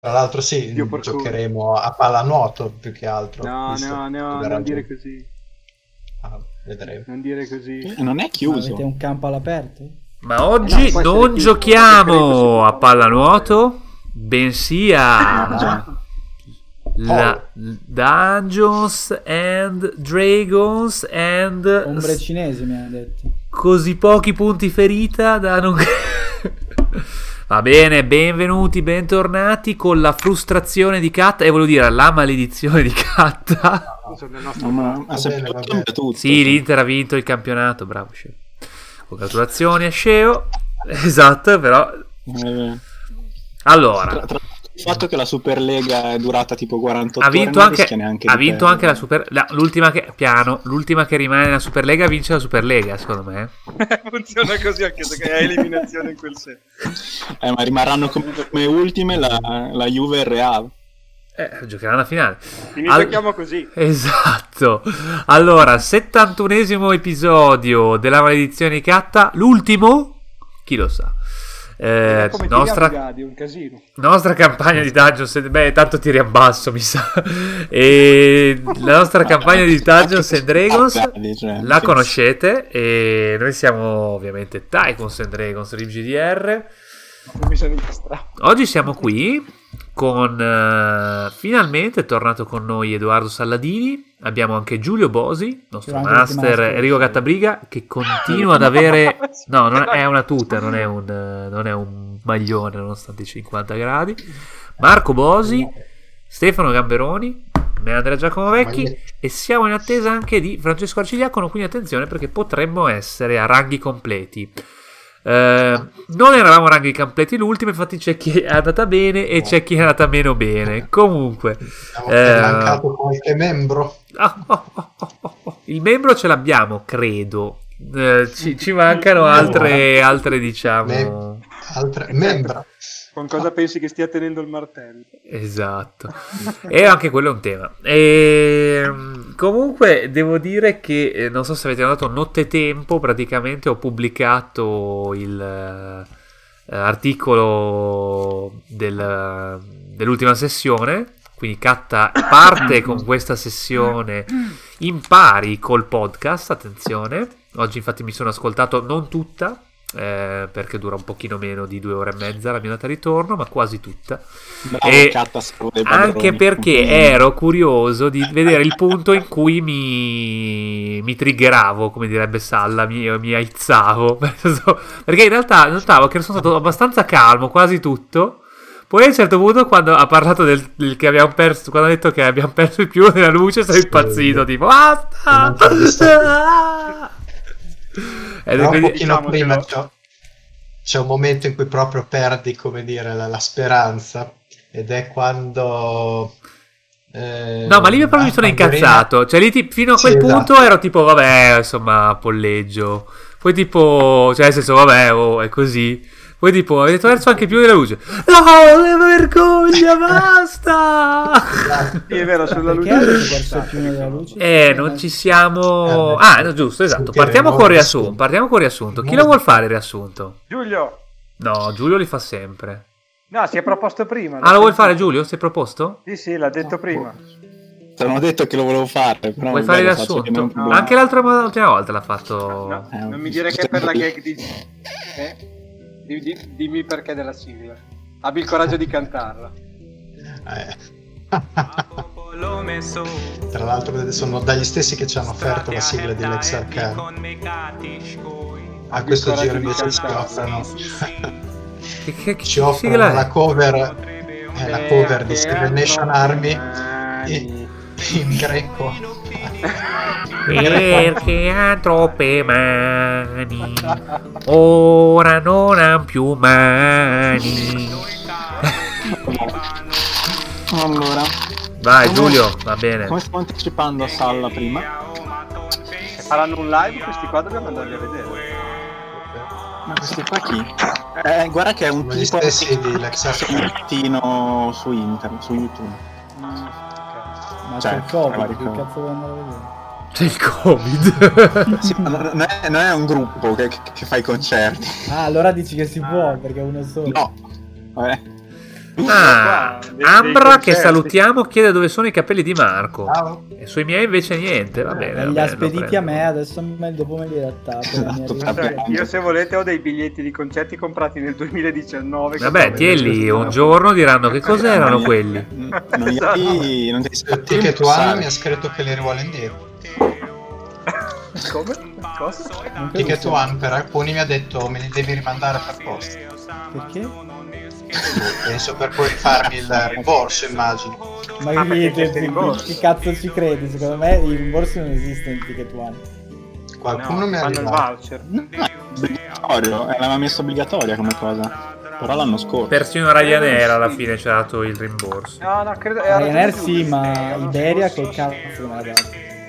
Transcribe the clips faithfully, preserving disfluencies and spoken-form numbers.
Tra l'altro sì, Dio per giocheremo a pallanuoto più che altro. No, visto no, che no, verrà non giù. dire così. Ah, vedremo. Non dire così. Eh, non è Ma chiuso. avete un campo all'aperto? Ma oggi No, può essere non chiuso, giochiamo è a segreto, pallanuoto, bensì a Ah, la Dungeons and Dragons and Ombre cinesi mi hanno detto. così pochi punti ferita da non... Va bene, benvenuti, bentornati con la frustrazione di Katta e volevo dire la maledizione di Katta. Sono le nostre no, ma Va ha sempre bene, va cambia bene. tutto. Sì, l'Inter ha vinto il campionato, bravo Sceo. Congratulazioni a Sceo. Esatto, però... Eh, Allora... tra, tra il fatto che la Superlega è durata tipo quarantotto Ha vinto ore, non anche, rischia neanche ha di vinto perdere. anche la Super la- l'ultima che piano, l'ultima che rimane nella Superlega vince la Superlega, secondo me. Funziona così anche se è eliminazione in quel senso. Eh, ma rimarranno come, come ultime la, la Juve e il Real. Eh, giocheranno la finale. Quindi Al- giochiamo così. Esatto. Allora, settantunesimo episodio della maledizione di Katta, l'ultimo? Chi lo sa. Eh, Come nostra Gadi, un casino. nostra campagna di Dungeons and... Beh, tanto ti riabbasso, mi sa. E la nostra campagna di Dungeons and Dragons Cioè, la sì. conoscete e noi siamo ovviamente Tycoons and Dragons R G D R. Mi sono incastrato. Oggi siamo qui con eh, finalmente è tornato con noi Edoardo Salladini. Abbiamo anche Giulio Bosi, nostro C'era anche la master settimana Enrico scorsa. Gattabriga, che continua ad avere no, non è una tuta, non è un, eh, non è un maglione nonostante i cinquanta gradi. Marco Bosi, Stefano Gamberoni, me Andrea Giacomo Vecchi e siamo in attesa anche di Francesco Arcidiacono, quindi attenzione perché potremmo essere a ranghi completi. Eh, non eravamo a ranghi completi l'ultimo, infatti c'è chi è andata bene e c'è chi è andata meno bene. Comunque Abbiamo eh, mancato qualche membro. oh, oh, oh, oh, oh. Il membro ce l'abbiamo, credo. Eh, ci, ci mancano altre, altre diciamo. Me- altre membra. Con cosa pensi che stia tenendo il martello? Esatto, e anche quello è un tema. E, comunque devo dire che eh, non so se avete notato, nottetempo praticamente ho pubblicato il eh, articolo del, dell'ultima sessione, quindi Katta parte con questa sessione in pari col podcast, attenzione. Oggi infatti mi sono ascoltato non tutta, Eh, perché dura un pochino meno di due ore e mezza la mia andata e ritorno, ma quasi tutta. Bravo, E Katta, salvo dei padroni. anche perché ero curioso di vedere il punto in cui mi, mi triggeravo, come direbbe Salla, mi, mi aizzavo, perché in realtà notavo che sono stato abbastanza calmo quasi tutto. Poi a un certo punto, quando ha parlato del, del che abbiamo perso, quando ha detto che abbiamo perso il più della luce, sono impazzito, tipo basta. Ed Però è un quindi- pochino diciamocelo. prima c'è, c'è un momento in cui proprio perdi, come dire, la, la speranza, ed è quando eh, No, ma lì proprio mi sono Gamberina- incazzato. Cioè, lì ti- fino a Sì, quel esatto. punto ero tipo, vabbè, insomma, polleggio. Poi tipo, cioè, nel senso, vabbè, oh, è così. Poi tipo, avete perso anche più della luce. No, che vergogna, basta! Sì, è vero, sulla Perché luce. avete perso il piano della luce? Eh, non ci siamo... Eh, Ah, no, giusto, esatto. sentire Partiamo il con il nuovo riassunto. riassunto. Partiamo con il riassunto. Chi lo Nuovo- vuol fare il riassunto? Giulio. No, Giulio li fa sempre. No, si è proposto prima. Ah, lo vuoi fare Giulio? Si è proposto? Sì, sì, l'ha detto prima. Te l'ho detto che lo volevo fare, però Vuoi vabbè, fare il lo faccio che non è un riassunto? problema. Anche l'altra l'ultima volta l'ha fatto... No, Eh, non mi dire che è per la gag di... Eh? Di- di- dimmi perché della sigla. Abbi il coraggio di cantarla. Eh. Tra l'altro sono dagli stessi che ci hanno offerto la sigla di Lex Arcana. A questo giro invece ci offrono Che, che, che ci offrono sigla è? la cover eh, la cover di Seven Nation Army in, in greco. Perché ha troppe mani, ora non ha più mani. Allora, Vai Come- Giulio, va bene. come stavo anticipando a Salla prima, Se faranno un live, questi qua dobbiamo andarli a vedere. ma questi qua chi? Eh, guarda che è un Come gli tipo stessi di Lex Arcana. argentino su internet, su YouTube. Ma Cioè, c'è il Covid, magari che con- cazzo vuoi andare a vedere? C'è il Covid. Sì, ma non, non è, non è un gruppo che, che fa i concerti. Ah, allora dici che si può, perché è uno solo. No, vabbè. Ah, Qua, dei- Ambra, dei che concerti. salutiamo, chiede dove sono i capelli di Marco. Ciao. E sui miei invece niente, va bene. Me va li ha bene, lo spediti a prendo. me, adesso me- dopo me li hai adattato. Vabbè. Io se volete ho dei biglietti di concerti comprati nel duemiladiciannove. che Vabbè, sono tielli, delle- un giorno diranno che cos'erano quelli. Non gli hai- non ti hai Su fatto Ticket pensare. One mi ha scritto che li rivuole indietro. Come? Cosa? Ticket One per alcuni mi ha detto me li devi rimandare per posta. Perché? Penso per poi farmi il rimborso, immagino. Ma Ah, che, perché che- c'è il rimborso. che cazzo ci credi? Secondo me i rimborsi non esistono in Ticket One. Qualcuno No, mi ha fanno il arrivato. voucher. No, è obbligatorio, eh, l'aveva messo obbligatoria come cosa. Però l'anno scorso. Persino Ryanair alla fine ci ha dato il rimborso. No, no, credo era Ryanair giusto, sì, ma l'anno Iberia scorso- col cazzo me l'ha dato.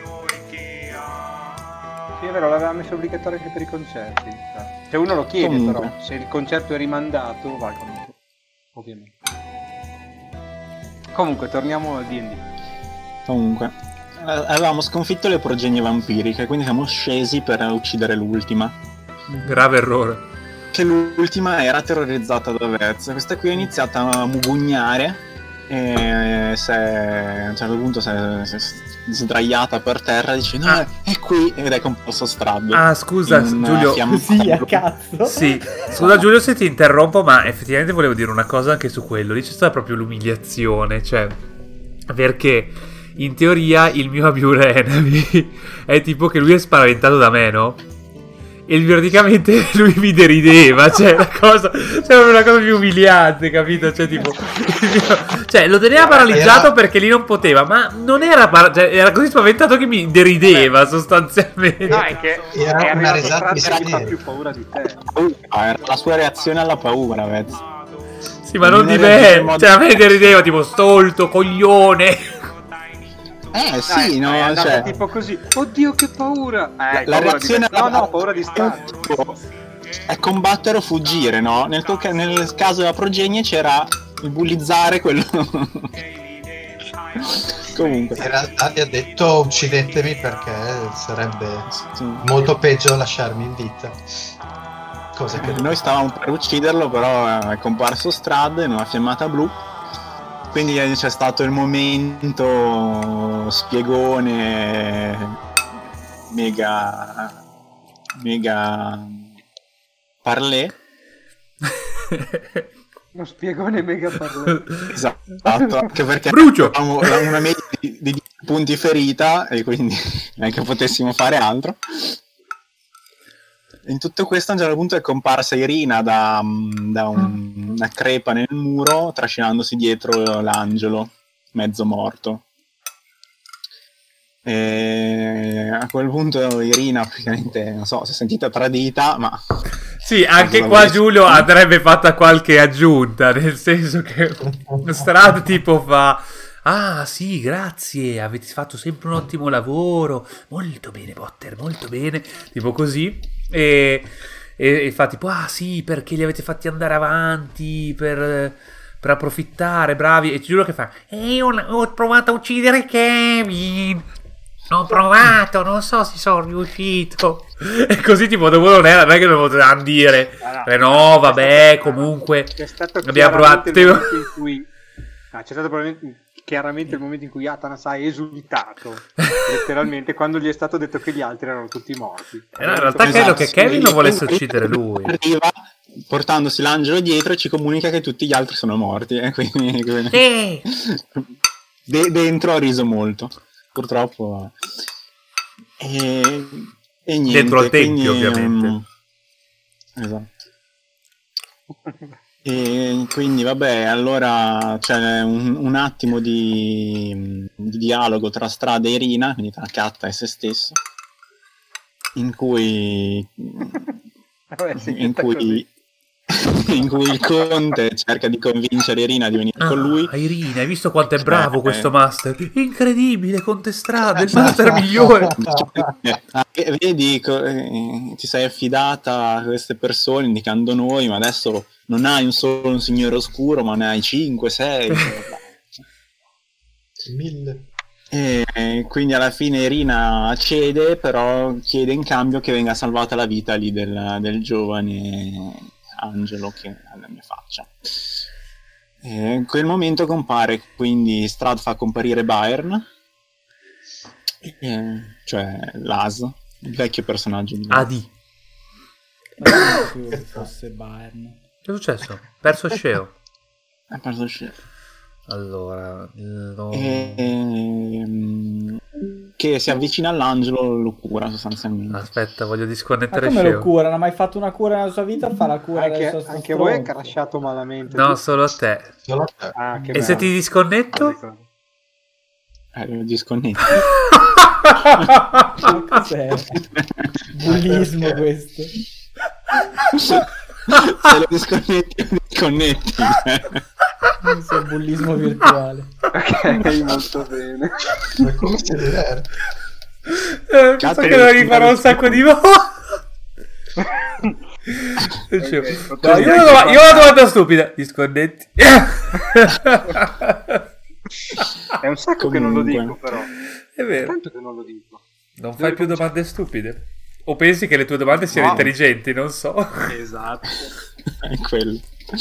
Sì, è vero, l'aveva messo obbligatorio anche per i concerti. Se uno lo chiede, Comunque. però, se il concerto è rimandato, va comunque. Ovviamente. Comunque, torniamo al D and D. Comunque, eh, avevamo sconfitto le progenie vampiriche, quindi siamo scesi per uccidere l'ultima. Grave errore. Che l'ultima era terrorizzata da Vez. Questa qui ha iniziato a mugugnare e si è, a un certo punto si è, si è sdraiata per terra dicendo Ah. "Ah, è qui", ed è composto Strad. Ah, scusa, In una Giulio. fiamma Così a blu. cazzo. Sì, scusa Giulio se ti interrompo, ma effettivamente volevo dire una cosa anche su quello. Lì c'è stata proprio l'umiliazione, cioè, perché in teoria il mio abure enemy è tipo che lui è spaventato da me, no? E praticamente lui mi derideva, cioè la cosa, cioè una cosa più umiliante, capito? Cioè tipo, cioè lo teneva paralizzato perché lì non poteva, ma non era, para- cioè, era così spaventato che mi derideva sostanzialmente. No, è che Era è una arrivato risata Strad che fa ispirata. più paura di te. Ah, era la sua reazione alla paura, Vez. Sì, ma non Non di reagisce in me, modo- cioè a me derideva tipo stolto, coglione. Eh Dai, sì, no, è andata cioè tipo così. Oddio, che paura! Eh, la paura reazione di... No, no, paura di Strad. è combattere o fuggire, no? Nel, tuo ca- nel caso della progenie c'era il bullizzare quello. Comunque, In realtà ti ha detto uccidetemi perché sarebbe sì. molto peggio lasciarmi in vita. Cosa che Noi stavamo per ucciderlo, però è comparso Strad in una fiammata blu. Quindi eh, c'è stato il momento spiegone mega mega parlé. Uno spiegone mega parlato. Esatto, anche perché Brucio! avevamo una media di, di dieci punti ferita e quindi non è che potessimo fare altro. In tutto questo a un certo punto è comparsa Irina da, da un- una crepa nel muro, trascinandosi dietro l'angelo, mezzo morto. E a quel punto Irina praticamente, non so, si è sentita tradita, ma... Sì, anche Cosa qua volessi? Giulio andrebbe fatta qualche aggiunta, nel senso che Strad tipo fa: ah sì, grazie, avete fatto sempre un ottimo lavoro, molto bene Potter, molto bene, tipo così, e, e, e fa tipo: ah sì, perché li avete fatti andare avanti, per, per approfittare, bravi, e Giulio che fa: e io ho provato a uccidere Kevin, ho provato, non so se sono riuscito. E così tipo dopo non era, non è che lo potevano dire. Eh no, vabbè, comunque C'è stato abbiamo chiaramente provato. il momento in cui ah, c'è stato probabilmente chiaramente il momento in cui Atanas ha esultato letteralmente quando gli è stato detto che gli altri erano tutti morti. Eh no, in realtà credo che Kevin lo volesse uccidere lui. Arriva portandosi l'angelo dietro e ci comunica che tutti gli altri sono morti. E quindi, quindi- Sì. De- dentro ha riso molto. Purtroppo. E, e niente. Dentro al tempio, quindi, ovviamente. um, esatto. E quindi vabbè, allora c'è un, un attimo di, di dialogo tra Strada e Irina, quindi tra Katta e se stesso, in cui Vabbè, sì, in sta cui, così. in cui il conte cerca di convincere Irina di venire Ah, con lui. Irina, hai visto quanto è bravo Eh, questo eh. master? Incredibile, Conte Strada, il master migliore. Ah, eh, vedi, co- eh, ti sei affidata a queste persone indicando noi, ma adesso non hai un solo un signore oscuro, ma ne hai cinque, sei. mille. E quindi alla fine Irina cede, però chiede in cambio che venga salvata la vita lì del, del giovane Angelo che è alla mia faccia. E in quel momento compare, quindi Strahd fa comparire Bairn, e, cioè Laz, il vecchio personaggio di Laz. Adi. Non sapevo che fosse Bayern. Che è successo? Perso Sceo. Ha perso il scelto. Allora, no. E, che si avvicina all'angelo, lo cura sostanzialmente. Aspetta, voglio Ma disconnettere come lo Sceo. cura? Non ha mai fatto una cura nella sua vita? Fa la cura Anche, adesso a sto anche voi è stronzo. crashato malamente. No, tu? solo a te. Solo a te. Ah, che E se ti bello. disconnetto? Eh, lo disconnetti. Ma cos'è? Bullismo questo. Se lo disconnetti, lo disconnetti. Questo è bullismo virtuale. Ok, molto bene. Ma come si diverte? Eh, Cazzo, so che lo che- rifarò un sacco di volte. Dicevo, Ok, no, io, ho una doma- io ho una domanda stupida. Disconnetti. È un sacco che non lo Comunque. dico, però. È vero. Tanto che non lo dico. Non fai più domande stupide? O pensi che le tue domande siano No. intelligenti? Non so. Esatto. È quello.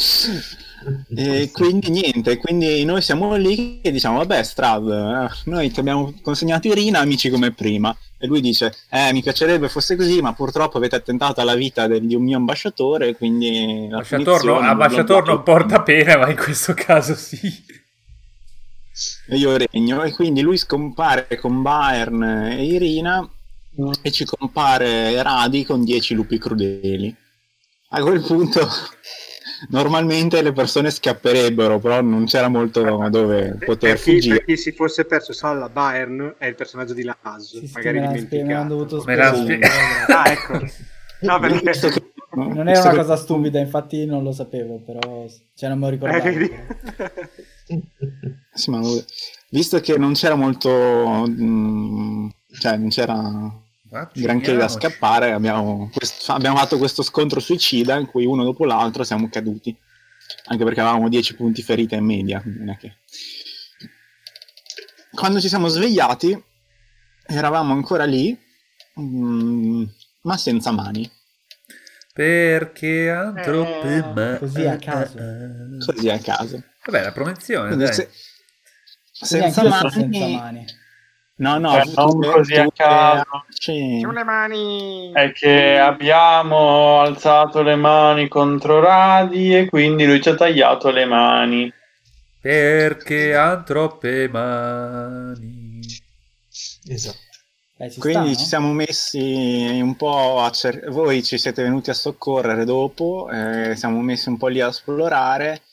E quindi niente, quindi noi siamo lì e diciamo vabbè Strahd, eh, noi ti abbiamo consegnato Irina, amici come prima, e lui dice eh mi piacerebbe fosse così, ma purtroppo avete attentato alla vita del- di un mio ambasciatore, quindi la Ambasciatore, no, punizione- ambasciatore non porta pena, ma in questo caso sì. e io regno, e quindi lui scompare con Bairn e Irina e ci compare Radi con dieci lupi crudeli. A quel punto normalmente le persone scapperebbero, però non c'era molto dove poter per chi, fuggire. per chi si fosse perso, Salla Bairn è il personaggio di Laz, Sì, sì, magari me l'hanno spie- me l'hanno dimenticato. dovuto Me l'hanno spiegare. Ah, ecco. No, perché... Visto che- Non visto era una che- cosa stupida, infatti non lo sapevo, però cioè non me lo Eh, ricordavo. vedi? Sì, ma visto che non c'era molto, mm, cioè non c'era Ma granché da giriamoci. scappare, abbiamo, quest- abbiamo fatto questo scontro suicida in cui uno dopo l'altro siamo caduti, anche perché avevamo dieci punti ferita in media. Non è che... Quando ci siamo svegliati eravamo ancora lì, mm, ma senza mani, Perché antrope ma- Così a caso. così a caso. Vabbè, la promozione, Quindi dai. se- Quindi senza anch'io sono mani, senza mani. no, no, Eh, tu- non tu- così a tu- caso. sì. Sulle mani! È che abbiamo alzato le mani contro Radi e quindi lui ci ha tagliato le mani. Perché han troppe mani. Esatto. Eh, ci Quindi sta, ci no? siamo messi un po' a cer- voi ci siete venuti a soccorrere dopo, eh, siamo messi un po' lì a esplorare.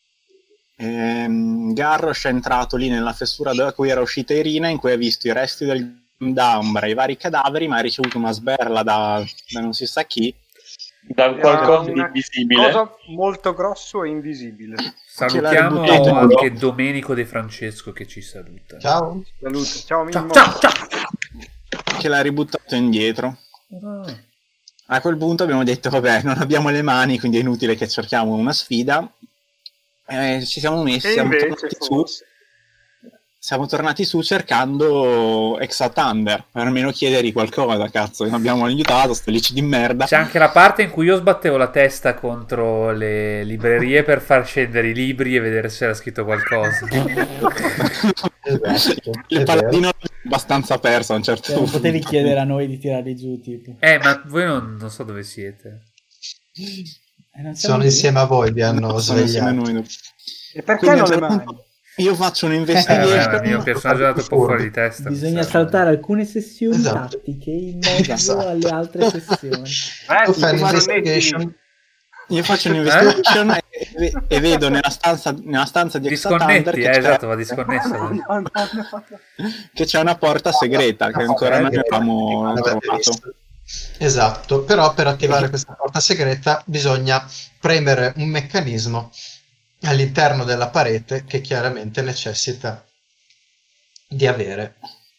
Ehm, Garrosh è entrato lì nella fessura da cui era uscita Irina, in cui ha visto i resti del d'Ambra, i vari cadaveri, ma ha ricevuto una sberla da, da non si sa chi. Da qualcosa di Una invisibile. Cosa molto grosso e invisibile. Salutiamo Che l'ha ributtato. anche Domenico De Francesco che ci saluta. Ciao. Salute. Ciao, Ciao, Mimmo. ciao, ciao. Che l'ha ributtato indietro. Ah. A quel punto abbiamo detto vabbè, non abbiamo le mani, quindi è inutile che cerchiamo una sfida. Eh, ci siamo messi, E siamo invece tornati su, forse... siamo tornati su cercando Exathander, per almeno chiedergli qualcosa, cazzo, non abbiamo aiutato, sto lì di merda. C'è anche la parte in cui io sbattevo la testa contro le librerie per far scendere i libri e vedere se c'era scritto qualcosa. Esatto. Il È paladino è abbastanza perso a un certo Cioè, non punto. potevi chiedere a noi di tirarli giù, tipo. Eh, ma voi non, non so dove siete. Eh, non siamo Sono lì? insieme a voi, vi hanno No, sono insieme a svegliato. noi dopo. E perché Quindi a non un le certo mani? punto io faccio Eh, un'investigation. vabbè, il mio personaggio è andato un po' fuori di testa. Bisogna Sì. saltare alcune sessioni Esatto. tattiche in mezzo Esatto. alle altre sessioni. Eh, Tu sì, fai ti l'investigation. Io faccio un'investigation e, e- e vedo nella stanza, nella stanza di Exathander Disconnetti, che, eh, c'è- esatto, va disconnesso. No, no, no, no. che c'è una porta segreta che ancora non abbiamo L'avete trovato. visto. Esatto, però per attivare questa porta segreta bisogna premere un meccanismo all'interno della parete che chiaramente necessita di avere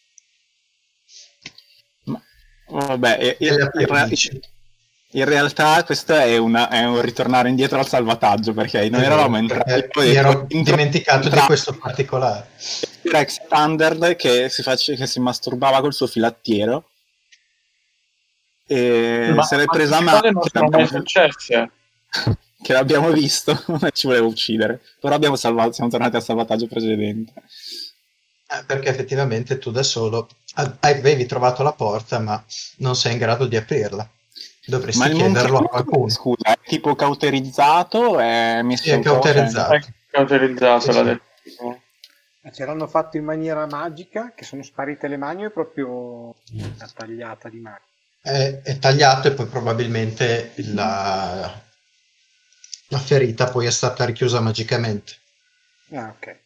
Vabbè, e- e- delle in, re- appendici. in realtà questo è, una- è un ritornare indietro al salvataggio, perché noi eravamo entrati, Perché poi mi ero entro- dimenticato di entra- questo particolare. c'era Exathander che si, face- che si masturbava col suo filattiero e Ma se l'è ma presa a queste mano. cose non sono mai successe. che l'abbiamo visto e ci voleva uccidere. Però abbiamo salvato, siamo tornati al salvataggio precedente. Eh, perché effettivamente tu da solo a- avevi trovato la porta, ma non sei in grado di aprirla. Dovresti Ma il chiederlo a monte, qualcuno. scusa, è tipo cauterizzato? È messo Sì, è in cosa? cauterizzato. È cauterizzato, Sì, l'ha sì. detto. Ce l'hanno fatto in maniera magica, che sono sparite le mani, o è proprio una tagliata di mano? È, è tagliato e poi probabilmente la, la ferita poi è stata richiusa magicamente. Ah, ok.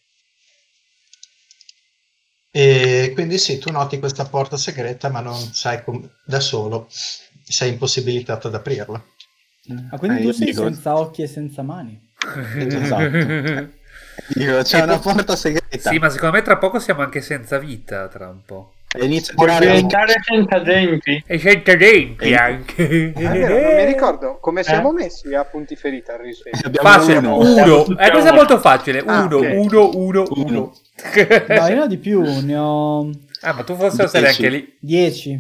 E quindi sì, tu noti questa porta segreta, ma non sai com- da solo, sei impossibilitato ad aprirla. Ah, quindi Eh, tu io sei dico- senza occhi e senza mani. Esatto. Dico, c'è E una po- porta segreta. Sì, ma secondo me tra poco siamo anche senza vita, tra un po'. E inizia a Puoi tirare diventare senza denti. E senza denti E- anche. Ah, è vero, non mi ricordo come siamo messi a punti ferita al risveglio. Abbiamo Facile, uno. uno. Eh, questo è molto facile. Ah, Uno, ok. uno, uno, Uno. uno. No, io ne ho di più, ne ho Ah, ma tu forse lo sei Dieci. anche lì. dieci.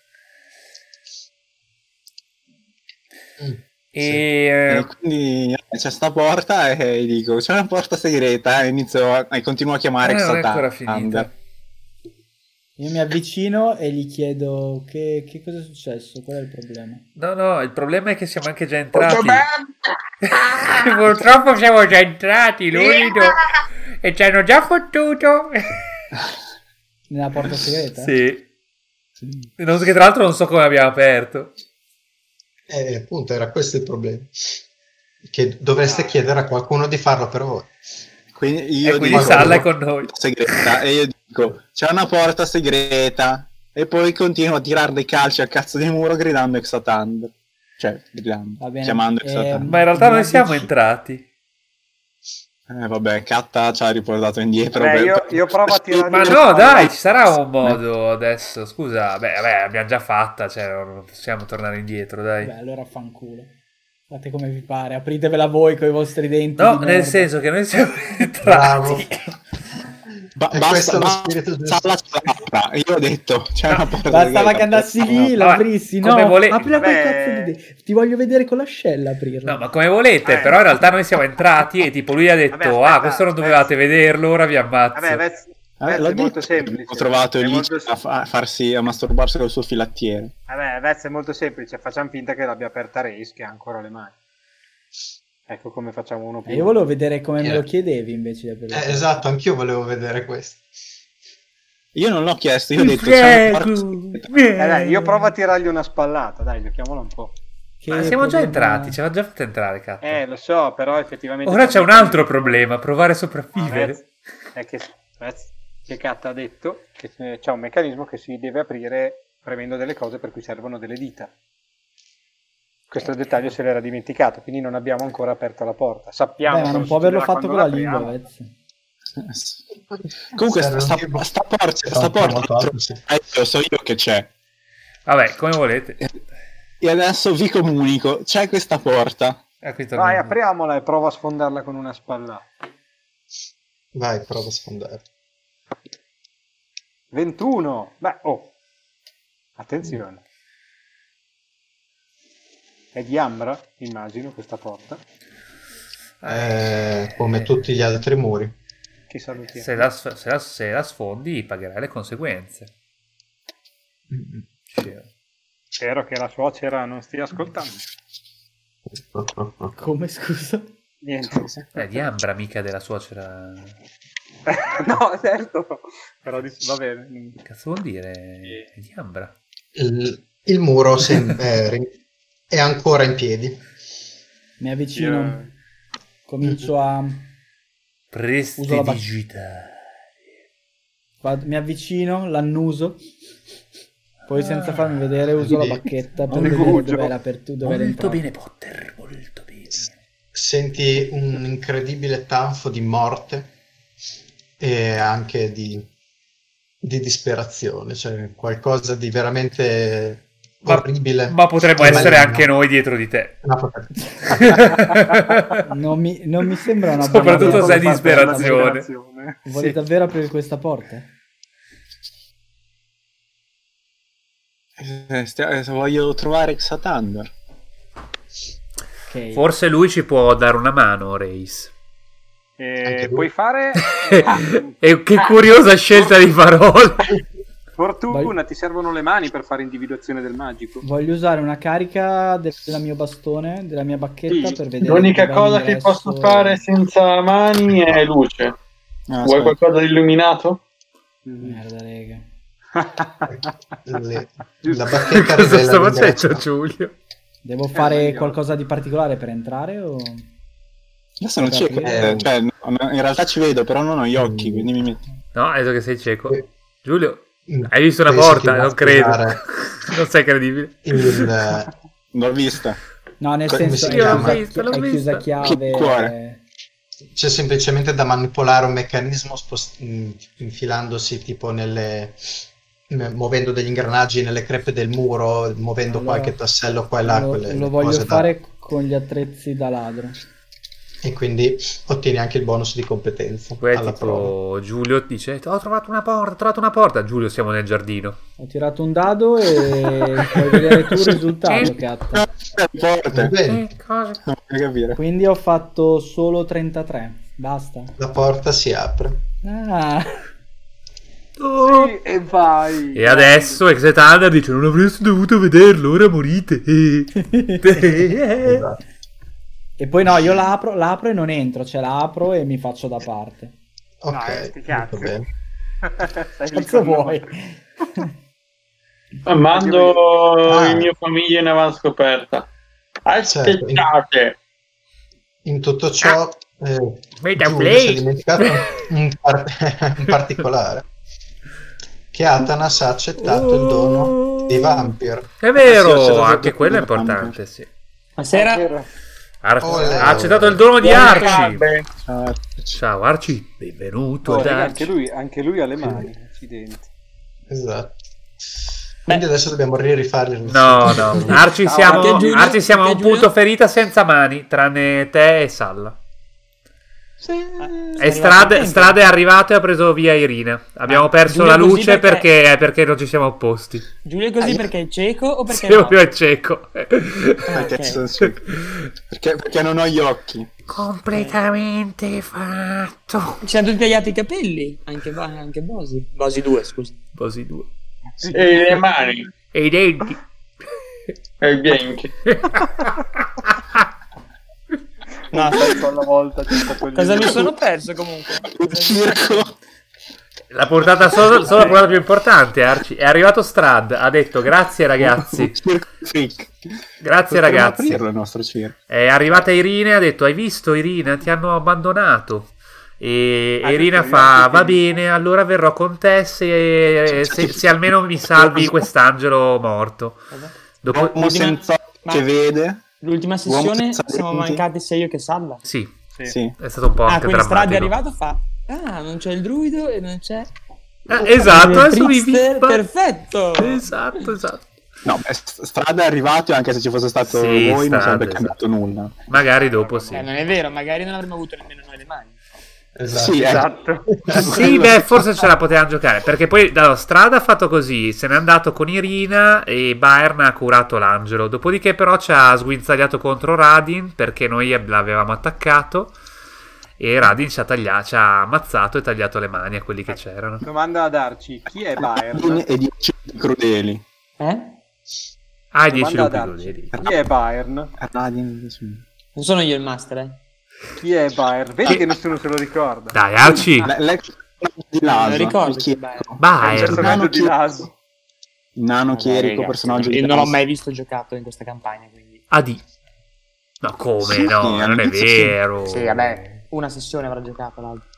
Mm. E E eh, quindi c'è sta porta e dico c'è una porta segreta e inizio a, e continuo a chiamare eh, non è ancora Xatander. finita. Io mi avvicino e gli chiedo che, che cosa è successo, qual è il problema. No, no, il problema è che siamo anche già entrati. Purtroppo siamo già entrati, l'unico. E ci hanno già fottuto. Nella porta segreta? Sì. Non so, che tra l'altro non so come abbiamo aperto. E appunto era questo il problema. Che dovreste chiedere a qualcuno di farlo per voi. Quindi io E quindi dico Salla è con noi. segreta e io dico c'è una porta segreta e poi continuo a tirare dei calci al cazzo di muro gridando Xatander. Cioè, gridando, Va bene. chiamando Ehm, Xatander. Ma in realtà Mi noi siamo avvic- entrati. Eh vabbè, Katta ci ha riportato indietro. Vabbè, per- io- per- io provo a tirare- Ma no, dai, ci sarà un modo adesso. Scusa, beh, vabbè, abbiamo già fatta, cioè non possiamo tornare indietro, dai. Beh, allora fanculo. Fate come vi pare, apritevela voi con i vostri denti. No, di nel merda. senso che noi siamo Bravo. entrati. Ba- E basta, questo è lo basta, spirito giusto. Salla ce l'apra. Io ho detto c'è una porta Bastava segreta. che andassi lì, No, l'aprissi. No, come vole- aprila quel Vabbè. cazzo di de- Ti voglio vedere con l'ascella aprirla. No, ma come volete, Eh. però in realtà noi siamo entrati e tipo lui ha detto, Vabbè, aspetta, ah, questo non aspetta. dovevate vederlo, ora vi ammazzo. Vabbè, Vez, Eh, Vez l'ho è molto detto, semplice. ho trovato È lì molto- a, fa- a farsi a masturbarsi col suo filattiere. Vabbè, Vez è molto semplice. Facciamo finta che l'abbia aperta Reis, che ha ancora le mani. Ecco come facciamo uno più. Eh, io volevo vedere come me Eh. lo chiedevi invece di aprirla. Eh, esatto, anch'io volevo vedere questo. Io non l'ho chiesto, io ho Ti detto c'è una porta prego. segreta. Eh, dai, io provo a tirargli una spallata. Dai, giochiamola un po'. Che Ma siamo già problema- entrati, ci aveva già fatto entrare, cazzo. Eh, lo so, però effettivamente... Ora c'è un altro problema, provare a Ah, sopravvivere. Vez, è che Vez, che Kat ha detto che eh, c'è un meccanismo che si deve aprire premendo delle cose per cui servono delle dita. Questo dettaglio se l'era dimenticato, quindi non abbiamo ancora aperto la porta. Sappiamo Beh, ma cosa non può averlo succederà fatto con la quando lingua, l'apriamo. Vez. Comunque Serve sta, un tipo- sta porta, Sì, sta fa- fa molto porta altro, sì. eh, lo so io che c'è. Vabbè, come volete. E adesso vi comunico, c'è questa porta. Ah, qui Vai, torniamo. apriamola e prova a sfondarla con una spallata. Vai, prova a sfondare. ventuno! Beh, oh! Attenzione. È di ambra, immagino, questa porta. Eh, come tutti gli altri muri. Chi salutiamo? Se la, se la- se la sfondi pagherai le conseguenze. Cioè, Spero che la suocera non stia ascoltando. Come, scusa? Niente. è di Ambra, mica della suocera. No, certo. Però dis- va bene. Che cazzo vuol dire? È di Ambra. Il, il muro sem- è, ri- è ancora in piedi. Mi avvicino, Io- comincio a... Uso la Presti bac- digitali. vado- mi avvicino, l'annuso, poi senza farmi vedere uso la bacchetta per Un vedere rifugio. dov'è l'apertura, dov'è Molto l'entrata. bene, Potter, molto bene. Senti un incredibile tanfo di morte e anche di, di disperazione, cioè qualcosa di veramente Ma- orribile. Ma potremmo e essere maligno. anche noi dietro di te. No, potrebbe- Non mi, non mi sembra una buona Soprattutto idea. se hai Come far per la disperazione. disperazione. Vuole Sì. davvero aprire questa porta? Eh, stia- eh, voglio trovare Xatander. Ok. Forse lui ci può dare una mano, Reis. E puoi fare... E che curiosa scelta di parole. Fortuna, Voglio- ti servono le mani per fare individuazione del magico. Voglio usare una carica del mio bastone, della mia bacchetta Sì. per vedere. L'unica dov'è cosa che l'ingresso. posso fare senza mani è luce. Ah, Vuoi aspetta. qualcosa di illuminato? Merda, rega. Le- la bacchetta Cosa rivela sta l'ingresso. facendo Giulio? Devo fare meglio. qualcosa di particolare per entrare o... Io sono Per cieco, aprire? eh, cioè, no, in realtà ci vedo, però non ho gli occhi, quindi mi metto... No, è detto che sei cieco. Giulio, Mm, hai visto una penso porta? che Non credo. attivare Non sei credibile. il, L'ho vista. No, nel Come senso si è chiama? chiusa, L'ho vista, l'ho è chiusa vista. chiave. Che cuore. c'è semplicemente da manipolare un meccanismo spost- in- infilandosi tipo nelle m- muovendo degli ingranaggi nelle crepe del muro, muovendo Allora, qualche tassello qua e là, Lo, quelle lo voglio cose da- fare con gli attrezzi da ladro. e quindi ottieni anche il bonus di competenza Poi è alla prova. tipo Giulio dice ho trovato una porta, ho trovato una porta. Giulio, siamo nel giardino. Ho tirato un dado e puoi vedere tu il risultato, Catta. È Va forte. bene, Eh, cosa? Non puoi capire. Quindi ho fatto solo trentatré. Basta. la porta si apre. Ah, Oh. Sì, e vai. E adesso Exetander dice non avreste dovuto vederlo, ora morite. Esatto. e poi no, io l'apro, l'apro e non entro, cioè l'apro e mi faccio da parte. Ok, No, eh, sti molto cazzi. bene. Stai lì Cazzo con vuoi? noi. Mando Ah. il mio famiglia in avanscoperta. Certo, in- Aspettate. In tutto ciò, eh, Made a Giulio play. si è dimenticato un, par- un particolare, che Atanas ha accettato il dono di Vampir. È Sì, ho vero, accettato anche il quello è dono di importante, sì. Buonasera. Ar- Olè. ha accettato il dono di Arci. Vabbè. Ah, Ciao Arci, benvenuto Oh, ad raga, Arci. anche lui, anche lui ha le mani, accidenti. Esatto. Quindi adesso dobbiamo ri- rifare il No, risultato. no, Arci Ciao, siamo, anche Giulio, Arci siamo a anche un Giulio. punto ferita senza mani, tranne te e Salla. E arrivato Strade, in tempo. Strade è arrivato e ha preso via Irina. Abbiamo Ah, perso Giulio la così luce perché- perché... perché non ci siamo opposti. Giulio è così perché è cieco o perché Sì, no? proprio è cieco. perché, ok. sono cieco. perché, perché non ho gli occhi. Completamente fatto. Ci hanno tutti tagliati i capelli, anche, Bo- anche Bosi. Bosi due, scusa. Così due. E le mani. E i denti. E i bianchi. No, Alla volta c'è stato il cosa mi sono perso comunque? Il circo. La portata solo, solo la portata più importante, Arci. È arrivato Strad, ha detto grazie ragazzi. Il circo freak. Grazie Potremmo ragazzi. aprirlo il nostro circo. È arrivata Irina e ha detto hai visto Irina, ti hanno abbandonato. E Ah, Irina detto, fa io va anche- bene, allora verrò con te se, se, se almeno mi salvi quest'angelo morto. Dopo... Uomo L'ultima- senza occhi ma- che vede. L'ultima Uomo sessione senza siamo denti. mancati sia io che Salla. Sì, Sì. Sì. è stato un po' Ah, anche quindi Strade è drammatico. arrivato fa... Ah, non c'è il druido e non c'è... Ah, esatto, il adesso mi trickster, vippa. perfetto! Esatto, esatto. No, beh, St- Strada è arrivato e anche se ci fosse stato Sì, voi non Strada, sarebbe esatto. cambiato nulla. Magari dopo sì. Eh, non è vero, magari non avremmo avuto nemmeno noi le mani. Esatto. Sì, Esatto. Sì, beh, forse ce la potevamo giocare. Perché poi allora, Strada ha fatto così: se n'è andato con Irina e Bayern ha curato l'angelo. Dopodiché, però, ci ha sguinzagliato contro Radin perché noi l'avevamo attaccato. E Radin ci ha, taglia- ci ha ammazzato e tagliato le mani a quelli che c'erano. Domanda a darci, chi è Radin Bayern? e dieci crudeli. Eh? Ah, i dieci Domanda a lupi darci, crudeli. chi è Bayern? Radin, sì. Non sono io il master, eh? Chi è Bayern? Vedi che nessuno se lo ricorda. Dai, Arci. Le- l'ex di Non Laso, lo ricordo il chi è chierico. Bayern. È un Bayern. personaggio di chi- Laso. Il nano Vabbè, chierico, ragazzi, personaggio di io non l'ho Laso. mai visto giocato in questa campagna, quindi... Adi. No, come? Sì, no, non è all'inizio sì. vero. Sì, vabbè, una sessione avrà giocato l'altro.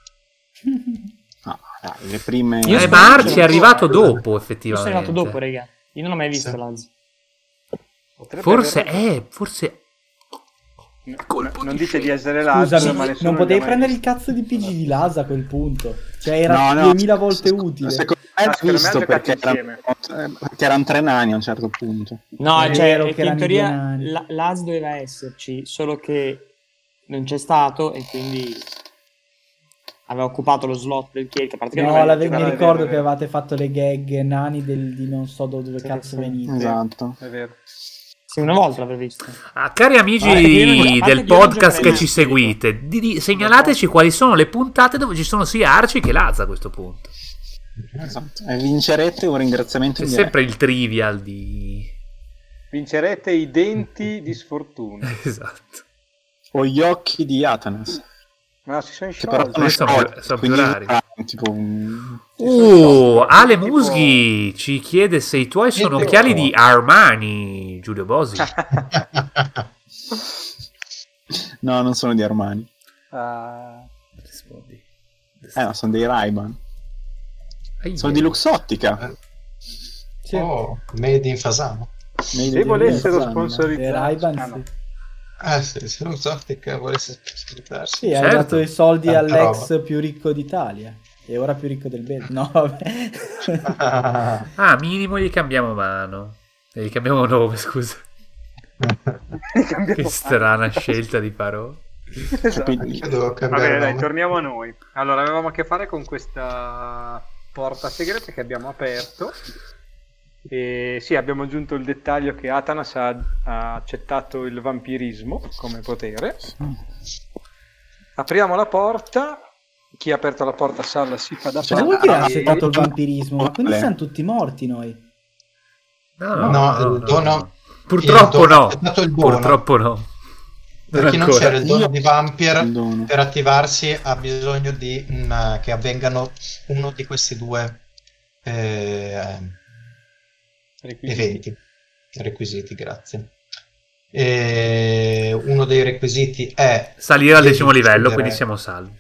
No, dai, le prime... Io Eh, spero ma che Arci ce è lo arrivato so. dopo, Io effettivamente. sono arrivato dopo, raga. Io non ho mai visto Sì. l'Alzi. Potrebbe Forse aver- è, forse... No, non dice di essere Laso, ma Scusami, nessuno non li ha potevi mai prendere il visti. cazzo di P G di Lasa a quel punto. Cioè era No, no, duemila volte secondo- utile. Secondo me Ah, l'ha secondo me visto hanno giocato perché insieme. erano, eh, perché erano tre nani a un certo punto. No, È cioè, vero è che che in erano i teoria due nani. la- l'A S doveva esserci, solo che non c'è stato e quindi aveva occupato lo slot del chierico. A parte che non No, aveva l'ave- mi giocato- è ricordo vero, è che vero. avevate fatto le gag nani del, di non so dove Sì, cazzo sì. venite. Esatto. È vero. Sì, una volta l'avrei visto. Ah, cari amici Ah, io non- a parte del che io non podcast che giocherei ci mai. seguite, di- di- segnalateci quali sono le puntate dove ci sono sia Arci che Lazza a questo punto. Esatto. E vincerete un ringraziamento C'è in diretta. sempre il trivial di... Vincerete i denti di sfortuna. Esatto. O gli occhi di Atanas. Ma si sono Che però sciolti. sono sono sciolti, più- sono più quindi rari. saranno tipo un... Uh, Ale Tipo- Musghi ci chiede se i tuoi sono Tipo- occhiali di Armani, Giulio Bosi. No, non sono di Armani. Ah, Rispondi. Eh, no, sono dei Ray-Ban. Ai, Sono di Luxottica. Sì. Oh, made in Fasano. Made se in volessero Luxottica. sponsorizzare, E Ray-Ban, ah, no. sì. Eh sì, se Luxottica volesse sfruttarsi. Sì, hai Certo. dato i soldi Tanta all'ex roba. più ricco d'Italia e ora più ricco del Belgio. No, vabbè. Ah, minimo gli cambiamo mano. E gli cambiamo nome, scusa. Che strana scelta di parole. Esatto. Anch'io devo cambiare Vabbè, dai, nome. torniamo a noi. Allora, avevamo a che fare con questa porta segreta che abbiamo aperto. E sì, abbiamo aggiunto il dettaglio che Atanas ha, ha accettato il vampirismo come potere. Apriamo la porta. Chi ha aperto la porta Salla si fa da Cosa vuol parte. dire ha Ah, accettato il sì. vampirismo? Ma quindi Vale. siamo tutti morti noi. No, No, il dono- Purtroppo il dono- no. è stato il dono. Purtroppo no. Per chi non Ancora. c'era il dono di Vampire, Il dono. per attivarsi ha bisogno di una- che avvengano uno di questi due eh, eventi, requisiti, grazie. E uno dei requisiti è Salire al devi decimo livello, uccidere- quindi siamo salvi.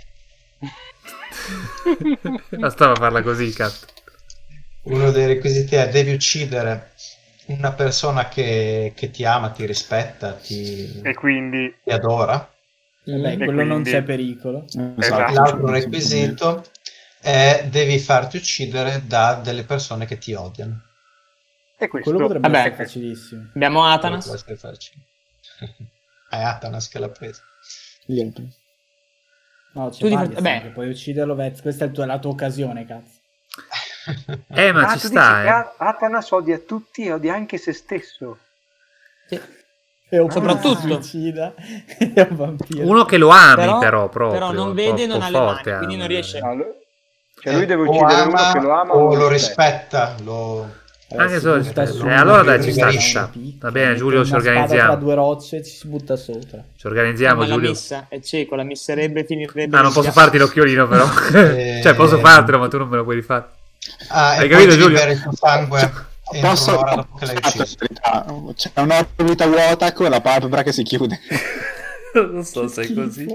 Bastava farla così, cazzo. uno dei requisiti è devi uccidere una persona che, che ti ama, ti rispetta, ti, E quindi ti adora. Vabbè, E quello non quindi- c'è pericolo. Esatto. L'altro requisito è devi farti uccidere da delle persone che ti odiano. e questo Quello potrebbe Vabbè. essere facilissimo. Abbiamo Può Atanas. essere facile. È Atanas che l'ha preso. Gli altri. No, c'è Tu di- Valdis, vabbè. che puoi ucciderlo, Vez. Questa è il tuo- la tua occasione, cazzo. Eh, ma Ah, ci tu sta, dici eh. che Atanas odia tutti e odia anche se stesso. Sì. E un Soprattutto. suicida e un vampiro. Uno che lo ami, Però- però, proprio. però non un vede, po' non ha le forte, mani, quindi ama, non riesce- eh. No, lui- cioè lui deve O uccidere ama, uno che lo ama o lo rispetta. rispetta, lo... Anche si solo butta rispetto. su, Eh, allora dai, ci si sta, butta ci una sta. picca, Va bene, mette Giulio, una ci spada organizziamo. tra due rocce e ci si butta sopra. Ci organizziamo, Ma la Giulio. messa è cieco, la misserebbe finirebbe. Ah, non posso farti l'occhiolino, però. Eh, Cioè, posso fartelo, ma tu non me lo puoi rifare. Ah, Hai e capito, poi Giulio? devi bere il tuo sangue entro Posso... un'ora dopo che l'hai ucciso. C'è un'orbita vuota con la palpebra che si chiude. Non so se è così.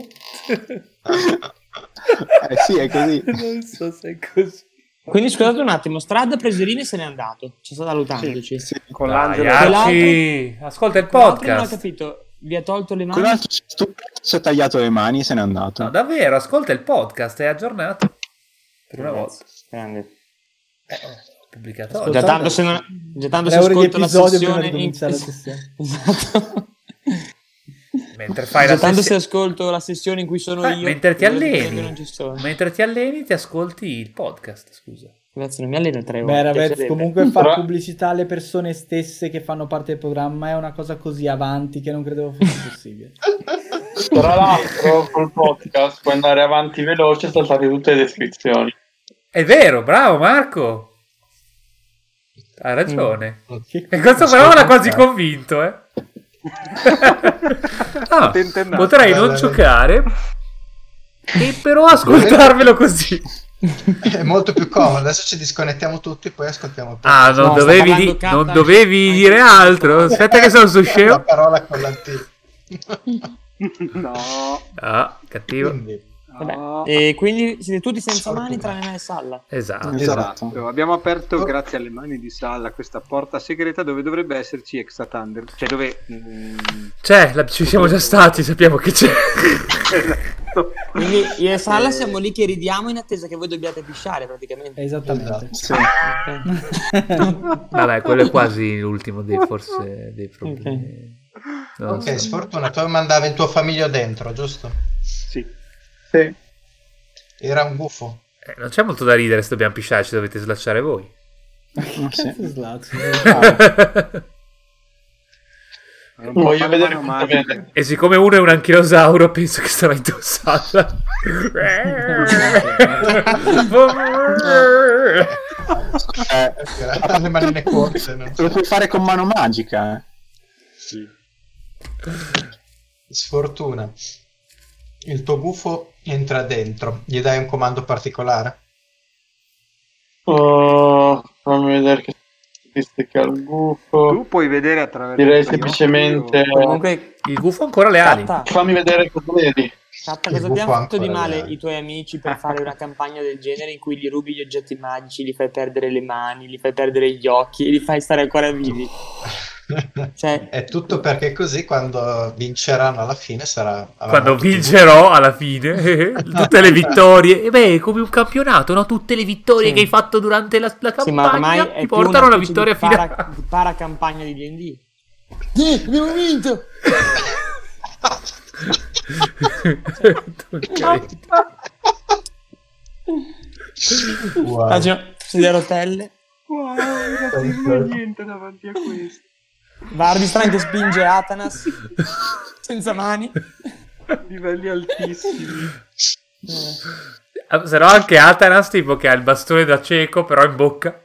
Eh sì, è così. Non so se è così. Quindi scusate un attimo, Strad Preserino se n'è andato. Ci sta salutandoci. Sì. Con Dai, l'angelo. Arci, ascolta il Quell'altro non ho podcast. capito, vi ha tolto le mani? Quell'altro ci ha stuprato, ci ha tagliato le mani e se n'è andato. No, davvero, ascolta il podcast, è aggiornato. Per una volta. Grande. Eh, ho pubblicato Ascolta- oggi. Già tanto se, non, già tanto se Tre ore di ascolto la episodio prima sessione di in... cominciare la sessione. Esatto. Mentre fai Già la tanto se sessione. ascolto la sessione in cui sono Eh, io. mentre ti quello che alleni. non ci sono. Mentre ti alleni, ti ascolti il podcast, scusa. Grazie, non mi alleno tre ore. Beh, Ravez, piacerebbe. comunque far Però- pubblicità alle persone stesse che fanno parte del programma è una cosa così avanti che non credevo fosse possibile. Tra l'altro, col podcast puoi andare avanti veloce e saltare tutte le descrizioni. È vero, bravo Marco. Hai ragione. Che E questo però me l'ha quasi convinto, eh. Ah, Tentennata. potrei non Bella, giocare e però ascoltarmelo così. È molto più comodo. Adesso ci disconnettiamo tutti, poi ascoltiamo tutto. Ah, non No, sta dovevi, parlando di- Katta. non dovevi dire altro. Aspetta che sono su La scemo. parola con l'antico. No. Ah, cattivo. Quindi, Vabbè. no. E quindi siete tutti senza Sfortuna. mani tranne me e Salla. Esatto. Esatto. Abbiamo aperto, grazie alle mani di Salla, questa porta segreta dove dovrebbe esserci Extra Thunder. Cioè dove... mm, C'è, la- ci siamo già stati, sappiamo che c'è. esatto. Quindi io e Salla Eh, siamo lì che ridiamo in attesa che voi dobbiate pisciare praticamente. Esattamente. Sì. Ok. Vabbè, quello è quasi l'ultimo dei forse dei problemi. Non ok, so. sfortuna, tu mandavi il tuo famiglio dentro, giusto? Sì. Sì. Era un gufo. Eh, non c'è molto da ridere se dobbiamo pisciarci, dovete slacciare voi. Sì. Cazzo slazzo. Non può Voglio fare vedere mano quanto magica. vede. E siccome uno è un anchilosauro, penso che sarà indossata. Eh, Ha le manine corte, non so. lo puoi fare con mano magica. Eh. Sì. Sfortuna. Il tuo gufo entra dentro. Gli dai un comando particolare? Oh, fammi vedere che statistica al gufo. Tu puoi vedere attraverso Direi i tuoi semplicemente- occhi o- Comunque, Il gufo ha ancora le ali. Catta, Fammi vedere cosa vedi. Catta, Il cosa ti gufo hanno ha fatto di ancora le male ali. i tuoi amici per fare una campagna del genere in cui gli rubi gli oggetti magici, gli fai perdere le mani, gli fai perdere gli occhi e li fai stare ancora vivi? Cioè- È tutto perché così quando vinceranno alla fine sarà... Quando avranno tutti i vincerò alla fine tutte le vittorie, e beh, è come un campionato, no? Tutte le vittorie Sì. che hai fatto durante la, la Sì, ma ormai campagna è ti più portano una alla specie vittoria di para, finale. di para campagna di D and D. Sì, abbiamo vinto! Wow. Immagino, sedie a rotelle. Wow, non capisco niente davanti a questo. Vardistran che spinge Atanas senza mani. Livelli altissimi. Eh. Se no anche Atanas tipo che ha il bastone da cieco però in bocca.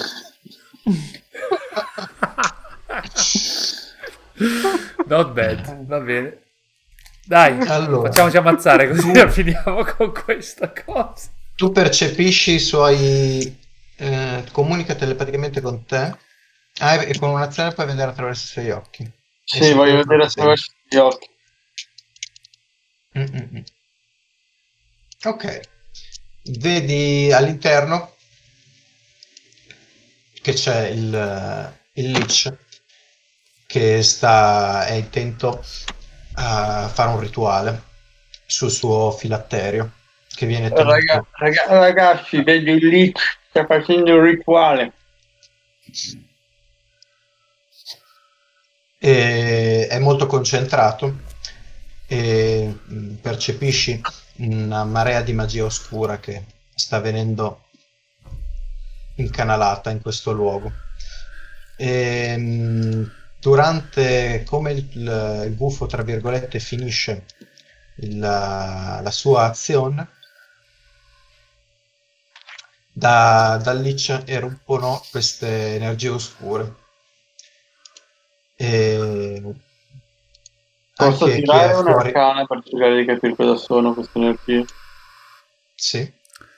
Not bad, va bene. Dai, Allora. facciamoci ammazzare così finiamo con questa cosa. Tu percepisci i suoi... Eh, comunica telepaticamente con te. Ah, e con un'azione puoi vedere attraverso i suoi occhi. Sì, E voglio sicuro vedere che attraverso gli occhi. Mm-mm. Ok, vedi all'interno che c'è il, il Lich che sta, è intento a fare un rituale sul suo filatterio che viene tenuto. Raga- raga- ragazzi, vedo il Lich sta facendo un rituale. E è molto concentrato e mh, percepisci una marea di magia oscura che sta venendo incanalata in questo luogo. E, mh, durante come il, il, il gufo tra virgolette finisce il- la, la sua azione, da, dal Lich eruppono queste energie oscure. E Posso anche chi tirare è fuori, un'arcana per cercare di capire cosa sono queste energie? sì,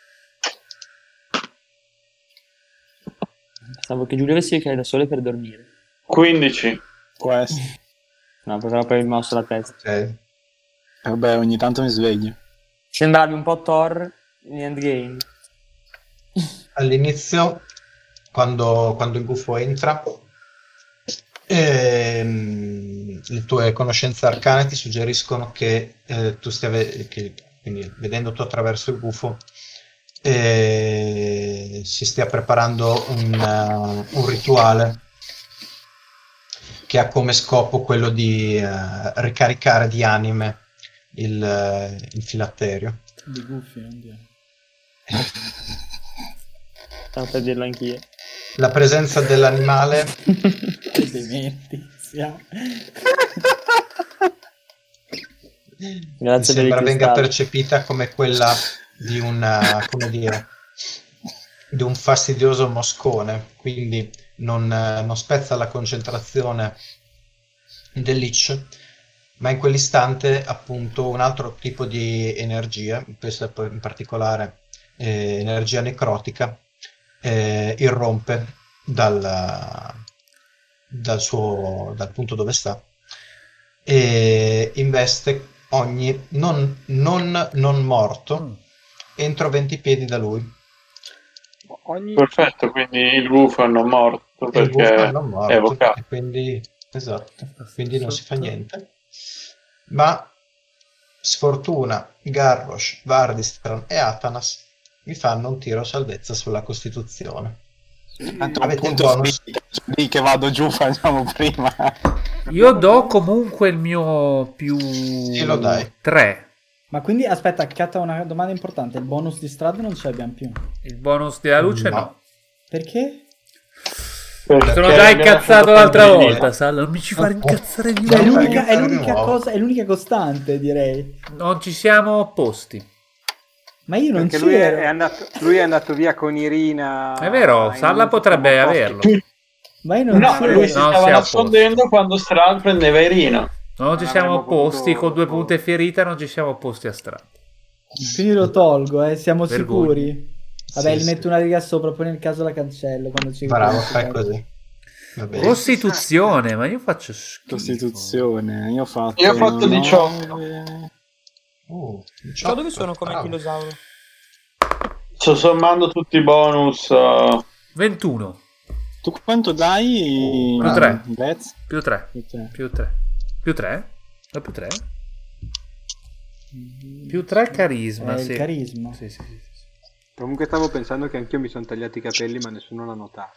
Pensavo che Giulio avesse che da sole per dormire. quindici. Questo. No, però per il mouse sulla testa. ok. Eh, Vabbè, ogni tanto mi sveglio. Sembravi un po' Thor in Endgame. All'inizio, quando, quando il gufo entra, ehm, le tue conoscenze arcane ti suggeriscono che eh, tu stia ve- che, quindi vedendo tu attraverso il gufo, eh, si stia preparando un, eh, un rituale che ha come scopo quello di eh, ricaricare di anime il, eh, il filatterio. Di gufi, non di... Stavo per dirlo anch'io. La presenza dell'animale Che dementi siamo. Grazie per il sembra venga cristallo. percepita come quella di una, come dire, di un fastidioso moscone, quindi non, eh, non spezza la concentrazione del Lich, ma in quell'istante appunto un altro tipo di energia, questa poi in particolare eh, energia necrotica, eh, irrompe dal, dal suo dal punto dove sta e investe ogni non, non, non morto entro venti piedi da lui. Ogni... Perfetto, quindi il gufo è non morto E il gufo perché è non morto, è evocato. e quindi esatto, quindi non si fa niente. Ma sfortuna, Garrosh, Vardistran e Atanas mi fanno un tiro a salvezza sulla Costituzione. Tanto Avete il appunto bonus. lì che vado giù facciamo prima. Io do comunque il mio più Sì, lo dai. tre. Ma quindi aspetta, Catta, una domanda importante. Il bonus di strada non ce l'abbiamo più. Il bonus della luce no. No. Perché? Perché Sono già abbiamo incazzato fatto l'altra pandemia. volta, Sal, non mi ci fare incazzare di Cioè, è nuovo. l'unica, è di l'unica nuovo. cosa, è l'unica costante, direi. Non ci siamo opposti. Ma io non Perché lui è, c'ero. è andato, lui è andato via con Irina. È vero, in Salla un- potrebbe siamo averlo. posti- Ma io non No, c'ero. lui si No, stava si è nascondendo quando Strahd prendeva Irina. Non ci Non siamo avremmo opposti, potuto- con due punte ferita non ci siamo opposti a Strada. Quindi lo tolgo, eh, siamo Vergogna. sicuri. Vabbè, Sì, gli sì. metto una riga sopra, poi nel caso la cancello. Quando ci Bravo, fai così. Va bene. Costituzione, ma io faccio schifo. Costituzione, io ho fatto... Io ho fatto nove. diciotto. Uh, Ciao, dove sono come bravo. chilosauro? Sto sommando tutti i bonus. uh, ventuno Tu quanto dai? Più tre. Vez? più tre Più tre. più tre più tre? No, più tre? Più tre carisma, Eh, il sì. carisma. Sì, sì, sì, sì. Comunque stavo pensando che anch'io mi sono tagliati i capelli, ma nessuno l'ha notato.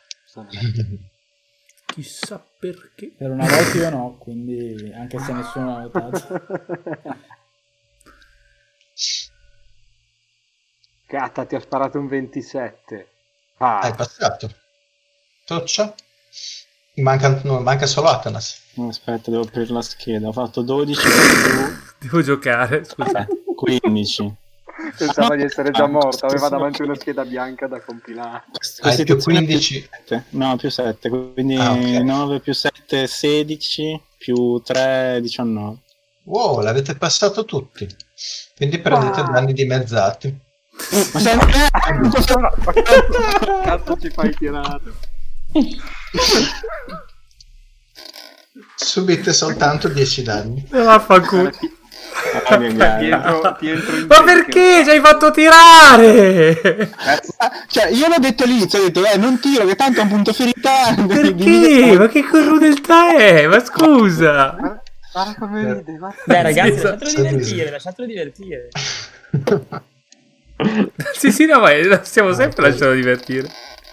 Chissà perché. Per una volta io no, quindi anche se nessuno l'ha notato. Catta, ti ha sparato un ventisette. Ah, Hai passato. Toccia. Manca, no, manca solo Atanas. No, aspetta, devo aprire la scheda. Ho fatto dodici Devo giocare, scusa. più quindici. pensava di essere già Ah, morto, aveva sì, davanti sì. una scheda bianca da compilare. Hai più quindici. sette. No, più sette, quindi Ah, ok. nove più sette, sedici, più tre, diciannove. Wow, l'avete passato tutti. Quindi prendete danni dimezzati. Ma sei Cazzo ci fai tirare? Subite soltanto dieci danni. Vaffanculo. Ah, che Ti gare. entro, ti entro in Ma testa. perché ci hai fatto tirare? Ah, cioè, io l'ho detto all'inizio, ho detto, eh, non tiro, che tanto è un punto ferita. Perché? Ma che crudeltà è? Ma scusa. Guarda- Guarda come ride, guarda. Dai ragazzi, Sì, lasciatelo sì, divertire, sì. lasciatelo divertire. Sì, sì, no, ma stiamo sempre lasciando divertire.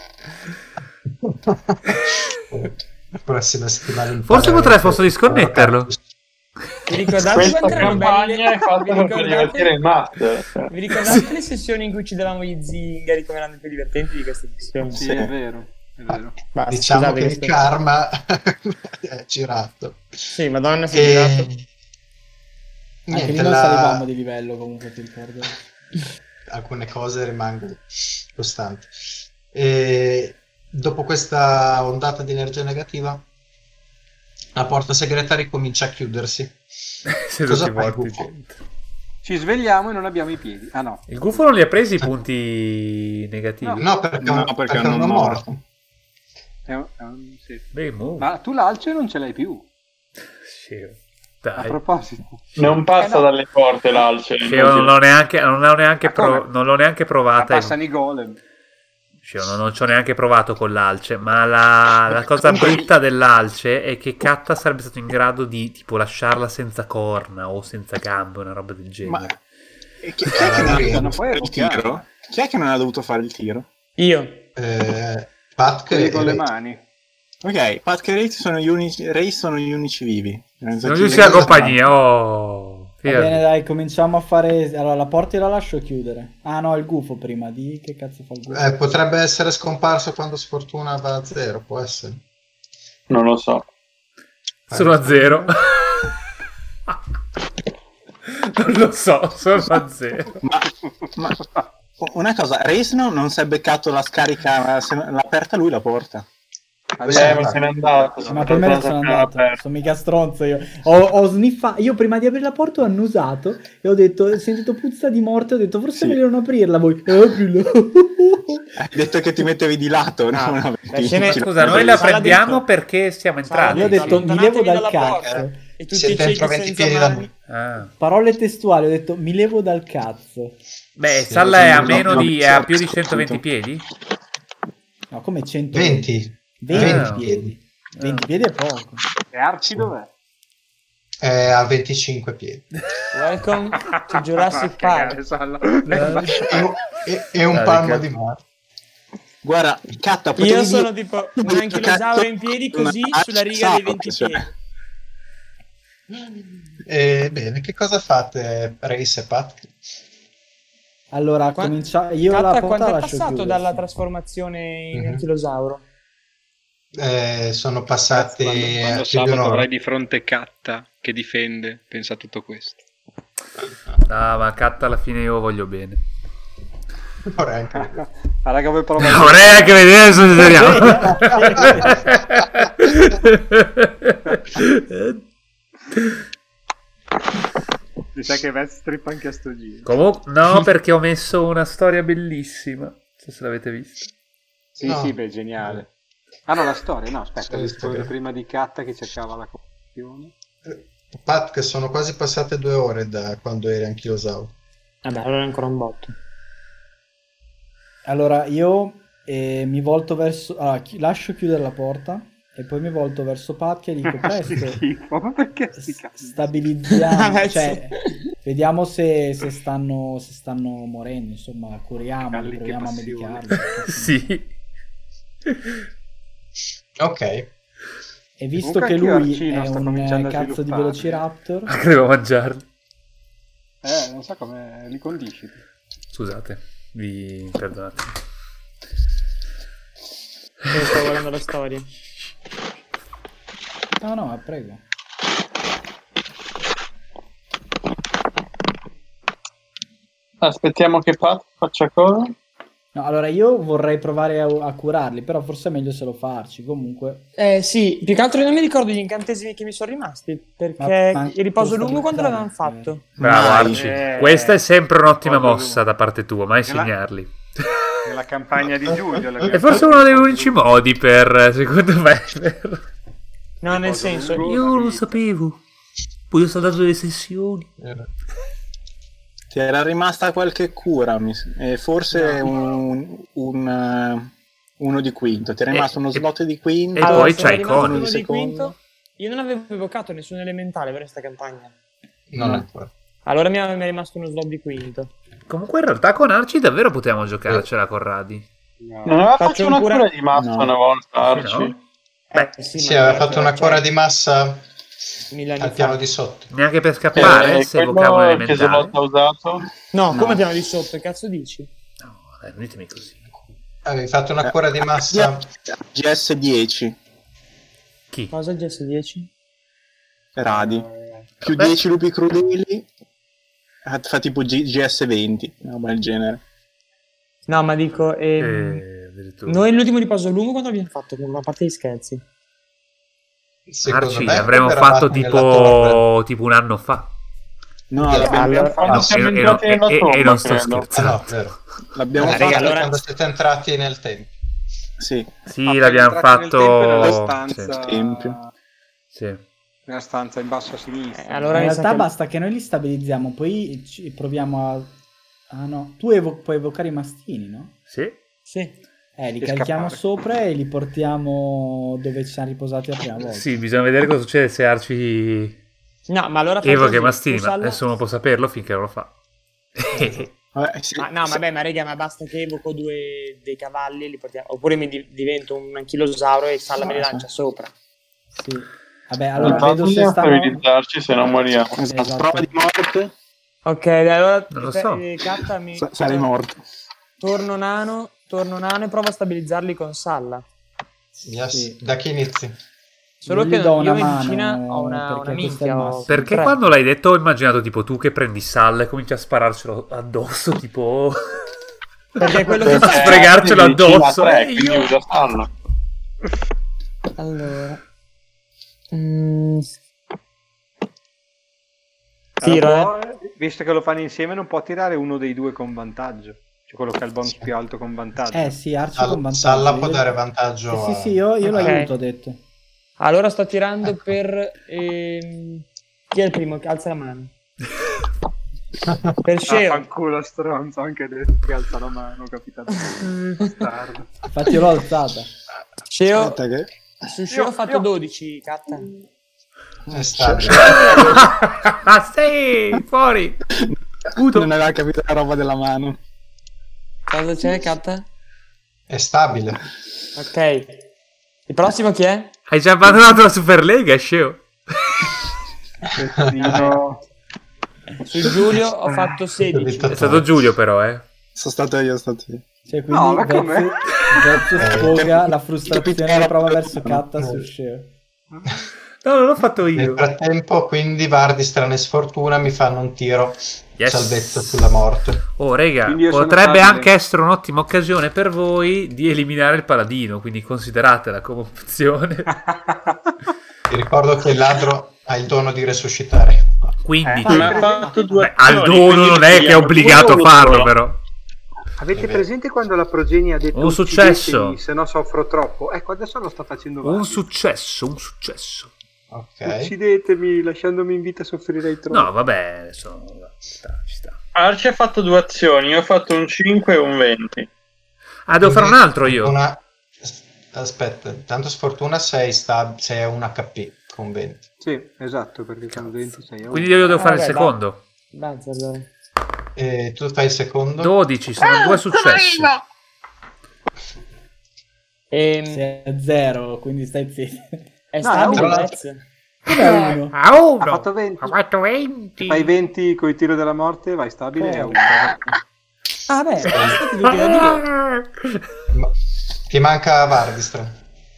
La prossima settimana Forse imparerete potrei posso disconnetterlo. Vi ricordate Questa quanto erano campagna belle? è fatta Vi per divertire il ricordate, master. vi ricordate le sessioni in cui ci davamo gli zingari come erano più divertenti di queste sessioni? Sì, Sì. è vero, è vero. Basta, Diciamo scusate che il questo- karma è girato. Sì, madonna, si è girato. E... Anche Niente, lì non la- salivamo di livello comunque, ti ricordo. alcune cose rimangono costanti. E dopo questa ondata di energia negativa, la porta segreta ricomincia a chiudersi. Se Cosa tutti fai, morti Gufo? dentro. Ci svegliamo e non abbiamo i piedi. Ah no. Il gufo non li ha presi i punti negativi? No, perché, No, perché, perché non non è è morto. morto. È un- è un- sì. Beh, mu. Ma tu l'alce non ce l'hai più. Scemo. A Dai. proposito. Non passa Eh, no. dalle porte l'alce. Scemo, non l'ho neanche, non l'ho neanche, Ma come? pro- non l'ho neanche Ma provata. in- passano i golem. Scemo, non, non ci ho neanche provato con l'alce. Ma la, la cosa brutta dell'alce è che Katta sarebbe stato in grado di tipo lasciarla senza corna o senza gambe, una roba del genere. Ma e chi, chi è che non ha Non dovuto puoi fare il evocare. tiro? Chi è che non ha dovuto fare il tiro? Io. Eh, Pat Quelli che con le mani. Ok, Pat e Ray sono gli unici, Ray sono gli unici vivi. Non ci sia compagnia. Oh. Va Fidati. bene, dai, cominciamo a fare... Allora, la porta la lascio chiudere. Ah no, il gufo prima. Di che cazzo fa il gufo? eh, potrebbe essere scomparso quando sfortuna va a zero, può essere. Non lo so. Sono a zero. Non lo so, sono a zero. Ma, ma una cosa, Race non si è beccato la scarica, se l'ha aperta lui la porta. Eh, ma se n'è andato. Ma per me sono andato, sono mica stronzo io. Ho, ho sniffato, io prima di aprire la porta ho annusato e ho detto, ho sentito puzza di morte, ho detto forse Sì. meglio non aprirla voi. Eh, aprila. Hai detto che ti mettevi di lato, Ah, no? la scena- Scusa, noi la Sala prendiamo dentro. perché siamo entrati. Io ho detto mi levo dal Allontanatevi dalla cazzo. porta. E tutti Siete ciechi dentro venti senza piedi da mani. noi. Ah. Parole testuali, ho detto mi levo dal cazzo. Beh, Sì, Salla è a no, meno no, di, no, è a no, più di no, centoventi no. piedi? No, come cento venti. venti Ah. piedi. venti piedi è poco. E Arci dov'è? È a venticinque piedi. Welcome to Jurassic Cagare, Park. Salla. E, un- e- e un Dai, palmo che- di mare. Guarda, Catta, potevi Io dire- sono tipo un anchilosauro in piedi così Una- sulla riga dei venti cioè. piedi. E, bene, che cosa fate, Race e Pat? Allora, Qua- comincia... io la Katta, porta quanto la è lascio passato chiudere, dalla sì. trasformazione in Mhm. anchilosauro? Eh, sono passati Quando, quando più di sabato un'ora. avrai di fronte Katta che difende, pensa a tutto questo. No, ma Katta alla fine io voglio bene. Vorrei anche vedere. Guarda come prova. No, vorrei anche vedere se Mi sa che Vez strippa anche a sto giro. Comunque, no, perché ho messo una storia bellissima. Non so se l'avete vista. Sì, No. sì, beh, geniale. Ah no, la storia, no, aspetta, Sì, ho visto storia. prima di Katta che cercava la confusione. Pat, che sono quasi passate due ore da quando eri anch'io. Vabbè, allora è ancora un botto. Allora io eh, mi volto verso... ah, chi- lascio chiudere la porta e poi mi volto verso Pat e dico presto. Schifo, ma perché sti s- cazzi? stabilizziamo, Vabbè, cioè, sì. vediamo se, se stanno, se stanno morendo, insomma, curiamo, Calli, che proviamo a passione. medicarli. Sì. Ok. E visto Comunque che anch'io lui Arcino è sto un cominciando eh, a cazzo di sviluppare. Velociraptor, Devo mangiarli. Eh, non so come li condisci. Scusate, vi perdonate. Io sto guardando la storia. no no, prego. Aspettiamo che Pat faccia cosa? No, allora io vorrei provare a, a curarli, però forse è meglio se lo farci, comunque. Eh sì, più che altro io non mi ricordo gli incantesimi che mi sono rimasti, perché Ma- ma il riposo posso lungo quando stabilizzare? l'avevamo fatto? Bravo Mai. Arci. Eh, Questa è sempre un'ottima proprio mossa lui. da parte tua, mai Nella- segnarli. Nella campagna di Giulio. l'abbiamo E forse fatto uno dei il unici riposo modi per, secondo me, per... No, nel Riposo senso, lungo. io... Io non lo sapevo. Poi ho saltato delle sessioni. Ti era rimasta qualche cura, mi s- e forse un, un, eh, uno di quinto. Ti è rimasto E- uno e- slot di quinto. e poi se ne è c'hai rimasto Conan. uno di Secondo. quinto. Io non avevo evocato nessun elementale per questa campagna. Non No. ancora. Allora mi è mi è rimasto uno slot di quinto. Comunque in realtà con Arci davvero potevamo giocarcela con Radi. No. Non aveva Faccio fatto un una cura- cura di massa No. una volta, Sì, Arci? no? Beh, Eh, Sì, ma aveva non è fatto che- una cioè, cura di massa mille anni al fa. piano di sotto. Neanche per scappare Eh, se evocavo un quello che elementare. slot ha usato? No, No. come piano di sotto, che cazzo dici? No, dai, non ditemi così. Avevi fatto una cura di massa. G S dieci Chi? Cosa G S dieci? radi. Più Vabbè. dieci lupi crudeli. Fa fa tipo G- GS venti, una roba del genere. No, ma dico... ehm, Eh, addirittura. noi l'ultimo riposo lungo quando l'abbiamo fatto, a parte gli scherzi. Secondo Arci me l'avremmo eravate fatto nella tipo, torre. tipo un anno fa. No, Sì, l'abbiamo, allora- Quando No, siamo e, e- entrati e- nella e- e tomba, non sto credo. Ah no, scherzando. vero. l'abbiamo Eh, fatto. raga, allora- quando siete entrati nel tempo. Sì, Sì, Appena l'abbiamo entrati nel tempio nella fatto... stanza, Sì, Tempio. sì. nella stanza in basso a sinistra. Eh, allora In mi sa realtà che- basta che noi li stabilizziamo, poi ci proviamo a... Ah no, tu evo- puoi evocare i mastini, no? Sì. Sì. Eh, li E carichiamo scappare. sopra e li portiamo dove ci siamo riposati la prima volta. Sì, bisogna vedere cosa succede se Arci No, ma allora fai evoca così, i mastini, tu ma Salla- nessuno può saperlo finché non lo fa. vabbè, sì, Ma no, sì. vabbè, ma raga, ma basta che evoco due dei cavalli e li portiamo. Oppure mi di- divento un anchilosauro e Salla me li Sì, lancia sì. sopra. Sì. Vabbè, allora Allora, vedo se bisogna stanno... stabilizzarci se non moriamo. Esatto, Esatto. prova di morte. Ok, dai, allora Non lo so. eh, Katta, mi- sa- sarei morto. Torno nano, torno nano e provo a stabilizzarli con Salla. Yes. Sì. Da chi inizi? Solo Non che gli do io una in mano, vicina ho una, perché una questo è il minchia. ho massimo. Perché tre. quando l'hai detto ho immaginato tipo tu che prendi Salla e cominci a spararcelo addosso, tipo... Perché quello che Perché fa... Sfregarcelo Arci vicino a addosso, tre, e quindi io- usa Salla. Allora... Mm. Allora, Tiro, eh. può- visto che lo fanno insieme, non può tirare uno dei due con vantaggio. Cioè quello che ha il bonus più alto con vantaggio. Eh sì, Arci Sal- con vantaggio. Salla può Io- dare vantaggio. Eh, a- sì, sì, io, io a- l'aiuto, ho detto. Allora sto tirando Ecco. per... ehm, Chi è il primo? Che alza la mano. Per Ah, Sceo. fanculo stronzo, anche detto che alza la mano, capitato. Bastardo. Infatti io l'ho alzata. Sceo... Aspetta che... Su Sceo ho fatto dodici, Katta. È stabile. Ah, sì, fuori! Puto. Non aveva capito la roba della mano. Cosa c'è, Katta? È stabile. Ok. Il prossimo chi è? Hai già abbandonato la Superlega, Sceo? No. Su Giulio ho fatto sedici. È stato Giulio però, eh. Sono stato io, sono stato io. Cioè, quindi No, ma Vez- com'è? Gozzo Eh, sfoga la Capitano. frustrazione che prova verso Katta su Sceo. No, non l'ho fatto Nel io. frattempo, quindi, Vardi, strana e sfortuna, mi fanno un tiro Yes. salvezza sulla morte. Oh, raga, Quindi io sono potrebbe stabile. anche essere un'ottima occasione per voi di eliminare il paladino, quindi consideratela come opzione. Ti ricordo che il ladro ha il dono di resuscitare. quindici. Eh, Ma ha fatto due Beh, al azioni, dono quindi non è che è tagliamo obbligato a solo farlo, uno. però. Avete È vero. presente quando la progenie ha detto Un successo. "Uccidetemi, se no soffro troppo"? Ecco, adesso lo sta facendo Un Vardi. successo, un successo. Ok. Uccidetemi, lasciandomi in vita soffrirei troppo. No, vabbè, adesso ci sta, ci sta. Arci ha fatto due azioni, io ho fatto un cinque e un venti. Ah, devo fare un altro io. Una... Aspetta, tanto sfortuna sei, sta... sei a un acca pi con venti. Sì, esatto, perché sono ventisei. a Quindi uno. io devo fare il vabbè, secondo. Danza allora. E tu fai il secondo? dodici, sono due successi. Ehm, Sei a zero, quindi stai zitto. è No, stabile uno. Lez? Come uno? A uno. Ha fatto venti. Ha fatto venti. Fai venti con il tiro della morte, vai stabile e a uno. Ah beh, sono stati tutti da Dio. Ma- Ti manca Vardistra.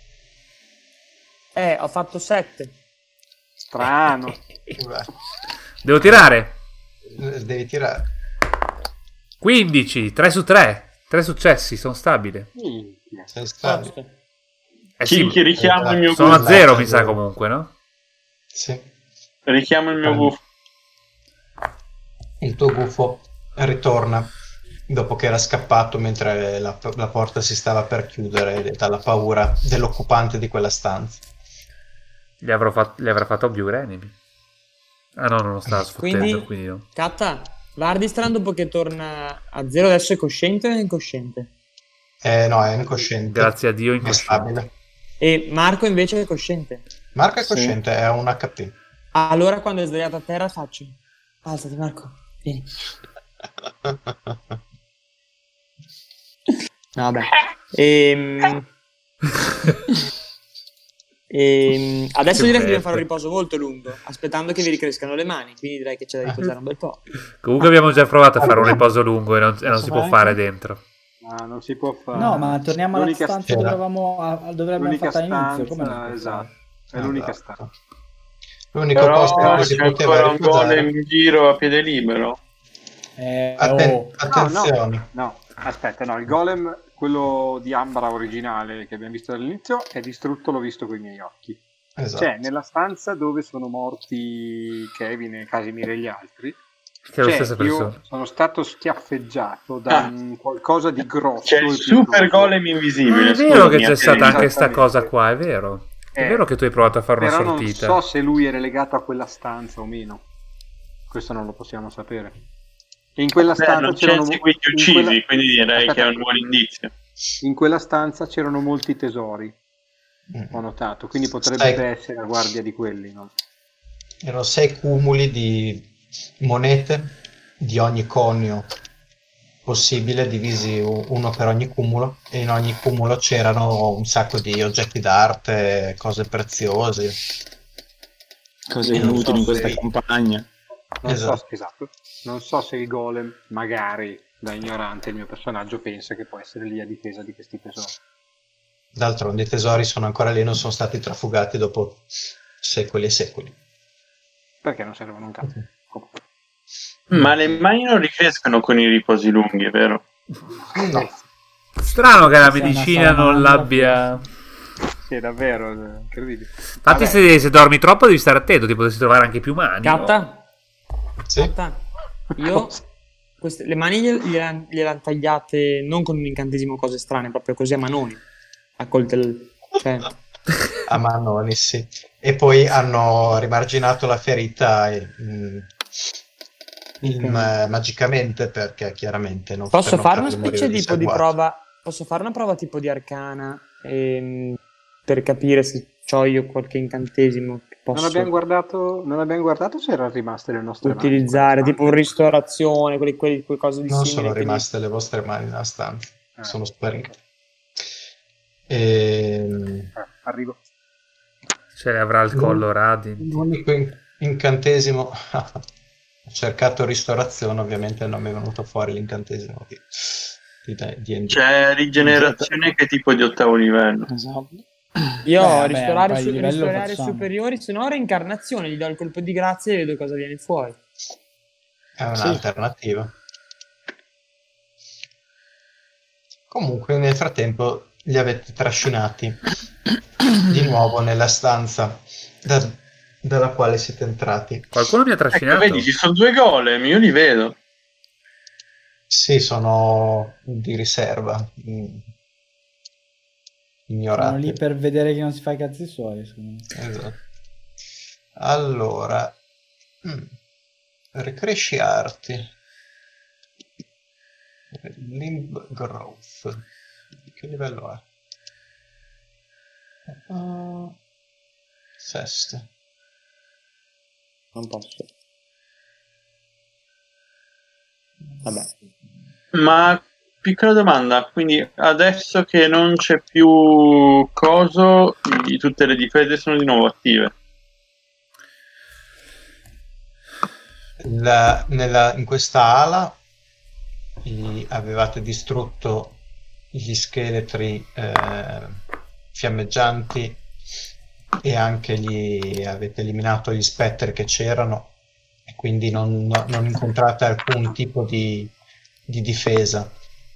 Eh, ho fatto sette. Strano. Vai. Devo tirare. Devi tirare. quindici, tre su tre. tre successi, sono stabile. Minchia. Sei stabile. Posto. Eh Chi, sì, chi richiamo il mio sono a buffo? zero, mi sa comunque, no? Sì. Richiamo il mio buffo. Il tuo gufo ritorna dopo che era scappato mentre la, la porta si stava per chiudere dalla paura dell'occupante di quella stanza. Gli, avrò fatto, gli avrà fatto più enemy. Ah no, non lo stava sfottendo, Quindi, quindi no. Katta, Vardistran dopo che torna a zero adesso è cosciente o è incosciente? Eh, no, è incosciente. Grazie a Dio È incosciente. stabile. E Marco invece è cosciente. Marco è cosciente, è a un acca pi. Allora quando è sdraiato a terra faccio: alzati Marco, vieni. No, vabbè. Ehm... ehm, Adesso Che direi che dobbiamo bello. fare un riposo molto lungo, aspettando che vi ricrescano le mani, quindi direi che c'è da riposare un bel po'. Comunque abbiamo già provato a fare un riposo lungo e non, e non si può fare dentro. Ma non si può fare. No, ma torniamo alla L'unica stanza stanza- dove eravamo, a- dove l'abbiamo L'unica fatta all'inizio. stanza, Come non si può esatto. fare? È l'unica Esatto. stanza. L'unico Però posto in cui si c'è poteva ancora un riposare. golem in giro a piede libero. Eh, Atten- oh. attenzione. No, aspetta, no, il golem, quello di Ambra originale che abbiamo visto dall'inizio, è distrutto, l'ho visto con i miei occhi. Esatto. Cioè, nella stanza dove sono morti Kevin e Casimir e gli altri, Che è la cioè, stessa io persona. sono stato schiaffeggiato da Ah. un qualcosa di grosso. C'è e il super pietoso. golem invisibile. Ah, è vero scusami, che c'è a stata piede anche sta Esattamente. cosa qua, è vero. È Eh, vero che tu hai provato a fare una Però non sortita. so se lui è relegato a quella stanza o meno. Questo non lo possiamo sapere. E in quella Beh, stanza non c'erano c'è seguiti in uccisi, quella- quindi direi Aspetta. che è un buon indizio. In quella stanza c'erano molti tesori, Mm. ho notato, quindi potrebbe Stai- essere la guardia di quelli, no? Erano sei cumuli di monete di ogni conio possibile, divisi u- uno per ogni cumulo, e in ogni cumulo c'erano un sacco di oggetti d'arte, cose preziose. Cose Eh, non so inutili in questa se- campagna. Non Esatto. so, esatto. Non so se il golem, magari da ignorante il mio personaggio, pensa che può essere lì a difesa di questi tesori. D'altronde i tesori sono ancora lì, non sono stati trafugati dopo secoli e secoli. Perché non servono un cazzo. Comunque. Ma le mani non ricrescono con i riposi lunghi, vero? No. Strano che la Sei una medicina non salamandra. l'abbia. Sì, è davvero è incredibile. Infatti, se, se dormi troppo devi stare attento, ti potresti trovare anche più mani. no? Katta, Sì? Katta, io queste, le mani gliele, gliele, gliele hanno tagliate non con un incantesimo, cose strane, proprio così a manoni, a coltel, cioè, A Manoni, sì. E poi hanno rimarginato la ferita in- in- Ok. magicamente, perché chiaramente non posso per non fare una farli specie morire tipo di disagguati. prova, posso fare una prova tipo di arcana ehm, per capire se ho io qualche incantesimo che Non posso abbiamo guardato, non abbiamo guardato se erano rimaste le nostre mani. utilizzare, tipo un ristorazione, quelle, quelle, quelle cose di Non simile. sono quindi- rimaste le vostre mani nella stanza, Eh, sono sparite. Ehm, eh, arrivo. Ce le avrà al collo Radin. L'unico in- incantesimo ho cercato ristorazione, ovviamente non mi è venuto fuori l'incantesimo di, di D and D. C'è rigenerazione che tipo di ottavo livello. Esatto. Io Beh, ho vabbè, ristorare, un paio su- di livello ristorare facciamo. superiori, se no reincarnazione, gli do il colpo di grazia e vedo cosa viene fuori. È Sì. un'alternativa. Comunque, nel frattempo, li avete trascinati di nuovo nella stanza da- dalla quale siete entrati. Qualcuno mi ha Ecco, trascinato? vedi, ci sono due golem, io li vedo. Sì, sono di riserva, mm, Sono ignorati. lì per vedere che non si fa i cazzi suoi. secondo me. Esatto. Allora, mm, ricresci arti. Limb growth. Che livello è? Uh, sesto. Non posso. Vabbè. Ma piccola domanda, quindi adesso che non c'è più coso, i- tutte le difese sono di nuovo attive. La- nella- in questa ala i- avevate distrutto gli scheletri eh, fiammeggianti e anche gli avete eliminato gli spettri che c'erano e quindi non, no- non incontrate alcun tipo di, di difesa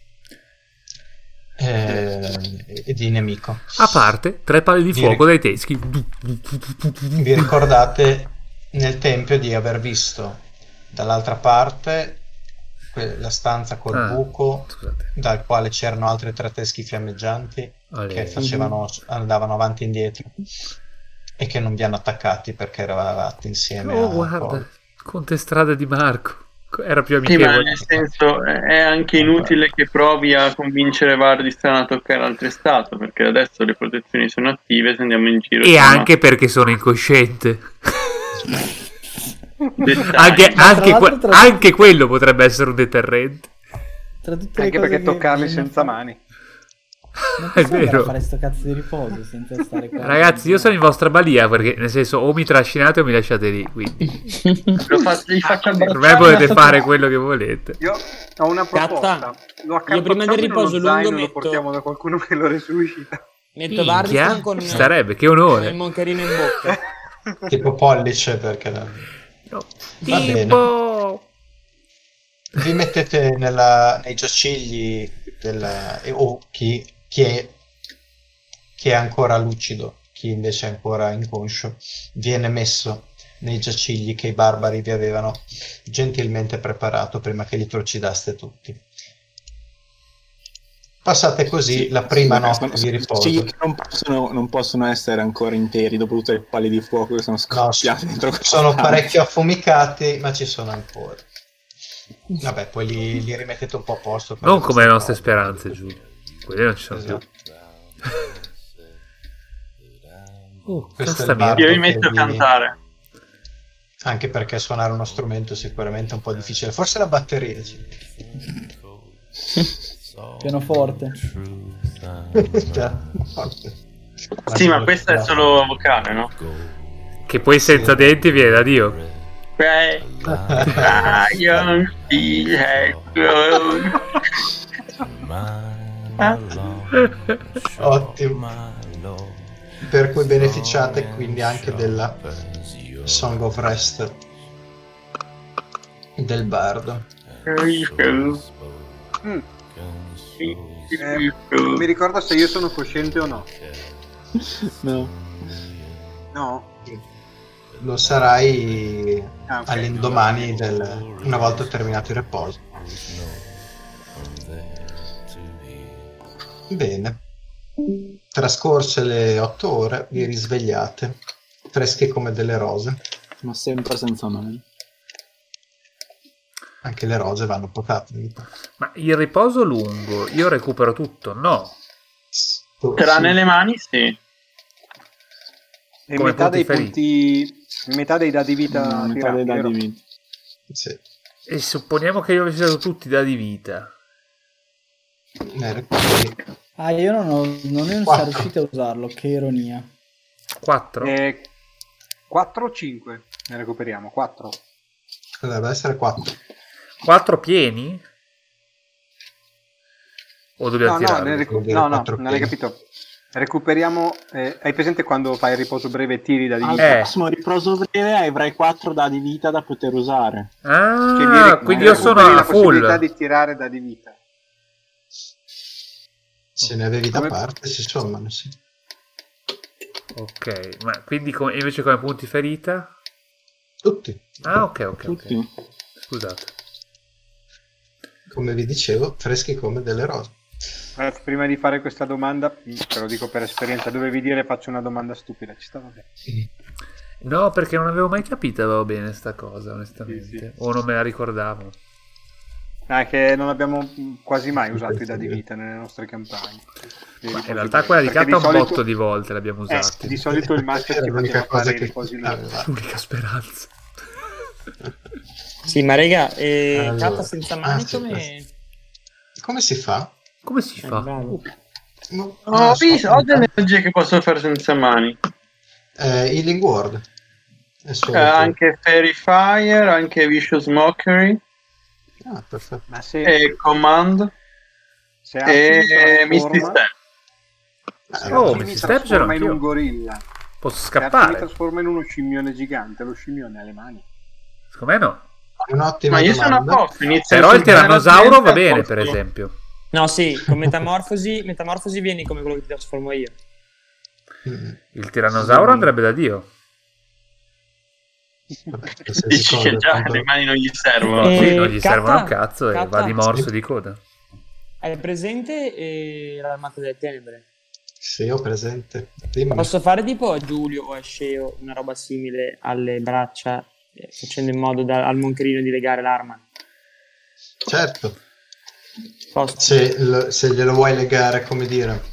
eh, e di nemico. A parte tre palle di Vi fuoco ric- dai teschi. Vi ricordate nel tempio di aver visto dall'altra parte que- la stanza col Ah, buco scusate. dal quale c'erano altri tre teschi fiammeggianti Ale. che facevano, andavano avanti e indietro e che non vi hanno attaccati perché eravate insieme Oh, a guarda, Cole. Conte Strada di Marco. Era più Sì, ma amichevole. nel senso è è anche inutile che provi a convincere Vardistan a toccare altre statue, perché adesso le protezioni sono attive se andiamo in giro. E siamo- anche perché sono incosciente. Dettagli. Anche, Ma tra anche, l'altro que- tra- anche quello potrebbe essere un deterrente. Tra tutte le Anche cose perché che toccarli bisogna senza fare- mani. Non È possiamo andare vero. a fare sto cazzo di riposo senza stare qua. Ragazzi, io sono in vostra balia perché nel senso o mi trascinate o mi lasciate lì. Quindi Lo fa- li faccio per abbracciare. me potete fare quello che volete. Io ho una proposta. Catta, Lo io prima del accampacciamo in riposo uno lungo zaino e lo metto- portiamo da qualcuno che lo resuscita. Metto Minchia, Vardistan con ci starebbe, che onore. il moncherino in bocca. Tipo pollice perché No. Va bene. Tipo... vi mettete nella- nei giacigli della, e- o chi, chi è, chi è ancora lucido, chi invece è ancora inconscio, viene messo nei giacigli che i barbari vi avevano gentilmente preparato prima che li trucidaste tutti. Passate così la prima notte di riposo. Sì, non possono, non possono essere ancora interi dopo tutte le palle di fuoco che sono No, scoppiate dentro questa sono stanza. parecchio affumicati, ma ci sono ancora. Vabbè, poi li, li rimettete un po' a posto. Non come le nostre queste speranze, Giulio. Quelle non ci sono Esatto. più. Uh, Questo questa è il bardo Io mia. mi metto a che vi- cantare. Anche perché suonare uno strumento sicuramente è un po' difficile. Forse la batteria. Sì. Pianoforte. Già, forte. Sì, ma questa è solo vocale, no? Che poi senza denti viene da Dio. Beh, I don't feel it grow. Ah. Ottimo. Per cui beneficiate quindi anche della Song of Rest del bardo. Mm. Eh, non mi ricordo se io sono cosciente o no. No. No? Lo sarai Ah, ok. all'indomani del, una volta terminato il riposo. Bene. Trascorse le otto ore, vi risvegliate, freschi come delle rose. Ma sempre senza mani. Anche le rose vanno potate. dico. Ma il riposo lungo, io recupero tutto? No. Tu- Tranne sì. le mani, sì. E Come metà dei punti punti, metà dei dadi vita No, metà tirati, dei dadi vero? vita. Sì. E supponiamo che io avessi dato tutti i dadi vita. Ne recuperi Ah, io non, ho, non sono Quattro. riuscito a usarlo, che ironia. quattro? Eh, quattro o cinque ne recuperiamo? quattro. Dovrebbe essere quattro. quattro pieni? O dobbiamo No, no, tirarlo? ne recu- vuol dire no, no, quattro non hai piedi. capito. Recuperiamo. Eh, hai presente quando fai il riposo breve e tiri da Al di Eh. prossimo riposo breve avrai quattro dadi vita da poter usare. Ah, che mi recu- quindi io sono recuperi a la possibilità full. di tirare da di vita. Se ne avevi da Come- parte, si sommano, sì. Ok, ma quindi come- invece come punti ferita? Tutti. Ah, ok, ok, ok. Tutti. Scusate. Come vi dicevo, freschi come delle rose. Ragazzi, prima di fare questa domanda, te lo dico per esperienza, dovevi dire faccio una domanda stupida, ci stava bene. No, perché non avevo mai capito bene sta cosa, onestamente. Sì, sì. O non me la ricordavo. Ah, che non abbiamo mh, quasi mai usato i dadi vita nelle nostre campagne. Ma in realtà quella di Perché carta un solito- botto di volte l'abbiamo eh, usati. di solito il master Era ci l'unica faceva cosa fare i che riposi lì. aveva. L'unica speranza. Sì, ma raga, eh, Allora. carta senza mani Ah, sì, come... Come si fa? Come si Eh, fa? bravo. No, Ho ah, visto, aspetta. ho delle magie che posso fare senza mani. Eh, Healing Word. È solo Eh, quello. anche Fairy Fire, anche Vicious Mockery, Ah, perfetto. Ma se, e Command, se Archie e mi Misty trasforma, Step. se Oh, Archie Misty mi Step ce l'ho trasforma in anch'io. un gorilla, Posso se Archie mi scappare? trasforma in uno scimmione gigante, lo scimmione ha le mani. Secondo me no. Un'ottima Ma io sono a domanda. posto, inizio Però a il insultare la tirannosauro gente, va a bene, posto. per esempio. No, sì, con metamorfosi, metamorfosi vieni come quello che ti trasformo io. Mm. Il tirannosauro andrebbe da Dio. Vabbè, qualsiasi Dici cosa, che già tanto- le mani non gli servono. Eh, Sì, non gli Catta- servono un cazzo e Catta- va di morso Sì. di coda. Hai presente eh, l'armata delle tenebre? Sì, ho presente. Dimmi. Posso fare tipo a Giulio o a Sceo una roba simile alle braccia, eh, facendo in modo da, al moncherino di legare l'arma? Certo, Posso? se, lo- se glielo vuoi legare, come dire,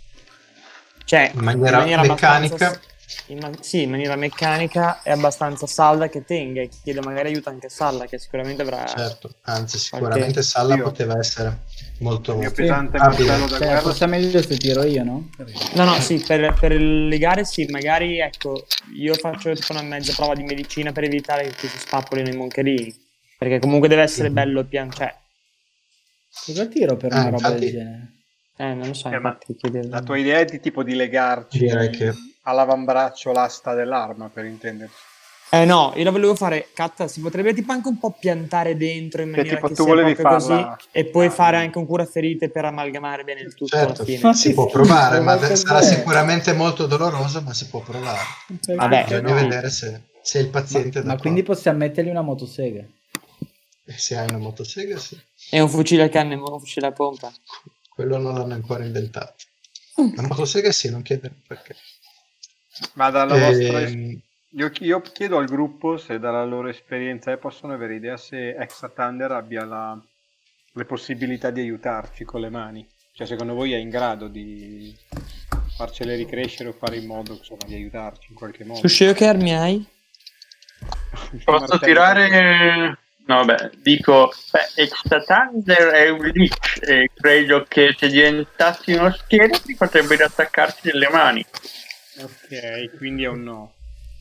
Cioè, in maniera meccanica. abbastanza- in ma- sì, in maniera meccanica è abbastanza salda che tenga e chiedo magari aiuto anche a Salla che sicuramente avrà... Certo, anzi, sicuramente Ok. Salla Io- poteva essere molto Il mio Sì. pesante abile. martello da Cioè, guerra. forse è meglio se tiro io, no? No, no, sì, per, per legare sì, magari ecco, io faccio tipo una mezza prova di medicina per evitare che si spappolino i moncherini, perché comunque deve essere Mhm. bello pian, cioè, Cosa tiro per Ah, una roba infatti- del genere? eh, non lo so, Eh, ma infatti chiedevo. La tua idea è di tipo di legarci Direi che- all'avambraccio l'asta dell'arma, per intenderci. Eh no, io la volevo fare, Catta, si potrebbe tipo anche un po' piantare dentro in Che maniera tipo che tu sia volevi proprio farla- così e poi Ah, fare sì. anche un curaferite per amalgamare bene il tutto alla Certo, fine. Ma si che può schifo, provare, ma ma de- cos'è? sarà sicuramente molto doloroso, ma si può provare. Vabbè, Bisogna no. vedere se, se il paziente è Ma d'accordo. quindi possiamo mettergli una motosega? E se hai una motosega, sì. È un fucile a canne, un fucile a pompa. Quello non l'hanno ancora inventato. La motosega sì, non chiedere perché. Ma dalla vostra Ehm, io, io chiedo al gruppo se dalla loro esperienza eh, possono avere idea se Exa Thunder abbia la- le possibilità di aiutarci con le mani. Cioè, secondo voi è in grado di farcele ricrescere o fare in modo insomma, di aiutarci in qualche modo? Tu Sceo che armi hai? Posso Martello. tirare... No, beh, dico, beh, Extra Thunder è un leech e credo che se diventassi uno scheletro potrebbe attaccarsi delle mani. Ok, quindi è un no.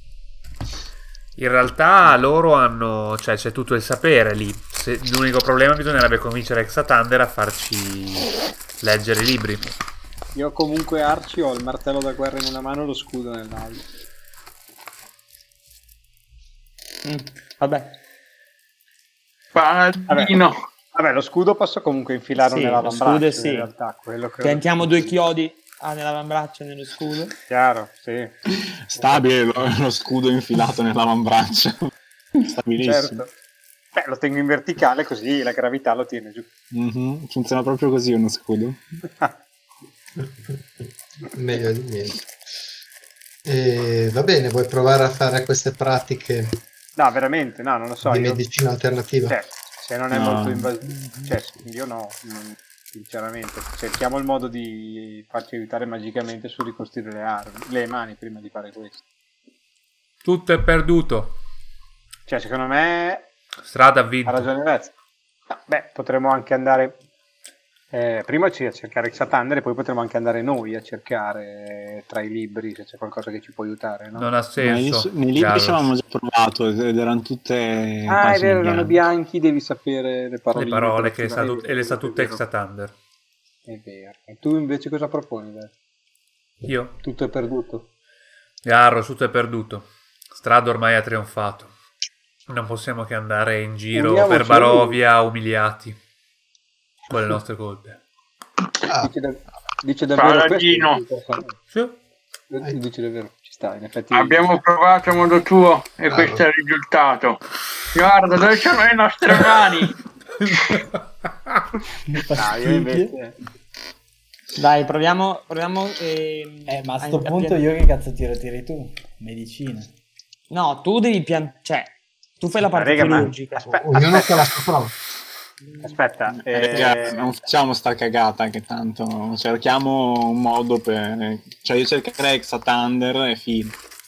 In realtà loro hanno, cioè c'è tutto il sapere lì. Se- l'unico problema bisognerebbe convincere Exa Thunder a farci leggere i libri. Io comunque Arci ho il martello da guerra in una mano e lo scudo nell'altra. Mm, vabbè. Paladino. Vabbè, lo scudo posso comunque infilarlo Sì, lo nell'avambraccio scudo sì. in realtà. Quello che Piantiamo due chiodi ah, nell'avambraccio e nello scudo. Chiaro, sì. Stabile lo, lo scudo infilato nell'avambraccio. Stabilissimo. Certo. Beh, lo tengo in verticale così la gravità lo tiene giù. Mhm, funziona proprio così uno scudo. meglio di niente. E, va bene, vuoi provare a fare queste pratiche No, veramente, no, non lo so. di io- medicina alternativa? cioè, se non è No. molto invasivo, cioè, io no, non- sinceramente. Cerchiamo il modo di farci aiutare magicamente su ricostruire le armi, le mani prima di fare questo. Tutto è perduto. Cioè, secondo me Strada ha ha vinto. ragione Vez. No, beh, potremmo anche andare eh, prima ci- a cercare Exa Thunder e poi potremmo anche andare noi a cercare tra i libri se c'è qualcosa che ci può aiutare, no? Non ha Ma nei, senso. nei libri Carlos. ci avevamo già provato ed erano tutte Ah, è pagine vero, erano bianche. bianchi, devi sapere le parole. Le parole che sa tut- e le sa tutte Exa Thunder. È vero. E tu invece cosa proponi? Dai? Io? Tutto è perduto. Garro, tutto è perduto. Strada ormai ha trionfato. Non possiamo che andare in giro Uniamoci per Barovia umiliati con le nostre colpe. Ah, Dice, da- dice davvero Paladino. questo? Sì. Dice davvero, ci sta, in effetti. Abbiamo provato a modo tuo e Bravo. questo è il risultato. Guarda, dove sono le nostre mani? Mi fa No, io schifo. invece... Dai, proviamo, proviamo ehm, Eh, ma a a- sto a punto pian- io che cazzo tiro tiri tu? Medicina. No, tu devi pian... cioè, tu fai la parte Raga, ma- chirurgica. Aspetta, ognuno aspetta. fa la sua prova. Aspetta, Eh, eh, ragazzi, non facciamo sta cagata che tanto cerchiamo un modo per... Cioè io cercherei Exatander e fine.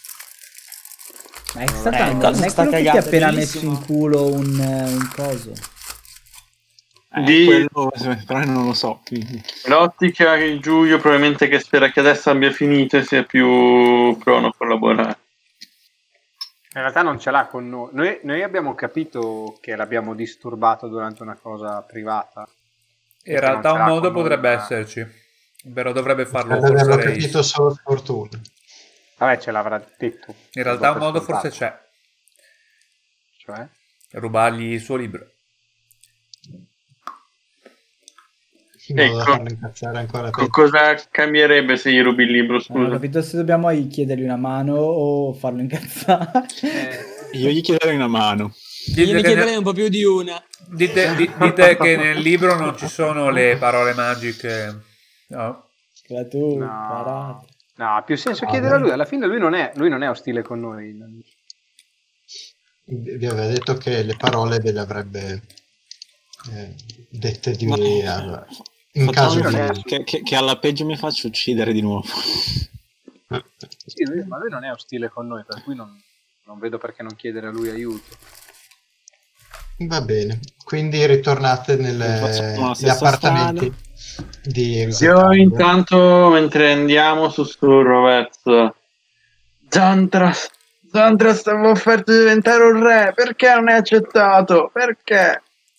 Ma è stato Eh, non cosa è sta quello che ti ha cagando, appena bellissimo. messo in culo un, eh, un coso. Eh, Di- quello, però non lo so. quindi. L'ottica di Giulio probabilmente che spera che adesso abbia finito e sia più prono a collaborare. in realtà non ce l'ha con noi. noi. Noi abbiamo capito che l'abbiamo disturbato durante una cosa privata. In realtà Non ce un l'ha modo con noi, potrebbe ma- esserci, però dovrebbe farlo Ad averlo forse capito Reis. solo sfortuna. Vabbè, ce l'avrà detto. In realtà un Per modo scontato. forse c'è, Cioè? rubargli il suo libro. In modo da Ecco. farlo incazzare ancora Co- peggio. cosa cambierebbe se gli rubi il libro, Non ho scusa? capito se dobbiamo chiedergli una mano o farlo incazzare. Io gli chiederei una mano. Io Dite mi che, chiederei ne- un po' più di una. dite- di- dite che nel libro non ci sono le parole magiche. No? Tu, No. parato. No, ha più senso Ah, chiedere a beh. lui. Alla fine lui non è, lui non è ostile con noi. Vi aveva detto che le parole ve le avrebbe eh, dette di Ma- a- in Facciamo caso non è di... che, che- che alla peggio mi faccio uccidere di nuovo. Sì, lui- ma lui non è ostile con noi, per cui non, non vedo perché non chiedere a lui aiuto. Va bene, quindi ritornate Facciamo la negli stessa appartamenti di Io Exeter. intanto, mentre andiamo, sussurro verso Zantras. Zantras ti avevo offerto di diventare un re, perché non hai accettato? Perché?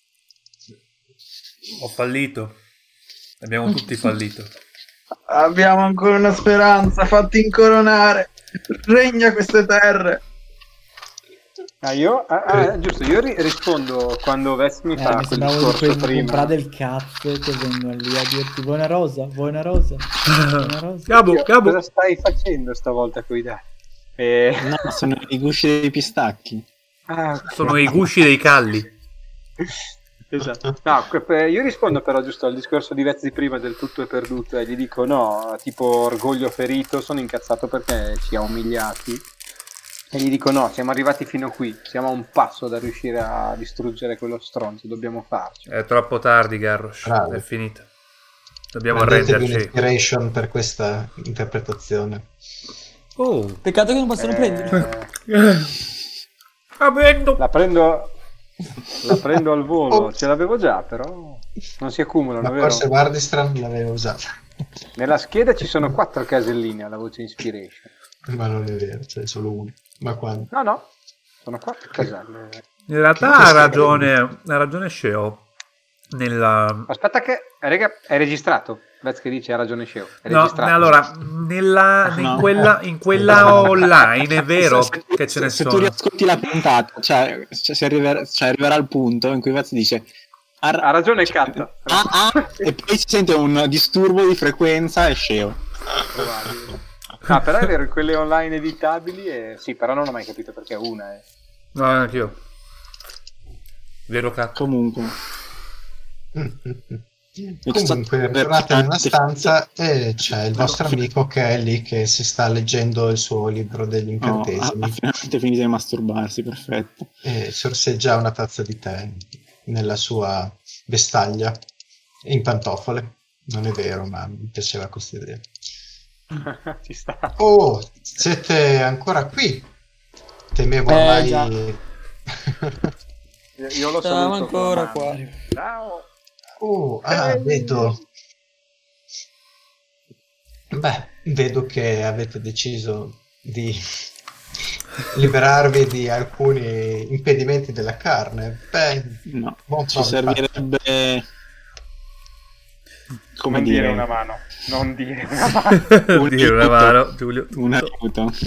Ho fallito. Abbiamo tutti fallito. Abbiamo ancora una speranza, fatti incoronare. Regna queste terre. Ah, io? Ah, ah, giusto, io ri- rispondo quando Vest mi Eh, fa mi quel sembrava di discorso quei prima. comprare del cazzo che vengono lì a dirti vuoi una rosa, vuoi una rosa, vuoi una rosa. Gabo, Io, Gabo. cosa stai facendo stavolta coi dati? Eh, No, sono i gusci dei pistacchi. ah, ok. Sono i gusci dei calli. Esatto. No, que- pe- io rispondo però giusto al discorso di Vez di prima del tutto è perduto e gli dico no, tipo orgoglio ferito, sono incazzato perché ci ha umiliati e gli dico no, siamo arrivati fino qui, siamo a un passo da riuscire a distruggere quello stronzo, dobbiamo farci. È troppo tardi, Garrosh. Bravo. È finita. Dobbiamo Prendetevi arrenderci. un'inspiration per questa interpretazione. Oh. Peccato che non possono prendere. Eh, Avendo. la prendo la prendo al volo, ce l'avevo già però non si accumulano, Ma vero? forse Vardistran l'aveva usata. Nella scheda ci sono quattro caselline alla voce inspiration. Ma non è vero, c'è solo uno. Ma quando? No, no, sono quattro caselle. In realtà ha ragione, ha ragione Sheo. Nella... Aspetta che, raga, è registrato. Vez che dice ha ragione Sceo. È No, registrato. allora, nella, in, No. quella, in quella online è vero Se- se- che ce ne se sono. tu riascolti la puntata, cioè, cioè, si arriverà, cioè arriverà al punto in cui Vaz dice ha, Ha ragione Catta. ah, ah, e poi si sente un disturbo di frequenza e sceo. Probabile. Ah, però è vero, in quelle online editabili è... Sì, però non ho mai capito perché una è... No, anch'io. Vero cazzo. Comunque, Comunque, tornate nella stanza e c'è il vostro amico che è lì che si sta leggendo il suo libro degli no, ha, incantesimi ha finalmente finito di masturbarsi, perfetto. e sorseggia una tazza di tè nella sua vestaglia in pantofole. Non è vero, ma mi piaceva questa idea. Ci sta. Oh, siete ancora qui? Temevo Eh, ormai... già. Io, io lo Siamo saluto ancora con qua. mano. Ciao. Oh, ah, vedo. Beh, vedo che avete deciso di liberarvi di alcuni impedimenti della carne. Beh, No, buon ci provo, infatti. servirebbe Come non dire, dire una mano. Non dire una mano. Non dire una mano, Giulio. un tutto. aiuto.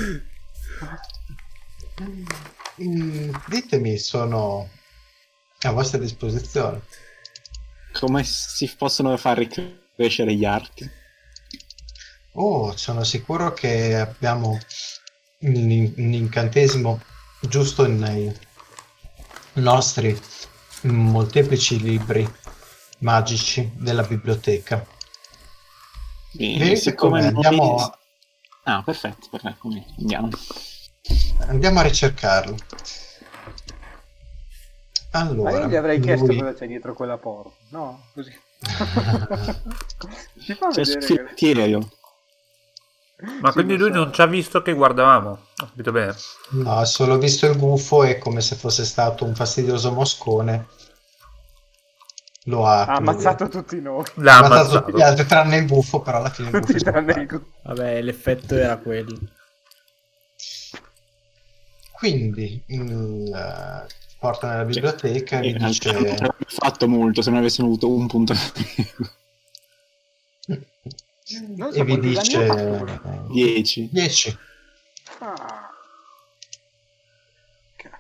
Mm, ditemi, sono a vostra disposizione. Come si possono far ricrescere gli arti? Oh, sono sicuro che abbiamo un, un incantesimo giusto nei nostri molteplici libri magici della biblioteca. Bene, Venite siccome con me, noi- andiamo a, Ah, perfetto, perfetto, quindi andiamo. andiamo a ricercarlo. Ma Allora, io gli avrei chiesto lui- cosa c'è dietro quella porta. No, così. Si fa C'è vedere che... sfilatiero. Ma Sì, quindi lo lui so. non ci ha visto che guardavamo. Ho capito bene. No, ha solo visto il gufo e come se fosse stato un fastidioso moscone lo ha Ha ammazzato tutti noi. L'ha ha ammazzato ammazzato. tutti gli altri tranne il gufo, però alla fine il gufo Tutti è tranne il scappato. gu- Vabbè, l'effetto era quello. Quindi il, eh, porta nella biblioteca e In gli realtà non dice avrebbe fatto molto se non avessimo avuto un punto. Non so e vi quanti danni ha fatto dice quello. dieci. dieci. Ah. Ok.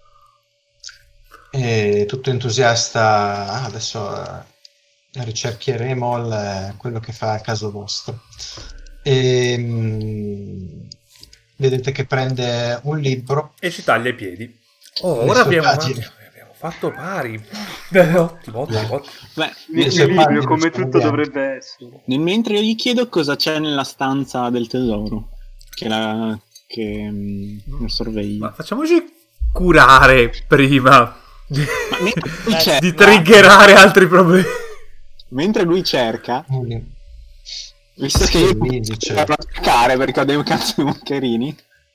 E tutto entusiasta. "Ah, adesso eh, ricercheremo il- quello che fa a caso vostro." E mm, vedete che prende un libro. E ci taglia i piedi. Oh, Le ora sue abbiamo pagine. fatto, abbiamo fatto pari. Eh, Ottimo, ottimo, ottimo. Beh, Un Le sue equilibrio pagine come sono tutto bianche. dovrebbe essere. nel mentre io gli chiedo cosa c'è nella stanza del tesoro. Che la. che. mm, lo sorvegli. Ma facciamoci curare prima di, Ma mentre lui Eh, cerca, di triggerare altri problemi. mentre lui cerca, visto Sì, che io mi dice- devo attaccare perché ho dei cazzo di moccherini.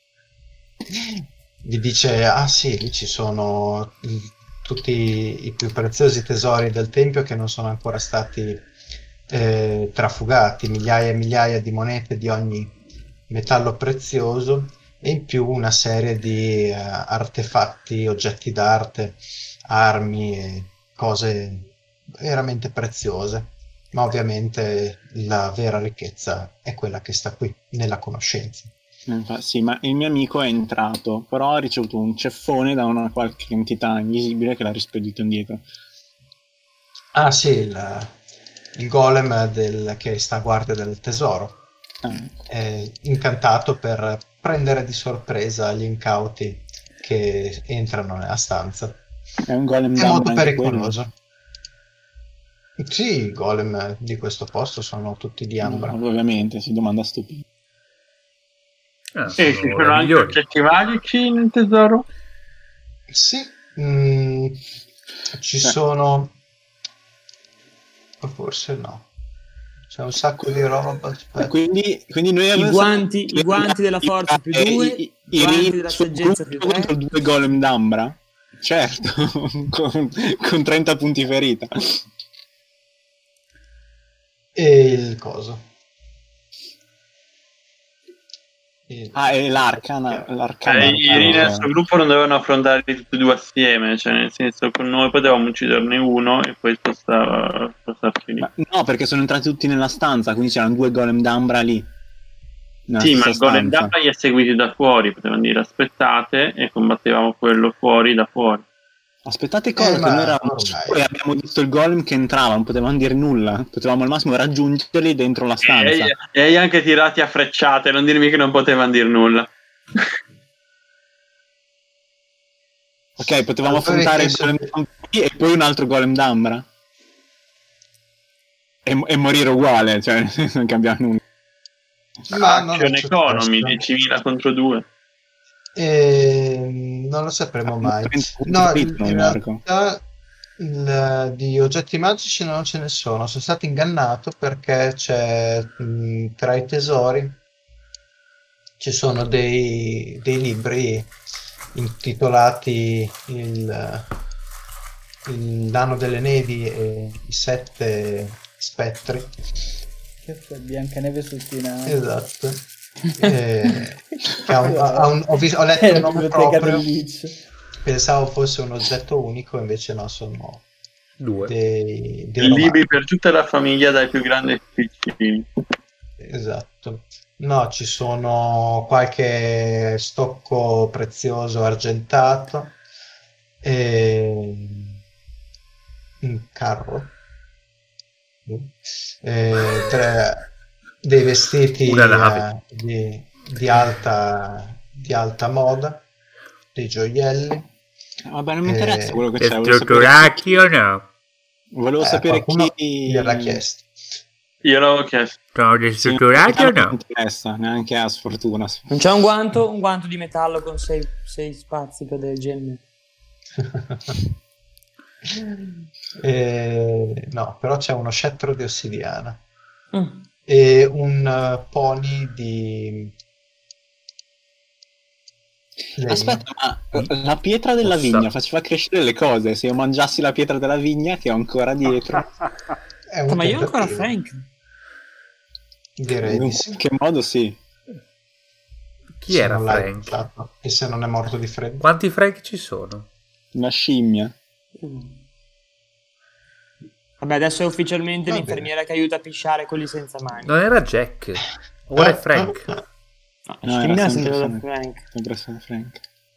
Vi dice: ah sì, lì ci sono i- tutti i più preziosi tesori del tempio che non sono ancora stati eh, trafugati, migliaia e migliaia di monete di ogni metallo prezioso e in più una serie di eh, artefatti, oggetti d'arte, armi e cose veramente preziose. Ma ovviamente la vera ricchezza è quella che sta qui, nella conoscenza. Eh, fa- Sì, ma il mio amico è entrato, però ha ricevuto un ceffone da una qualche entità invisibile che l'ha rispedito indietro. Ah sì, il, il golem del- che sta a guardia del tesoro Ah, è incantato per prendere di sorpresa gli incauti che entrano nella stanza. è un golem È d'ambra molto anche quello. pericoloso. Sì, i golem di questo posto sono tutti di ambra. No, ovviamente, si domanda stupida. Ah, E ci sono sono le anche migliori. oggetti magici nel tesoro? Sì, mm, ci sono... o forse no. C'è un sacco di roba. aspetta. Quindi, quindi noi I avevamo- guanti, i guanti della forza più Eh, due, i, i i guanti rini della sul saggezza gruppo più tre. contro due golem d'ambra? Certo, con, con trenta punti ferita. E il coso. Il- Ah, e l'arcana, l'arcana. Eh, I Rini nel suo gruppo non dovevano affrontarli tutti e due assieme, cioè nel senso con noi potevamo ucciderne uno e poi spostava- spostarci lì. Ma- no, perché sono entrati tutti nella stanza, quindi c'erano due golem d'ambra lì. Nella Sì, ma stessa il golem stanza. d'ambra li ha seguiti da fuori, potevano dire aspettate e combattevamo quello fuori da fuori. Aspettate cosa, Eh, che ma noi eravamo ormai- poi abbiamo visto il golem che entrava, non potevamo dire nulla, potevamo al massimo raggiungerli dentro la stanza. E, e hai anche tirati a frecciate, non dirmi che non potevano dire nulla. Ok, potevamo Allora, affrontare il penso golem che- d'ambra e poi un altro golem d'ambra. E, e morire uguale, cioè nel senso, non cambia nulla. Ma non è Action economy, successo. diecimila contro due. E non lo sapremo mai. No, in in realtà il- di oggetti magici non ce ne sono. Sono stato ingannato perché c'è mh, tra i tesori ci sono dei, dei libri intitolati il, il Nano delle Nevi e i Sette Spettri. Cazzo, Biancaneve sottinato. Esatto. Eh, che ha un- ha un- ho, vis- ho letto È il la nome biblioteca proprio, del Lich. pensavo fosse un oggetto unico, invece no, sono Due. dei, dei Libri romanzi. per tutta la famiglia, dai più grandi ai più piccini. Esatto. No, ci sono qualche stocco prezioso argentato e un carro, e tre, dei vestiti Una nave. eh, di, di alta, di alta moda, dei gioielli. Vabbè, non mi interessa Eh, quello che È c'è. Volevo sapere, strutturati o no? volevo Eh, sapere qualcuno chi... gliel'ha chiesto. Io l'avevo chiesto. Sono Sì, destrutturati o non mi no? interessa, neanche a sfortuna. Non c'è un guanto? Un guanto di metallo con sei, sei spazi per del genere. Eh, no, però c'è uno scettro di ossidiana Mm. e un eh, pony di legno. Aspetta, ma la pietra della Ossa. vigna faceva crescere le cose. Se io mangiassi la pietra della vigna, che ho ancora dietro, È un Ma io ho ancora tentativo. Frank. Direi di in sì. che modo sì. Chi Se era non l'hai Frank? usato e se non è morto di freddo. Quanti Frank ci sono? Una scimmia. Vabbè, adesso è ufficialmente Va l'infermiera che aiuta a pisciare quelli senza mani. Non era Jack. Ora è Frank. No, No, scimmia era sempre sempre da Frank. Frank. Sempre stato Frank.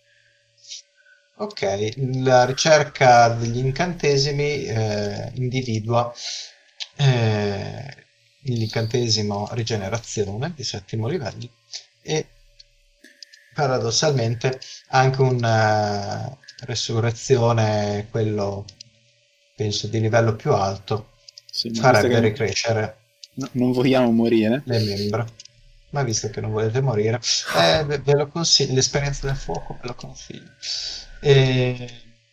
Ok, la ricerca degli incantesimi eh, individua eh, l'incantesimo rigenerazione di settimo livello e paradossalmente anche una resurrezione, quello penso di livello più alto, Sì, ma visto farebbe che ricrescere no- non vogliamo morire. le membra. Ma visto che non volete morire, eh, ve, ve lo consiglio, l'esperienza del fuoco ve lo consiglio. E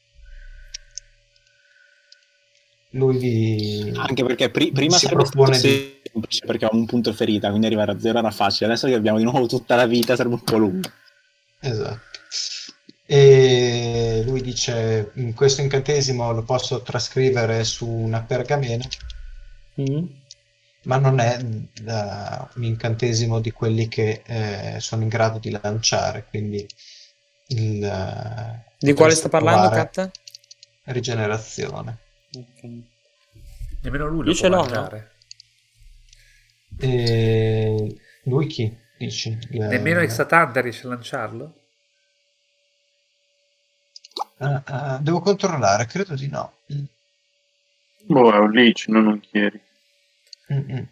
lui vi, Anche perché pri- vi prima si sarebbe stato propone di... semplice perché ho un punto ferita, quindi arrivare a zero era facile. Adesso che abbiamo di nuovo tutta la vita sarebbe un po' lungo. Esatto. E lui dice: "In questo incantesimo lo posso trascrivere su una pergamena, Mm. ma non è da- un incantesimo di quelli che eh, sono in grado di lanciare, quindi il, eh, Di quale potreste sta parlando, provare Katta? rigenerazione. Ok. Nemmeno lui Io lo ce può l'ho, mangiare. E lui chi? Dici? Il- Nemmeno Exatanda riesce a lanciarlo? Ah, ah, devo controllare, credo di no. Mm, Boh, è un leech, non un chieri. mm, mm.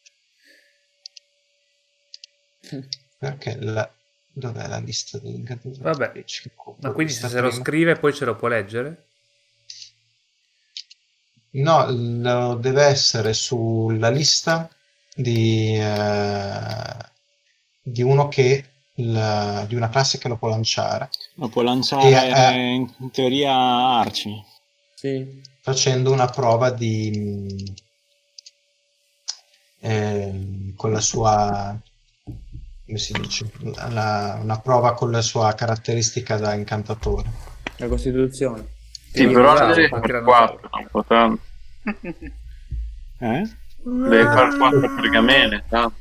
Perché la... dov'è la lista degli incantesimi? Vabbè. Che copro Ma quindi se questa se lo prima. scrive poi ce lo può leggere? No, lo deve essere sulla lista di, eh, di uno che il- di una classe che lo può lanciare, Lo può lanciare E, eh, in in teoria Arci. Sì. facendo una prova di eh, con la sua, come si dice, La- una prova con la sua caratteristica da incantatore. La Costituzione. Sì, Io però usavo devi qualche fare anno quattro, un po' tanto. Eh? Devi fare quattro pergamene, tanto.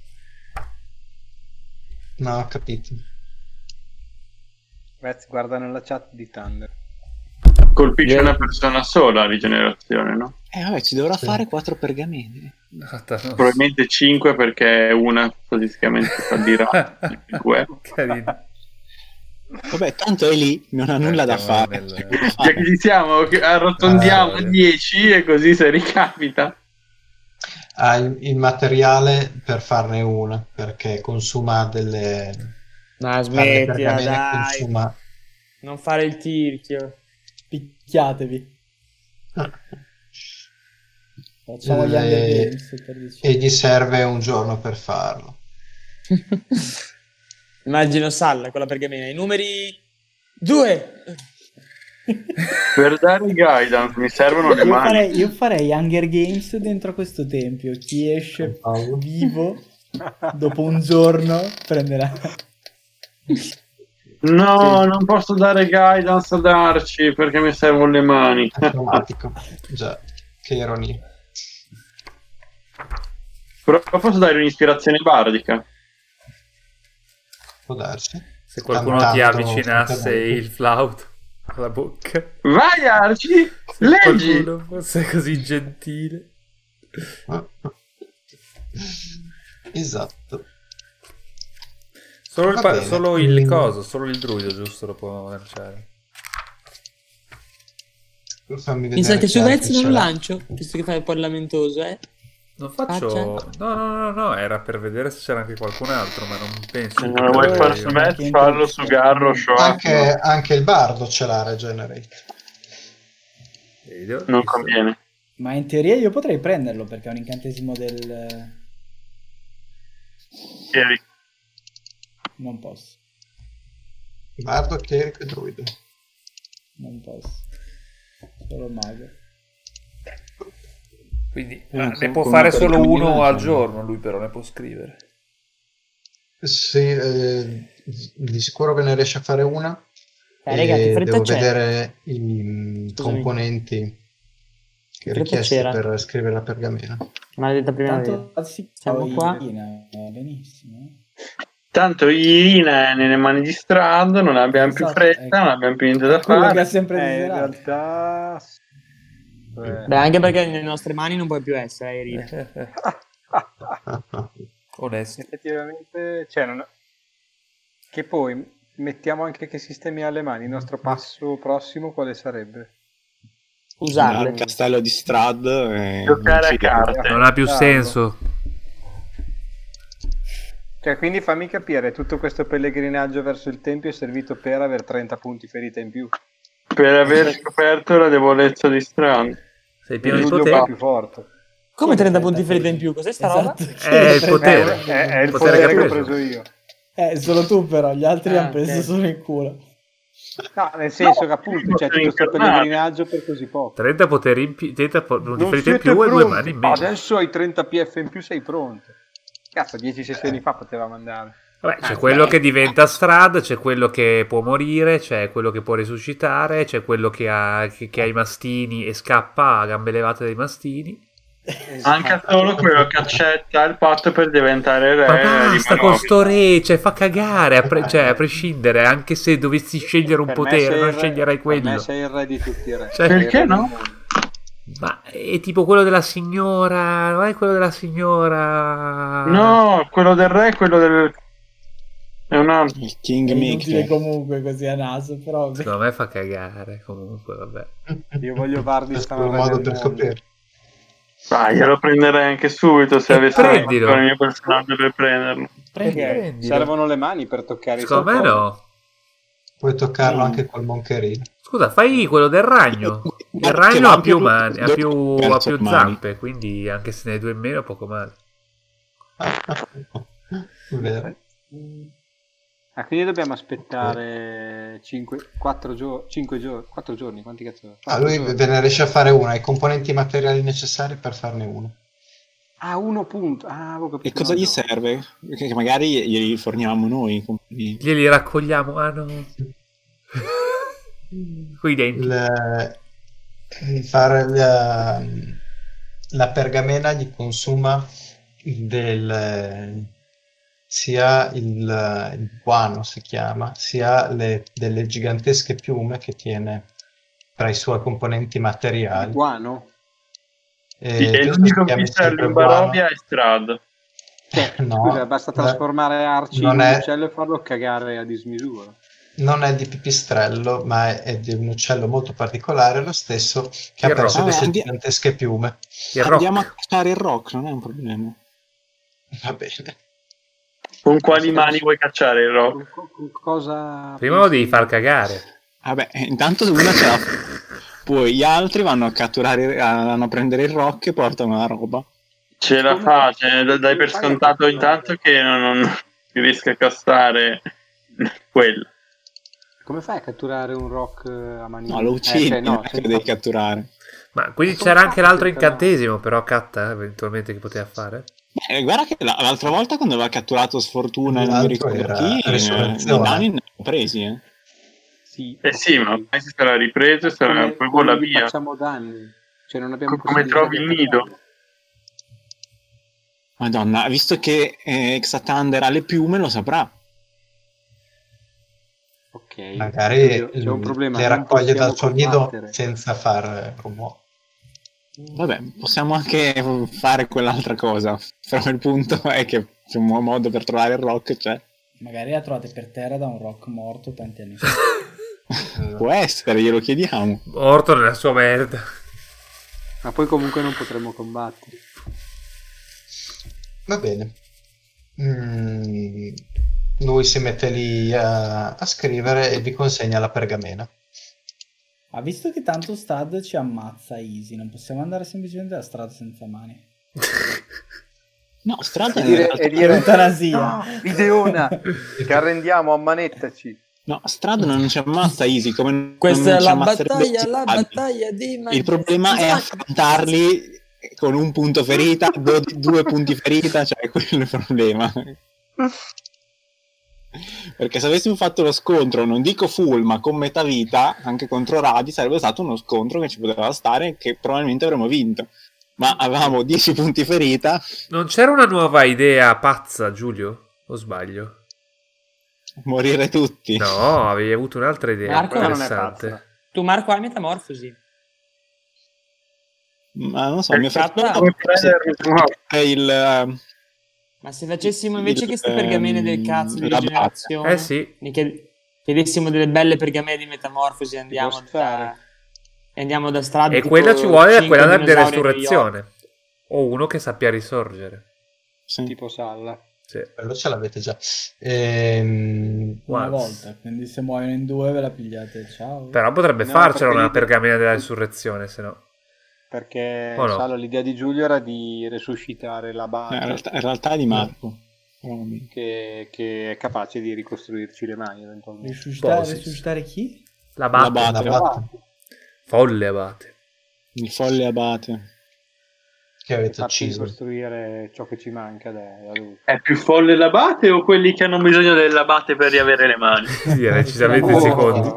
No, ho capito. Ragazzi, guarda nella chat di Thunder. Colpisce Yeah. una persona sola a rigenerazione, no? Eh vabbè, ci dovrà Sì. fare quattro pergamene. Probabilmente cinque perché una praticamente fallirà. Due. Carino. Vabbè, tanto è lì, non ha nulla da siamo fare. nel- Già che ci siamo, che arrotondiamo Ah, a dieci e così se ricapita. Ha il, il materiale per farne una, perché consuma delle... Ma fare le smettila, pergamene dai. consuma... Non fare il tirchio. Picchiatevi. Facciamo gli Le- Hunger Games, per dire. e gli serve un giorno per farlo. Immagino Salla con la pergamena. I numeri due. Per dare guidance mi servono le Io mani. farei, io farei Hunger Games dentro questo tempio. Chi esce vivo dopo un giorno prenderà. No, non posso dare guidance ad Arci perché mi servono le mani. Automatico. Già, che ironia. Però posso dare un'ispirazione bardica. Può darsi. Se qualcuno Tanto ti avvicinasse francamente. il flauto. la bocca. Vai Arci, Se leggi. qualcuno fosse così gentile. Esatto. Solo il, Va pa- bene. solo il Mm. coso, solo il druido giusto lo può lanciare. Fammi vedere Mi sa che su altri Vez non ce lo l'ha. lancio, visto che fai un po' il lamentoso, eh. Non faccio... Faccia. No, no, no, no, era per vedere se c'era anche qualcun altro, ma non penso. Se che non lo vuoi per- fare su Vez, fallo su Garro, Shoah. Anche, anche il bardo ce l'ha Regenerate. Vedi, ho Non visto. conviene. Ma in teoria io potrei prenderlo perché è un incantesimo del... Ieri. Non posso, Bardo, chierico e druido. non posso. Solo mago. Quindi Eh, ah, con- ne può con fare una solo uno pergamena, al sì. giorno, lui però ne può scrivere. Sì, eh, di sicuro ve ne riesce a fare una. Eh, raga, che E fretta devo c'è? vedere i mm, Scusami. componenti che Che fretta richiesti c'era? per scrivere la pergamena. Maledetta primavera. Tanto si Siamo qua. va benissimo. eh. Tanto Irina è nelle mani di Strad, non abbiamo più Esatto, fretta, ecco. non abbiamo più niente da È quello che ha fare. sempre Eh, in desiderato. realtà... Eh, Beh, anche perché nelle nostre mani non puoi più essere, eh, Irina. Onesto. effettivamente, cioè, non... che poi mettiamo anche che sistemi alle mani. Il nostro passo prossimo quale sarebbe? Usarle. Al castello di Strad e Giocare a uccidere. carte. Non ha più Bravo. senso. Cioè, quindi fammi capire, tutto questo pellegrinaggio verso il tempio è servito per avere trenta punti ferita in più. Per aver scoperto la debolezza di Strad. Sei pieno di Il Giulio poteri. più forte. Come trenta punti ferita in più? Cos'è sta roba? Esatto. È il È, potere. è- è il Potere potere che che ha ho preso. preso io. Eh, solo tu però, gli altri Ah, hanno preso ok. solo in culo. No, nel senso No, che appunto io c'è sono tutto questo incarnato. pellegrinaggio per così poco. trenta poteri in più, trenta po- punti Non ferita in siete più e due pronti. mani in meno. Adesso hai trenta P F in più, sei pronto. Cazzo, dieci sessioni fa potevamo andare. Vabbè, c'è Ah, quello beh. che diventa Strad, c'è quello che può morire, c'è quello che può risuscitare, c'è quello che ha, che, che ha i mastini e scappa a gambe levate dai mastini. Anche solo quello che accetta il patto per diventare re. Ma basta rimane con sto re, cioè fa cagare, a, pre- cioè, a prescindere, anche se dovessi scegliere un Per me potere, sei non il re- sceglierei Per me quello. sei il re di tutti i re. Cioè, Sei il perché re del no? mondo. Ma è tipo quello della signora, non è quello della signora... No, quello del re è quello del... È un altro. Il È King inutile Mickey. comunque così a naso, però... Secondo me fa cagare, comunque, vabbè. Io voglio Vardi Questo è sta un re modo del per mondo. scoprirlo. Vai, io lo prenderei anche subito se E avessi prendilo. il mio personaggio per prenderlo. Prendi, Perché prendilo. servono le mani per toccare Secondo i me soldi. no. Puoi toccarlo Mm. anche col moncherino. Scusa, fai quello del ragno. Il Guarda che ragno ha l'ampio più, mani, ha due più, ha terzo più mani. zampe, quindi anche se ne hai due in meno, poco male. Vero. Ah, quindi dobbiamo aspettare cinque, quattro giorni, cinque giorni, quattro giorni, quanti cazzo? Ah, Quattro lui giorni. ve ne riesce a fare una, i componenti materiali necessari per farne uno. Ah, uno punto. Ah, avevo capito. E cosa no, gli no. serve? Che magari glieli forniamo noi. quindi- Glieli raccogliamo. Ah no. Coi denti. Il, il fare la, la pergamena gli consuma del, sia il, il guano si chiama, sia le, delle gigantesche piume che tiene tra i suoi componenti Il materiali. guano? E Sì, è penso l'unico si chiami pistello sempre in guano. Barovia è Strad. Cioè, No, scusa, basta la- trasformare Arci in non un è- uccello e farlo cagare a dismisura. non è di pipistrello, ma è, è di un uccello molto particolare, lo stesso che Il ha perso rock. queste Ah, andi- gigantesche piume. Il Andiamo rock. a cacciare il rock, non è un problema. Va bene. Con quali mani vuoi cacciare il rock? Con- con- con cosa... Prima lo devi far cagare. Vabbè, intanto una ce la poi gli altri vanno a catturare, vanno a prendere il rock e portano la roba. Ce la Come- fa, cioè, dai come per fai a scontato catturare? intanto che non, non si riesca a castare quello. Come fai a catturare un rock eh, a manina? No, lo uccidi, Eh, cioè, no, non è che senza- lo devi catturare. Ma quindi Come c'era anche cazzo, l'altro però? incantesimo, però Catta, eventualmente, che poteva fare. Eh, guarda che la- l'altra volta quando aveva catturato Sfortuna e non mi L'altro ricordo era chi, eh, Resurrezione. i danni ne ho presi, eh. Sì, Eh sì, ma ormai si sarà ripreso e sarà come, poi come vola gli via. facciamo danni? Cioè, non abbiamo Come possibilità trovi di il nido? attaccarlo. Madonna, visto che eh, Xatander ha le piume lo saprà. Ok, magari Io- c'è un problema, le non raccoglie possiamo dal suo nido combattere. senza far commuovere. Vabbè, possiamo anche fare quell'altra cosa. Però il punto è che c'è un modo per trovare il rock, cioè. Magari la trovate per terra da un rock morto tanti anni fa. Può essere, glielo chiediamo. Morto nella sua merda. Ma poi comunque non potremo combattere. Va bene. Mm, lui si mette lì a, a scrivere e vi consegna la pergamena. Ha visto che tanto Strad ci ammazza easy, non possiamo andare semplicemente da Strad senza mani. No, strada E dire, e dire Eutanasia. no, Ideona, ci arrendiamo, ammanettaci. No, Strad non ci ammazza easy, come Questa non è ci la ammazzerebbe battaglia, la Strad. battaglia di Il problema è affrontarli con un punto ferita, do- due punti ferita, cioè quello è il problema. Perché se avessimo fatto lo scontro, non dico full, ma con metà vita, anche contro Radi, sarebbe stato uno scontro che ci poteva stare e che probabilmente avremmo vinto. Ma avevamo dieci punti ferita. Non c'era una nuova idea pazza, Giulio? O sbaglio? Morire tutti. No, avevi avuto un'altra idea Marco non è interessante. Tu Marco hai metamorfosi. Ma non so, mi ha fatto Catta. il... eh, Ma se facessimo invece Il, queste pergamene del ehm, cazzo di la rigenerazione, Eh sì. ne chied- chiedessimo delle belle pergamene di metamorfosi, andiamo può da, stare. e andiamo da strada. E tipo quella ci vuole cinque quella di dinosauri a New York. resurrezione. O uno che sappia risorgere. sì. Tipo Salla. Sì. Quello ce l'avete già. Ehm, Una Once. volta, quindi se muoiono in due ve la pigliate, ciao. Però potrebbe No, farcela perché una lì- pergamena della risurrezione, se no. Perché O no? Salla, l'idea di Giulio era di resuscitare la Eh, in, base realtà, in realtà è di Marco. Però- che, che è capace di ricostruirci le mani eventualmente. Risuscitare, Posi. risuscitare chi? L'abate. L'abate. L'abate. Folle abate. Il folle abate. che avete Farci ucciso. ricostruire ciò che ci manca da, da lui. È più folle l'abate o quelli che hanno bisogno dell'abate per riavere le mani? Sì, è decisamente Oh. i secondi.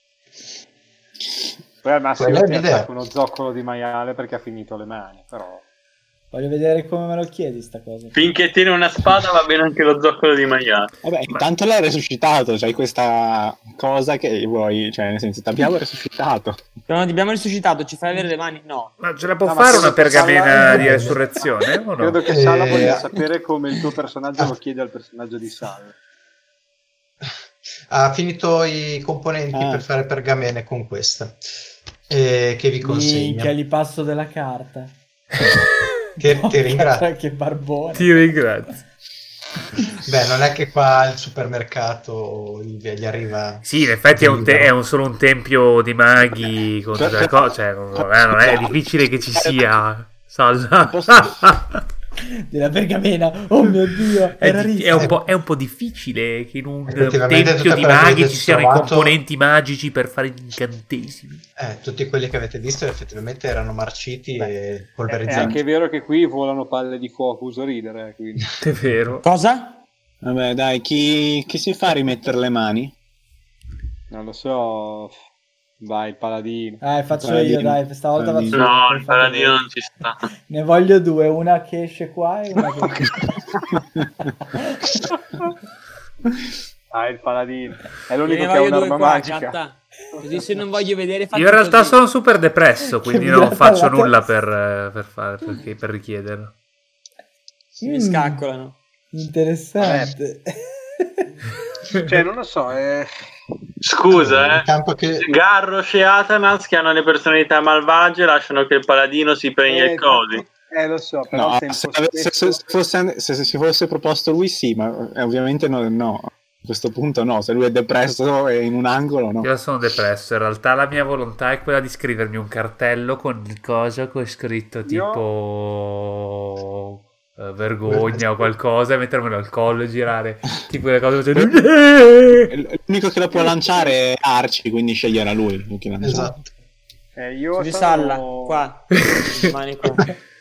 Poi al massimo Quella è ti l'idea. attacca uno zoccolo di maiale perché ha finito le mani, però Voglio vedere come me lo chiedi sta cosa. Finché tiene una spada va bene anche lo zoccolo di maiale. Vabbè, intanto l'hai resuscitato, c'hai questa cosa che vuoi, cioè nel senso, ti abbiamo resuscitato. Non ti abbiamo risuscitato, ci fai avere le mani? No. Ma ce la può No, ma fare credo una che pergamena Salla- di resurrezione? O no? credo che Salla Eh, voglia ah. sapere come il tuo personaggio lo chiede al personaggio di Salla. Ha finito i componenti Ah. per fare pergamene con questa. E che vi consegna. Minchia, gli passo della carta. Che ti Porca, ringrazio. Che barbone. Ti ringrazio. Beh, non è che qua al supermercato gli, gli arriva. Sì, in effetti è, un te- è un- solo un tempio di maghi con tutte le cose. Cioè, non, eh, non è difficile che ci sia. Salla. Della pergamena. Oh mio Dio, È, era di- ricco. è un po', è un po' difficile che in un Effettivamente tempio tutte di quelle che maghi avete ci siano i trovato- componenti magici per fare gli incantesimi. Eh, tutti quelli che avete visto effettivamente erano marciti e È polverizzati. anche vero che qui volano palle di fuoco, uso ridere, eh, quindi. È vero. Cosa? Vabbè, dai, chi, chi si fa a rimettere le mani? Non lo so. Vai, il paladino. Eh, faccio Paladino. io, dai, stavolta faccio Paladino. io. No, poi il fate paladino voi. non ci sta. Ne voglio due, una che esce qua e una che Ah, il paladino. È Io l'unico ne che ha voglio due un'arma qua, magica. Catta. Così se non voglio vedere faccio Io in realtà così. sono super depresso, quindi Che non mi faccio dà la nulla testa. per, eh, per, fare, per, per richiederlo. Mi Mm, scaccolano. Interessante. Cioè, non lo so, è... Scusa, Il eh. campo che... Garrosh e Atanas che hanno le personalità malvagie lasciano che il paladino si pregni Eh, e cosi. Eh, lo so, però No, al tempo se, ave- se- stesso... se fosse, se si fosse proposto lui sì, ma eh, ovviamente no, no. A questo punto no, se lui è depresso e in un angolo no. Io sono depresso, in realtà la mia volontà è quella di scrivermi un cartello con il coso che ho scritto tipo eh, vergogna o qualcosa e mettermelo al collo e girare tipo le cose facendo... L'unico che lo può lanciare è Arci, quindi sceglierà lui. lui che lancia. Esatto. Eh, io Di sono... Salla, qua. Le mani qua.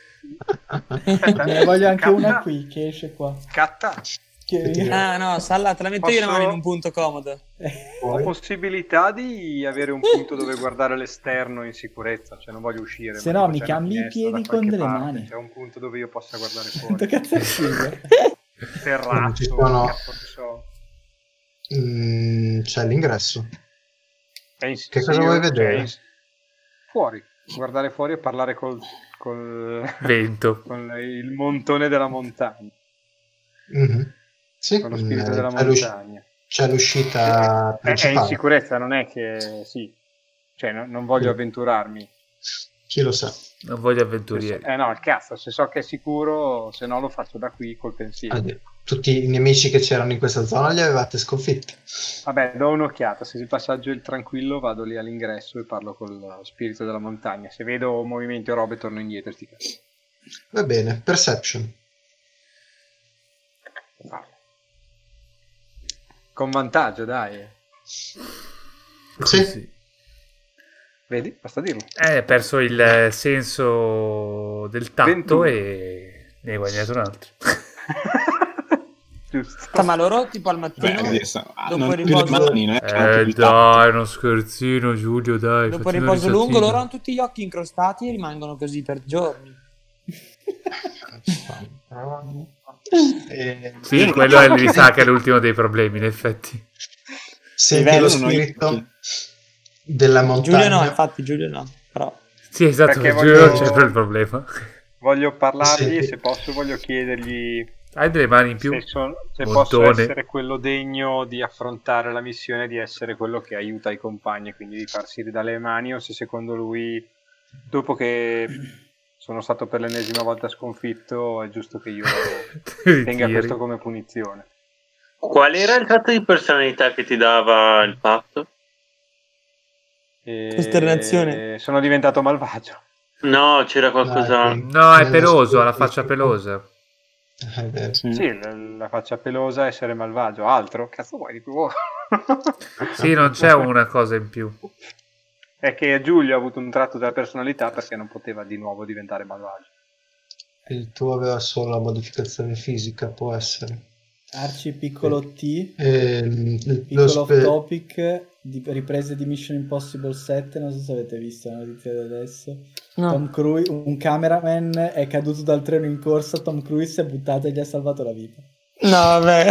Ne voglio anche Catta. una qui che esce qua. Catta, Che... Ah no, Salla, te la metto io le Posso- mani in un punto comodo. ho possibilità di avere un punto dove guardare l'esterno in sicurezza, cioè non voglio uscire. Se ma no, tipo mi c'è una cambi i finestra piedi da con qualche delle parte, mani. C'è un punto dove io possa guardare Quanto fuori. cazzo è figo? Non ci Terrazzo, sono- cazzo ne so. Mm, c'è l'ingresso. È in- Che sì, cosa vuoi cioè, vedere? in- fuori, guardare fuori e parlare col, col, Vento. con il montone della montagna, Mhm. Sì, con lo mm, spirito eh, della c'è l'usci- montagna. c'è l'uscita È, è in principale. sicurezza, non è che sì, cioè no- non voglio avventurarmi. Chi lo sa? Non voglio Se so- avventurieri. eh no, il cazzo, se so che è sicuro, se no lo faccio da qui col pensiero. Ah, tutti i nemici che c'erano in questa zona li avevate sconfitti. Vabbè, do un'occhiata, se il passaggio è tranquillo vado lì all'ingresso e parlo col spirito della montagna. Se vedo movimenti o robe torno indietro, sti cazzi. Va bene, perception. Con vantaggio, dai. Sì. Sì. Vedi? Basta dirlo. Eh, hai perso il eh, senso del tatto ventuno. e ne hai guadagnato un altro. Giusto. Ma loro tipo al mattino, Beh, adesso, ah, dopo non il più le riposo, mani, non è che non Eh più il tatto. dai, uno scherzino Giulio, dai. dopo il fatti una riposo lungo, risatina. loro hanno tutti gli occhi incrostati e rimangono così per giorni. E Sì, quello è, mi sa che è l'ultimo dei problemi, in effetti. senti Livello lo non ho spirito occhi. della montagna. Giulio no, infatti Giulio no, però Sì, esatto, Perché per Giulio voglio- c'è quel problema. Voglio parlargli Senti. e se posso voglio chiedergli Hai delle mani in più? se, son- se posso Montone. essere quello degno di affrontare la missione, di essere quello che aiuta i compagni, quindi di farsi ridare le mani, o se secondo lui, dopo che sono stato per l'ennesima volta sconfitto, è giusto che io Ti tenga tiri. questo come punizione. Qual era il tratto di personalità che ti dava il patto? E Costernazione. sono diventato malvagio. No, c'era qualcosa. Dai, No, è nello peloso, ha la spirito. faccia pelosa. È vero. Sì. Sì, la, la faccia pelosa, essere malvagio, altro? Cazzo vuoi di più? Sì, non c'è una cosa in più. È che Giulio ha avuto un tratto della personalità perché non poteva di nuovo diventare malvagio. Il tuo aveva solo la modificazione fisica, può essere. Arci piccolo T, Ehm, lo piccolo off spe- topic, di riprese di Mission Impossible sette, non so se avete visto la notizia di adesso. no. Tom Cruise, un cameraman è caduto dal treno in corsa, Tom Cruise si è buttato e gli ha salvato la vita. No, vabbè.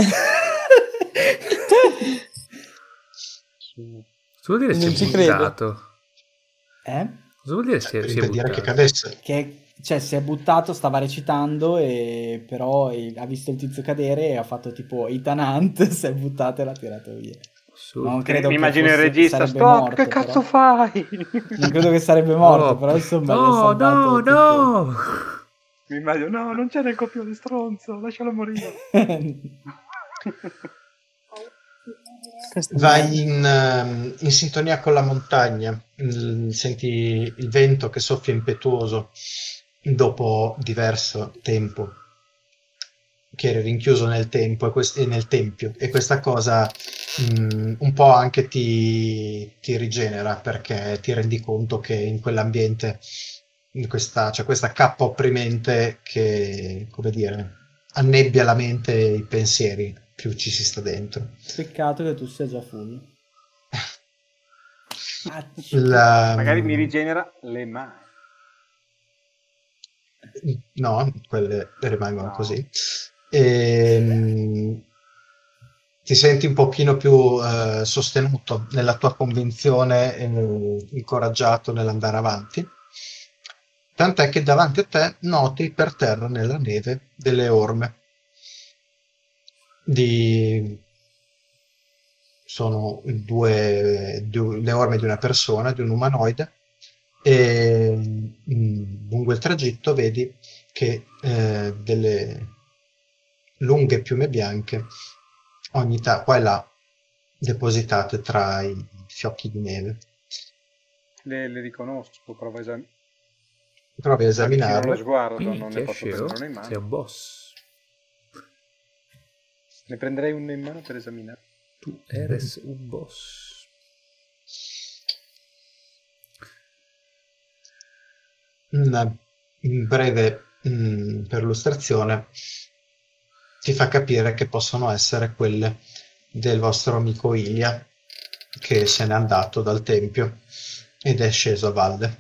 Cosa vuol dire si Non è ci credo. buttato? Eh? Cosa vuol dire si è, per si è impedire che buttato? cadesse. Che cioè si è buttato, stava recitando e però eh, ha visto il tizio cadere e ha fatto tipo Ethan Hunt, si è buttato e l'ha tirato via. Su. Non credo Mi che immagino il fosse- regista, sarebbe stop, morto, che cazzo però. fai? Non credo che sarebbe morto, Oh, però insomma gli ha no, salvato no, tipo- no. Mi immagino, no, non c'è nel copione stronzo, lascialo morire. Questo Vai in, ehm, in sintonia con la montagna, mm, senti il vento che soffia impetuoso dopo diverso tempo che eri rinchiuso nel tempo e, quest- e nel tempio, e questa cosa mm, un po' anche ti, ti rigenera, perché ti rendi conto che in quell'ambiente in questa, c'è questa cappa opprimente che, come dire, annebbia la mente e i pensieri più ci si sta dentro. Peccato che tu sia già full. Acci. La- Magari mi rigenera le mani. No, quelle rimangono No. così. Ehm, ti senti un pochino più eh, sostenuto nella tua convinzione, eh, incoraggiato nell'andare avanti. Tant'è che davanti a te noti per terra nella neve delle orme. Di... Sono due, due- le orme di una persona, di un umanoide, e mm, lungo il tragitto vedi che eh, delle lunghe piume bianche ogni ta- qua e là depositate tra i fiocchi di neve. Le, le riconosco, provo a esam- Provi a avvicino lo esaminarle. sguardo, non Minchia, ne posso scemo. prendere una in mano. Sei un boss. Ne prenderei una in mano per esaminare. Tu eres un boss. Una breve mm, perlustrazione ti fa capire che possono essere quelle del vostro amico Ilia, che se n'è andato dal tempio ed è sceso a valle.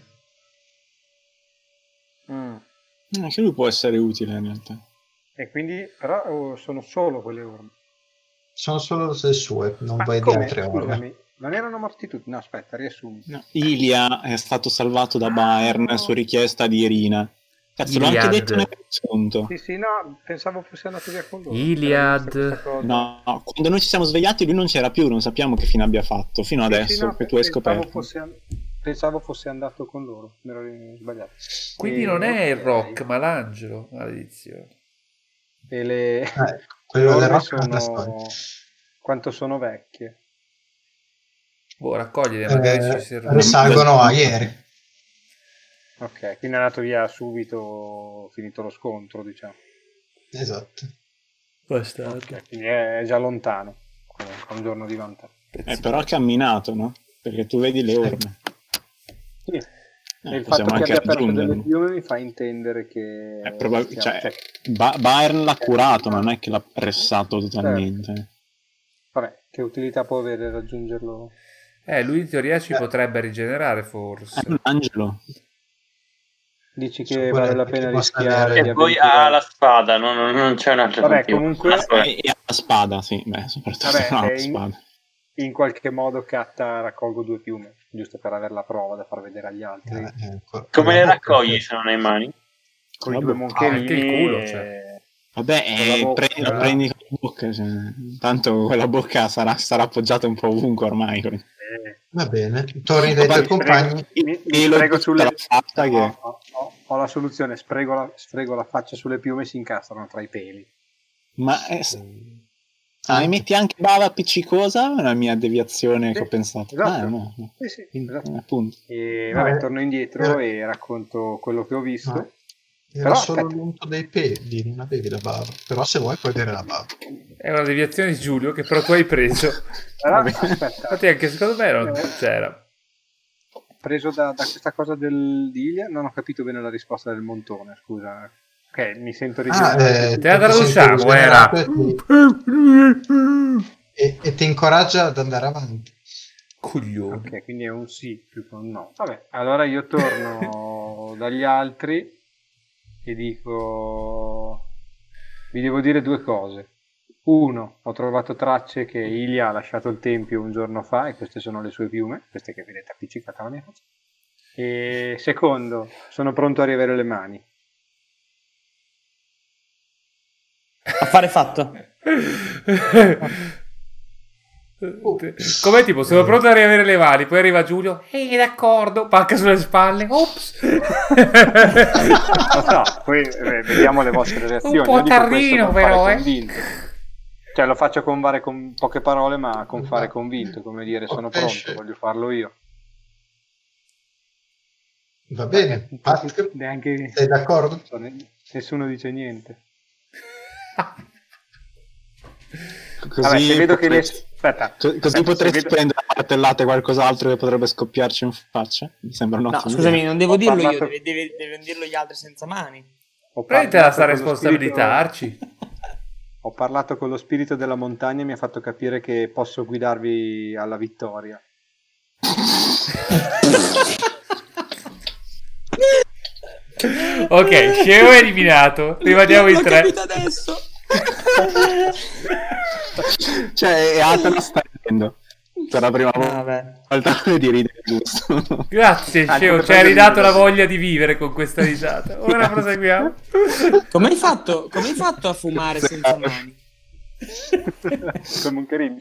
Mm. Anche lui può essere utile in realtà. E quindi, però, oh, sono solo quelle orme. Sono solo le sue, non Ma vai di come? altre orme. Scusami, non erano morti tutti? No, aspetta, riassumi. No, Ilia è stato salvato da Bayern Ah. su richiesta di Irina. Cazzo, l'ho anche Iliad. detto nel riassunto. Sì, sì, no, pensavo fosse andato via con loro. Iliad. Era questa cosa. No, quando noi ci siamo svegliati lui non c'era più, non sappiamo che fine abbia fatto, fino Sì, adesso sì, no, che tu hai pensavo scoperto. fosse, an- pensavo fosse andato con loro, mi ero sbagliato. Quindi E- non è il ok. Rock, ma l'angelo. Maledizione. E le, Eh, le quello delle orme rocce è un'altra storia. sono... Quanto sono vecchie? Boh, raccogliele, magari Eh, ci servono. risalgono a ieri. Ok, quindi è andato via subito, finito lo scontro, diciamo. Esatto. Bastardo. Ok, quindi è già lontano, comunque, è un giorno di vantaggio. Eh, però ha camminato, no? Perché tu vedi le orme. Sì. Eh, E il fatto possiamo che anche abbia aperto raggiungerlo. delle piume mi fa intendere che... È probab- stiamo- cioè, Ba- Bayern l'ha curato, ma non è che l'ha pressato totalmente. Vabbè, che utilità può avere raggiungerlo? Eh, lui in teoria ci Eh. potrebbe rigenerare, forse. È un angelo. Dici Sono che quelle vale la che pena possa rischiare avere- di E poi avventurare? ha la spada, no, no, non c'è un'altra Vabbè, motivo. comunque- Vabbè. E, e ha la spada, sì, beh, soprattutto Vabbè, ha la è in- spada. In qualche modo catta raccolgo due piume, giusto per avere la prova da far vedere agli altri. Eh, eh, co- Come con le la bocca, raccogli eh. se non hai mani? Con i Vabbè. due moncherini. anche il culo, e- cioè. Vabbè, Con la eh, bocca, prendi, la eh. prendi con la bocca, cioè, tanto quella bocca sarà, sarà appoggiata un po' ovunque ormai. Eh, Va bene, torni dai Vabbè, tuoi compagni. mi, mi E lo sprego dico sulle... la faccia che- ho, ho- ho- ho la soluzione, sprego la, sfrego la faccia sulle piume e si incastrano tra i peli. Ma eh, s- ah, mi metti anche bava appiccicosa? È una mia deviazione che ho Sì, pensato. esatto. Ah, no, no. Sì, sì, Quindi, esatto. eh, appunto. E No, vabbè, eh, torno indietro eh. e racconto quello che ho visto. No, era Però, solo aspetta. l'unto dei peli, non avevi la bava. Però se vuoi puoi avere la bava. È una deviazione di Giulio che però tu hai preso. Però, Vabbè. aspetta, Infatti anche secondo me non Eh. c'era. preso da, da questa cosa del, di Ilia, non ho capito bene la risposta del montone, scusa. Ok, mi sento Ah, rigenerare. eh, Te la ti senti traduciamo, era. rigenerato E, e- e ti incoraggia ad andare avanti. Coglione. Ok, quindi è un sì più che un no. Vabbè, allora io torno dagli altri e dico... Vi devo dire due cose. Uno, ho trovato tracce che Ilia ha lasciato il tempio un giorno fa e queste sono le sue piume, queste che vedete appiccicate alla mia faccia. E secondo, sono pronto a riavere le mani. Affare fatto. Com'è tipo, sono pronto a riavere le mani, poi arriva Giulio, ehi d'accordo, pacca sulle spalle, ops. Lo so, poi eh, vediamo le vostre reazioni. Un po' Io dico questo tardino, con però, fare eh. convinto. Cioè lo faccio con, fare con poche parole, ma con fare convinto, come dire sono pronto, voglio farlo io. Va bene, Pat, Neanche... sei d'accordo? Nessuno dice niente. Così Vabbè, se vedo che le... potresti, Aspetta, co- così aspetta, potresti se vedo- prendere a martellate qualcos'altro che potrebbe scoppiarci in faccia. Mi sembra un No, ottimo. scusami, non devo Ho dirlo io, parlato- deve, deve- devono dirlo gli altri senza mani. Ho Prenditela parlato sta con lo responsabilitarci. spirito- Ho parlato con lo spirito della montagna e mi ha fatto capire che posso guidarvi alla vittoria. Ok, Sceo è eliminato, rimaniamo in L'ho tre. capito adesso. Cioè, Atena sta ridendo. Per la prima Vabbè. volta di ridere giusto. Grazie Anche Sceo, per ci hai prendere ridato il- la voglia di vivere con questa risata. Ora proseguiamo. Come hai fatto, come hai fatto a fumare senza mani? Come un carino.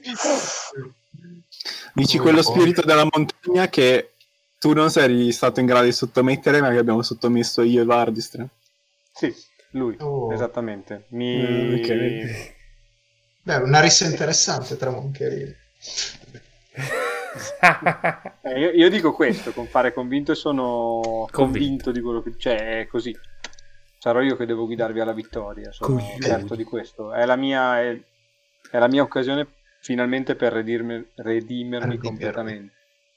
Dici quello spirito della montagna che tu non sei stato in grado di sottomettere, ma che abbiamo sottomesso io e Vardistra. Sì, lui, Oh. esattamente. Mi... Mm, ok. Beh, una rissa interessante tra moncherini. Eh, io, io dico questo, con fare convinto e sono Convinto. convinto di quello che... Cioè, è così. Sarò io che devo guidarvi alla vittoria, sono Coglioni. certo di questo. È la mia, è, è la mia occasione finalmente per redimermi, redimermi Redimermi. completamente.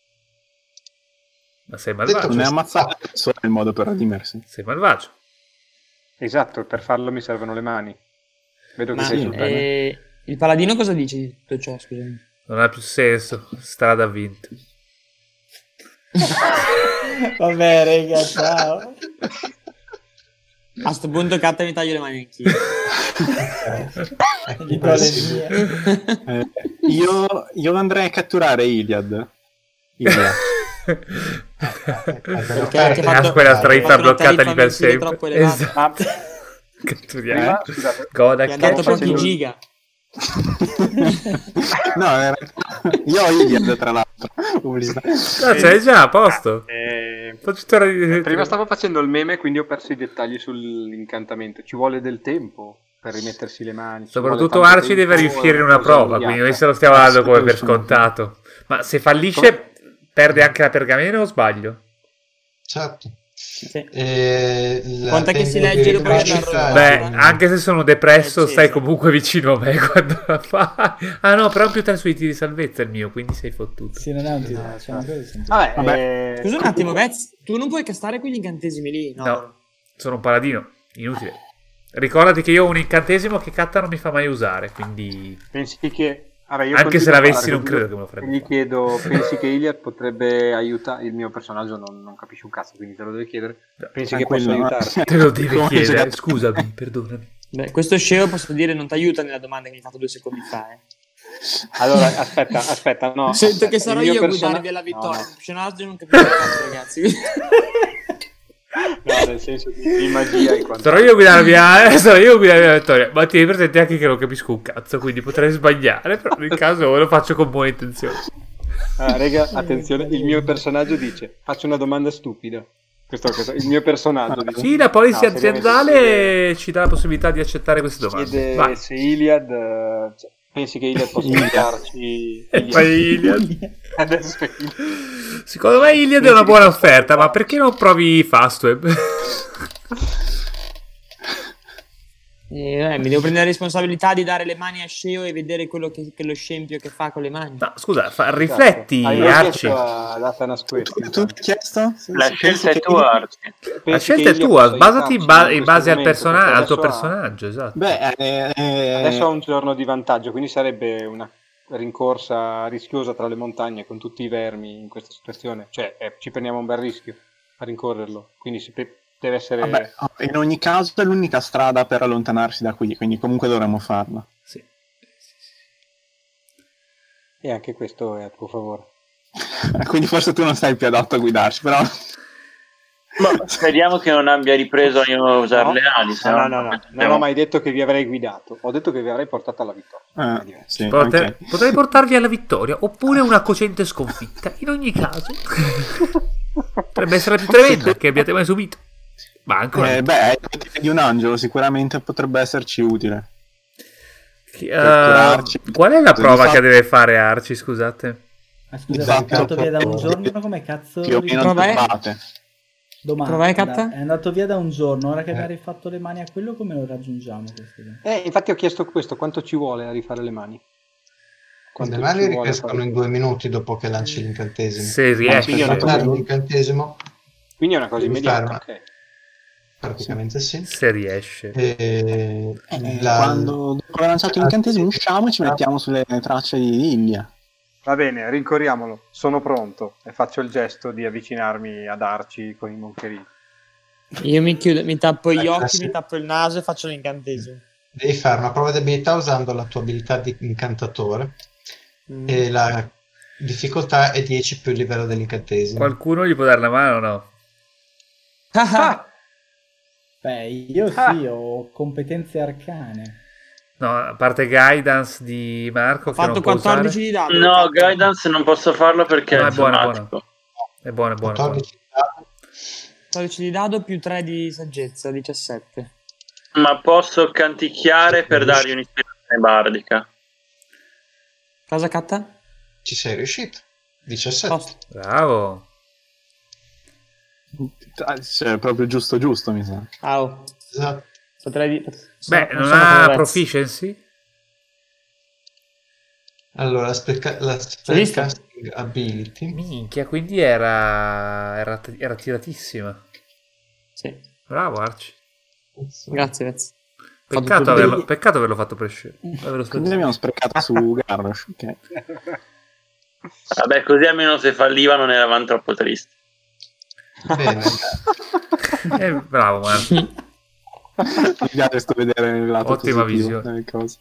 Ma sei Detto malvagio. Non è ammazzare solo il modo per redimersi. Sei malvagio. Esatto, e per farlo mi servono le mani. Vedo che Ma sei sì, sul pezzo. eh, il paladino cosa dice di tutto ciò, scusami? Non ha più senso. Strada vinta. Vabbè, raga, ciao. A sto punto Catta mi taglio le mani anch'io. Ok. Gli do le mie. Eh, io, io andrei a catturare Iliad. Iliad. Perché Perché ti ha fatto- quella tariffa fatto una bloccata tariffa lì per mensile sempre. troppo elevata. Esatto. Ah, Catturiamo. prima, scusate, Goda Gli ha che- dato pochi facendo- giga. No, era... io ho Iliad tra l'altro. Pubblicità. No, c'è già a posto. eh, Faccio tutta la- prima stavo facendo il meme, quindi ho perso i dettagli sull'incantamento. Ci vuole del tempo per rimettersi le mani. ci Soprattutto vuole tanto Arci deve tempo, riuscire è in una una cosa prova, immediata. quindi noi se lo stiamo dando come per Sì, scontato. Ma se fallisce, perde anche la pergamena o sbaglio? Certo. Sì. E la Conta che si tecnica legge di dopo averla velocità- arrotata. Beh, anche se sono depresso, Eh, sì, stai sì. comunque vicino a me quando la fai. Ah no, però più tre sui tiri di salvezza il mio, quindi sei fottuto. Sì, non è un tiro. Eh, Cioè, non credo sia un tiro. Vabbè, Vabbè. eh, Scusa un attimo, Vez, tu non puoi castare quegli incantesimi lì, no? No, sono un paladino, inutile. Ricordati che io ho un incantesimo che Katta non mi fa mai usare, quindi... pensi che... vabbè, io Anche se continuo a l'avessi parlare non con credo lui che me lo farebbe e Gli fare. chiedo, pensi che Iliad potrebbe aiutare... Il mio personaggio non, non capisce un cazzo, quindi te lo devi chiedere. Pensi che possa Tranquillo. aiutarti? Te lo devi Come chiedere, giocato- scusami, perdonami. Beh, questo scemo posso dire non ti aiuta nella domanda che mi hai fatto due secondi fa, eh. Allora, aspetta, aspetta, no. Sento aspetta, che sarò il mio io a persona- guidarvi alla vittoria. No, Il personaggio non capisco cazzo, ragazzi. no, no, nel senso di, di magia e quant'altro. Sarò io a guidarvi a... eh, sarò io a guidarvi a vittoria, ma tieni presente anche che non capisco un cazzo, quindi potrei sbagliare, però nel caso lo faccio con buone intenzioni. Ah, raga, attenzione, il mio personaggio dice, faccio una domanda stupida. Questo, questo, il mio personaggio dice, Sì, la polizia No, seriamente, aziendale ci dà la possibilità di accettare queste domande. chiede Vai. se Iliad, eh, cioè, pensi che Iliad possa aiutarci? E poi Iliad. Adesso è Iliad. Secondo me Iliad è una buona offerta, ma perché non provi Fastweb? Eh, mi devo prendere la responsabilità di dare le mani a Sceo e vedere quello che, che lo scempio che fa con le mani. No, scusa, fa- rifletti, Hai Arci. chiesto a Dathana Tu, Question. tu hai chiesto? La Pensi scelta è che- tua, Arci. La Pensi scelta che è Iliad tua, possa basati in, aiutarci ba- in in questo base al, momento? persona- Perché al tuo adesso ha- personaggio, esatto. Beh, eh, eh, Adesso ho un giorno di vantaggio, quindi sarebbe una rincorsa rischiosa tra le montagne con tutti i vermi in questa situazione. Cioè, eh, ci prendiamo un bel rischio a rincorrerlo. Quindi si pe- deve essere... vabbè, in ogni caso è l'unica strada per allontanarsi da qui, quindi comunque dovremmo farla. Sì. E anche questo è a tuo favore. Quindi forse tu non sei più adatto a guidarci, però... Ma speriamo che non abbia ripreso a usare No? le ali. se No, no- no, no, no. Non ho mai detto che vi avrei guidato. Ho detto che vi avrei portato alla vittoria. È Eh, diverso. sì, Potrei, ok. potrei portarvi alla vittoria, oppure una cocente sconfitta. In ogni caso, potrebbe essere la più tremenda che abbiate mai subito. Ma ancora. Eh, beh, il potere di un angelo sicuramente potrebbe esserci utile. Chi- per eh, curarci. qual è la Di prova fatto- che deve fare Arci? Scusate. Ma scusa, Esatto. è andato via da un giorno, come cazzo? Più o li- meno Prova è- turbate. Domani. Prova, eh, Katta? È andato via da un giorno, ora che Eh. mi ha rifatto le mani a quello, come lo raggiungiamo questo? Eh, infatti ho chiesto questo, quanto ci vuole a rifare le mani? Quanto Le mani ci vuole a ricrescono fare- in due minuti dopo che lanci l'incantesimo. Se riesce. quindi è una Lanciare l'incantesimo, Quindi è una cosa Devi immediata. fare ok. praticamente sì. Se riesce. E Eh, la- Quando dopo aver lanciato l'incantesimo usciamo e ci mettiamo sulle tracce di Ilia. Va bene, rincorriamolo. Sono pronto e faccio il gesto di avvicinarmi ad Arci con i moncherini. Io mi chiudo, mi tappo gli Eh, occhi, sì. mi tappo il naso e faccio l'incantesimo. Devi fare una prova di abilità usando la tua abilità di incantatore Mm. e la difficoltà è dieci più il livello dell'incantesimo. Qualcuno gli può dare la mano o no? Ah, Beh, io Ah. sì, ho competenze arcane. No, a parte guidance di Marco ho che non fatto può quattordici usare. di dado. No, Katta. guidance non posso farlo perché No, è è buono, è automatico. È buono, è buono. è buono. quattordici dadi. quattordici di dado più tre di saggezza, diciassette. Ma posso canticchiare per dargli un'ispirazione bardica. Cosa Katta? Ci sei riuscito. diciassette. Posto. Bravo. Ah, cioè, proprio giusto giusto, mi sa. Ah, oh. Esatto. Potrei dire... Beh, sono- non sono ha come Vez. proficiency? Allora, la, spell- la Hai visto? spellcasting ability. Minchia, quindi era, era, era tiratissima. Sì. Bravo Arci. Grazie, Vez. Peccato Fatto averlo, tutto. peccato averlo fatto prescelto. Averlo Quindi l'abbiamo sprecato su Garrosh. Ok. Vabbè, così almeno se falliva non eravamo troppo tristi. Bene. Eh, bravo Marco. Mi piace sto vedere il lato Ottima positivo visione. delle cose.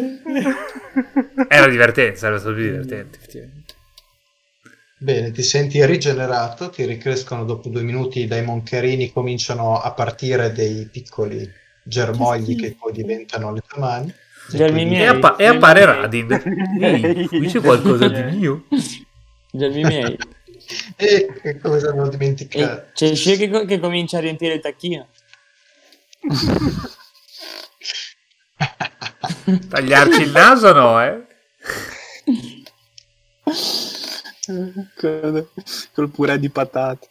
Era divertente, sarebbe stato più divertente, effettivamente. Bene, ti senti rigenerato, ti ricrescono dopo due minuti, dai moncherini cominciano a partire dei piccoli germogli che poi diventano le tue mani. Germi E E, miei. appa- e appare Germi Radin. miei. Ehi, qui c'è qualcosa di mio. Germi miei. E che cosa avevo E dimenticato? c'è Scie che, co- che comincia a riempire il tacchino. Tagliarci il naso no, eh? Col col purè di patate.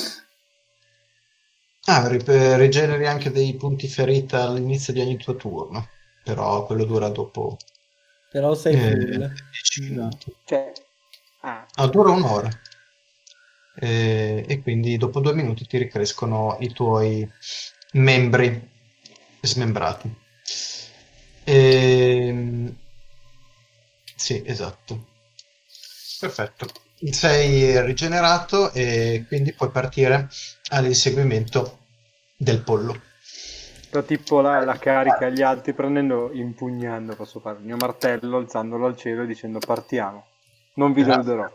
Ah, ri- rigeneri anche dei punti ferita all'inizio di ogni tuo turno, però quello dura dopo Però sei eh, full. dieci minuti. Cioè, ah, Ah, dura un'ora. Eh, e quindi dopo due minuti ti ricrescono i tuoi membri smembrati. Ehm, sì, esatto. Perfetto. Sei rigenerato e quindi puoi partire all'inseguimento del pollo. sto tipo la, la carica agli altri prendendo, impugnando, posso fare il mio martello, alzandolo al cielo e dicendo partiamo. Non vi Grazie. deluderò.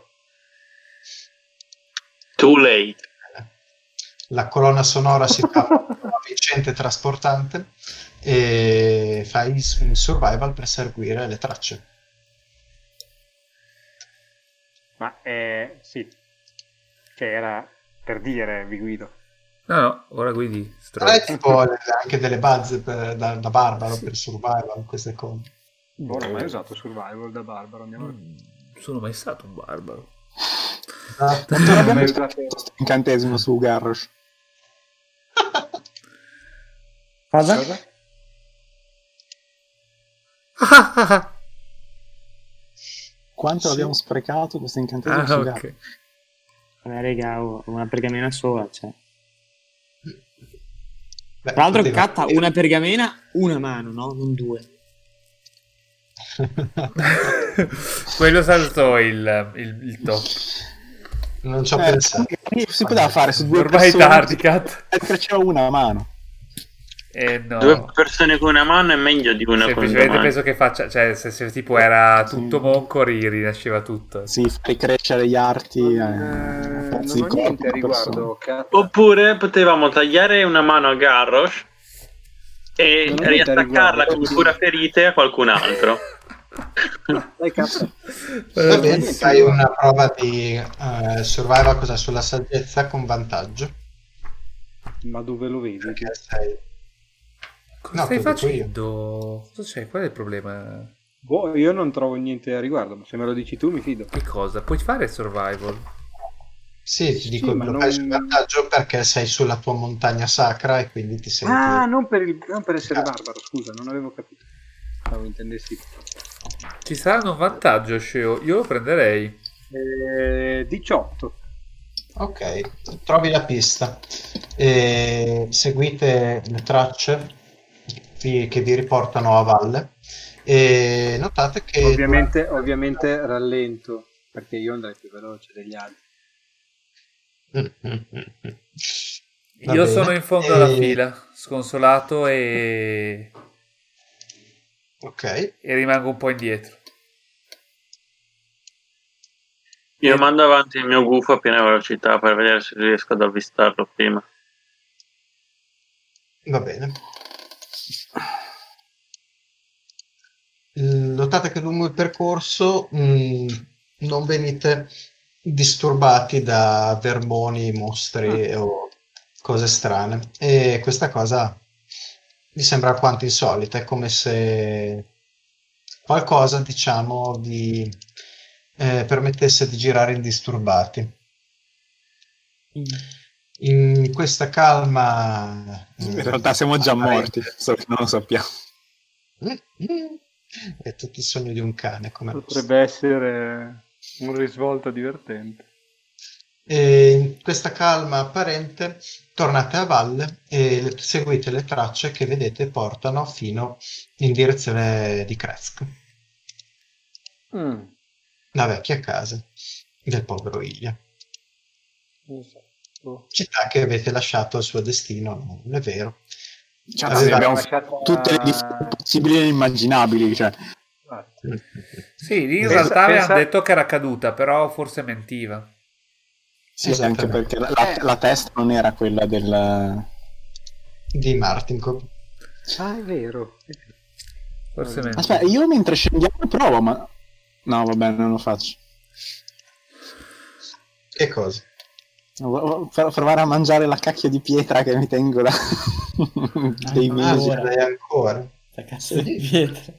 Too late. La colonna sonora si fa vincente e trasportante e fai un survival per seguire le tracce. Ma eh, sì, che era per dire vi guido. No, no, ora guidi. Hai stronzo. tipo le- anche delle buzz per- da, da barbaro per survival, queste cose. Boh, non ho mai usato survival da barbaro. Andiamo avanti. Non sono mai stato un barbaro. Ah, Non ho mai usato. Questo incantesimo su Garrosh. Cosa? Cosa? Quanto Sì. l'abbiamo sprecato questo incantesimo Ah, su ok. Garrosh? Vabbè, raga, ho una pergamena sola, cioè. Beh, Tra l'altro poteva- catta una pergamena, una mano, no? Non due. Quello saltò il, il, il top. Non ci ho Eh, pensato. si poteva fare su due Ormai è persone tardi, cat. e cresceva una a mano. Eh no. Due persone con una mano è meglio di una con due Semplicemente mani. penso che faccia, cioè se, se tipo era tutto monco ri- rinasceva tutto. Si fai crescere gli arti Non, eh, eh, a non pezzi di ho corpo niente a per persona. riguardo. Cazzo. Oppure potevamo tagliare una mano a Garrosh e Non ho niente a riattaccarla riguardo. con cura ferite a qualcun altro. Dai, cazzo. Va bene, fai una prova di eh, survival cosa sulla saggezza con vantaggio. Ma dove lo vedi? Perché sei... Cosa No, stai te lo dico io. facendo? Cosa c'è? Qual è il problema? Boh, io non trovo niente a riguardo, ma se me lo dici tu mi fido. Che cosa? Puoi fare survival? Sì, ti dico Sì, che ma lo non- fai sul vantaggio perché sei sulla tua montagna sacra e quindi ti senti... Ah, non per, il, non per essere barbaro, scusa, non avevo capito. Stavo intendessi. Ci sarà un vantaggio, Sceo. Io lo prenderei. Eh, diciotto. Ok, trovi la pista e seguite le tracce vi- che vi riportano a valle e notate che Ovviamente, ovviamente rallento, perché io andrei più veloce degli altri. Va Io bene. sono in fondo alla E- fila, sconsolato e... Ok, e rimango un po' indietro. Io mando avanti il mio gufo a piena velocità per vedere se riesco ad avvistarlo prima. va bene. Notate che lungo il percorso mh, non venite disturbati da vermoni, mostri o cose strane e questa cosa vi sembra alquanto insolita, è come se qualcosa, diciamo, vi eh, permettesse di girare indisturbati. In questa calma... In realtà siamo già morti, solo che non lo sappiamo. È tutto il sogno di un cane, come lo Potrebbe essere un risvolto divertente. E in questa calma apparente tornate a valle e le- seguite le tracce che vedete portano fino in direzione di Kresk, Mm, la vecchia casa del povero Ilya, esatto. città che avete lasciato al suo destino, non è vero, Cioè, Aveva- sì, abbiamo lasciato tutte le a- difese possibili e immaginabili. Cioè. Sì, lì in Pensa- realtà avevano pensa- detto che era caduta, però forse mentiva. Sì, anche Esattamente. perché la, la- la testa non era quella del... Di Martinko. Ah, è vero. Forse mentiva. Aspetta, io mentre scendiamo provo, ma... No, vabbè, non lo faccio. Che cosa? Vo- Per provare a mangiare la cacchia di pietra che mi tengo da dei Ah, mesi. Ah, ce l'hai ancora. Sta cazzo di pietra.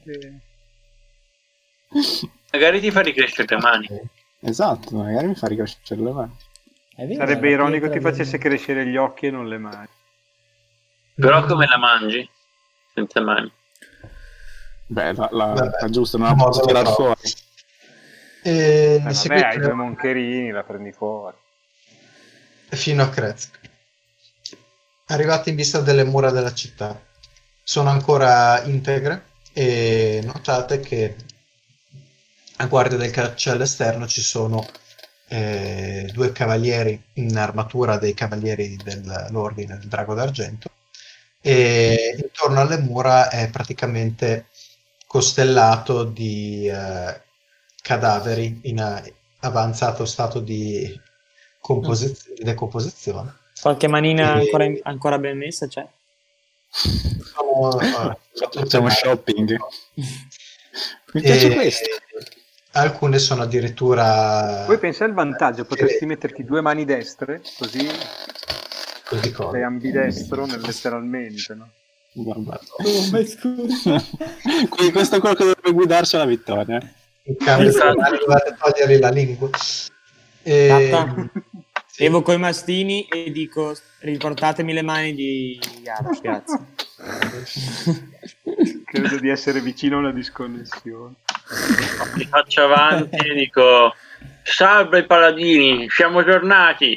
Magari ti fa ricrescere le mani. Esatto, magari mi fa ricrescere le mani. È vero, Sarebbe la ironico pietra ti facesse viene- crescere gli occhi e non le mani. Però come la mangi? Senza mani. Beh, la, la, Vabbè, la giusta, non la modo posso lo tirare trovo. fuori. E Eh, vabbè, seguite hai due moncherini, la prendi fuori. fino a Krezk. Arrivati in vista delle mura della città, sono ancora integre e notate che a guardia del cancello esterno ci sono eh, due cavalieri in armatura dei cavalieri dell'ordine del Drago d'Argento, e intorno alle mura è praticamente costellato di eh, cadaveri in eh, avanzato stato di composiz- di decomposizione. Qualche manina E- ancora, ancora ben messa c'è? Sono, eh, Facciamo shopping. Mi piace e questo. alcune sono addirittura Poi pensa al vantaggio, potresti metterti due mani destre, così così cose. sei ambidestro nel- letteralmente, no? Guarda. Oh, ma scusa. Que- Questo è quello che dovrebbe guidarci alla vittoria. In cambio Esatto. dovete togliergli la lingua. E... Gatta. Evoco i mastini e dico riportatemi le mani di Garrosh, grazie. Credo di essere vicino a una disconnessione. Mi faccio avanti e dico: salve i paladini, siamo tornati.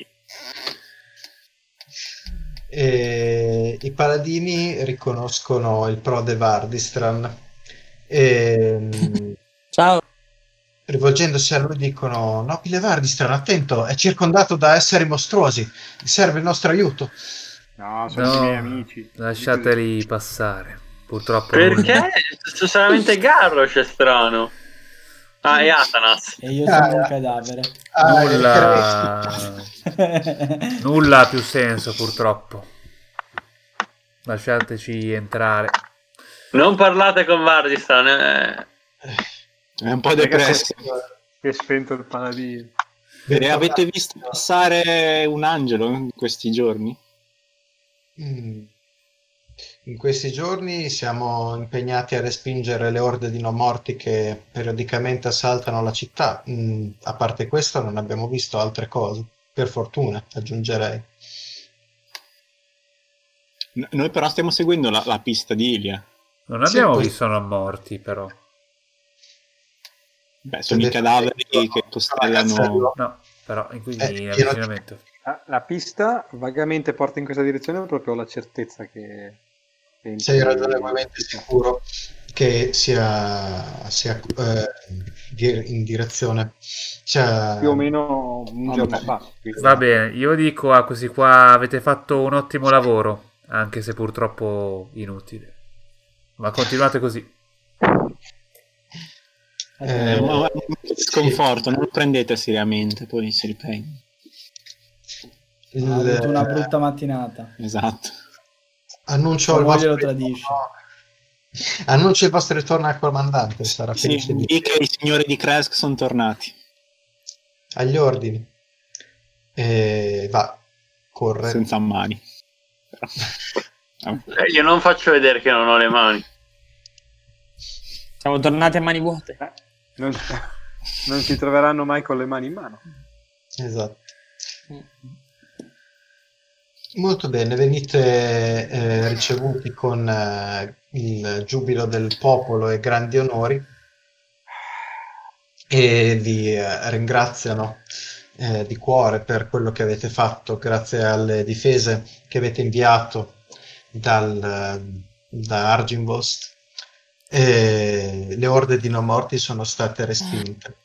E i paladini riconoscono il prode Vardistran e Ciao. rivolgendosi a lui dicono: nobile Vardistran, attento, è circondato da esseri mostruosi, gli serve il nostro aiuto. No, sono i No, miei amici. lasciateli passare. Purtroppo lui- Perché? C'è solamente Garrosh, è strano. Ah, e Atanas. E io sono un cadavere. Ah, nulla nulla ha più senso, purtroppo. Lasciateci entrare. Non parlate con Vardistan. Eh. È un po' depresso. Che è spento il paladino. E avete visto passare un angelo in questi giorni? Mm. In questi giorni siamo impegnati a respingere le orde di non morti che periodicamente assaltano la città. Mm, a parte questo non abbiamo visto altre cose, per fortuna, aggiungerei. N- Noi però stiamo seguendo la, la pista di Ilia. Non Sì, abbiamo poi- visto non morti, però. Beh, sono i Vedete- cadaveri che costellano... No, però in quindi Eh, in pieno di- avvicinamento. Ah, la pista vagamente porta in questa direzione, ma proprio ho la certezza che... che in- Sei ragionevolmente sicuro che sia, sia eh, di- in direzione, cioè, più o meno un Vabbè. giorno fa. quindi- Va bene, io dico a così qua avete fatto un ottimo lavoro, anche se purtroppo inutile. Ma continuate così. Eh, ma- ma- sconforto, non lo prendete seriamente, poi si riprende. il- Ha avuto una brutta mattinata. Esatto. annuncio Tua il moglie vostro lo tradisce. annuncio il vostro ritorno al comandante, sarà Sì, felice di di che i signori di Kresk sono tornati. agli ordini. E va, corre. Senza mani. Vabbè. Eh, io non faccio vedere che non ho le mani. Siamo tornati a mani vuote. Eh, non, non si troveranno mai con le mani in mano. Esatto. Molto bene, venite eh, ricevuti con eh, il giubilo del popolo e grandi onori e vi eh, ringraziano eh, di cuore per quello che avete fatto, grazie alle difese che avete inviato dal, da Argynvost. E le orde di non morti sono state respinte.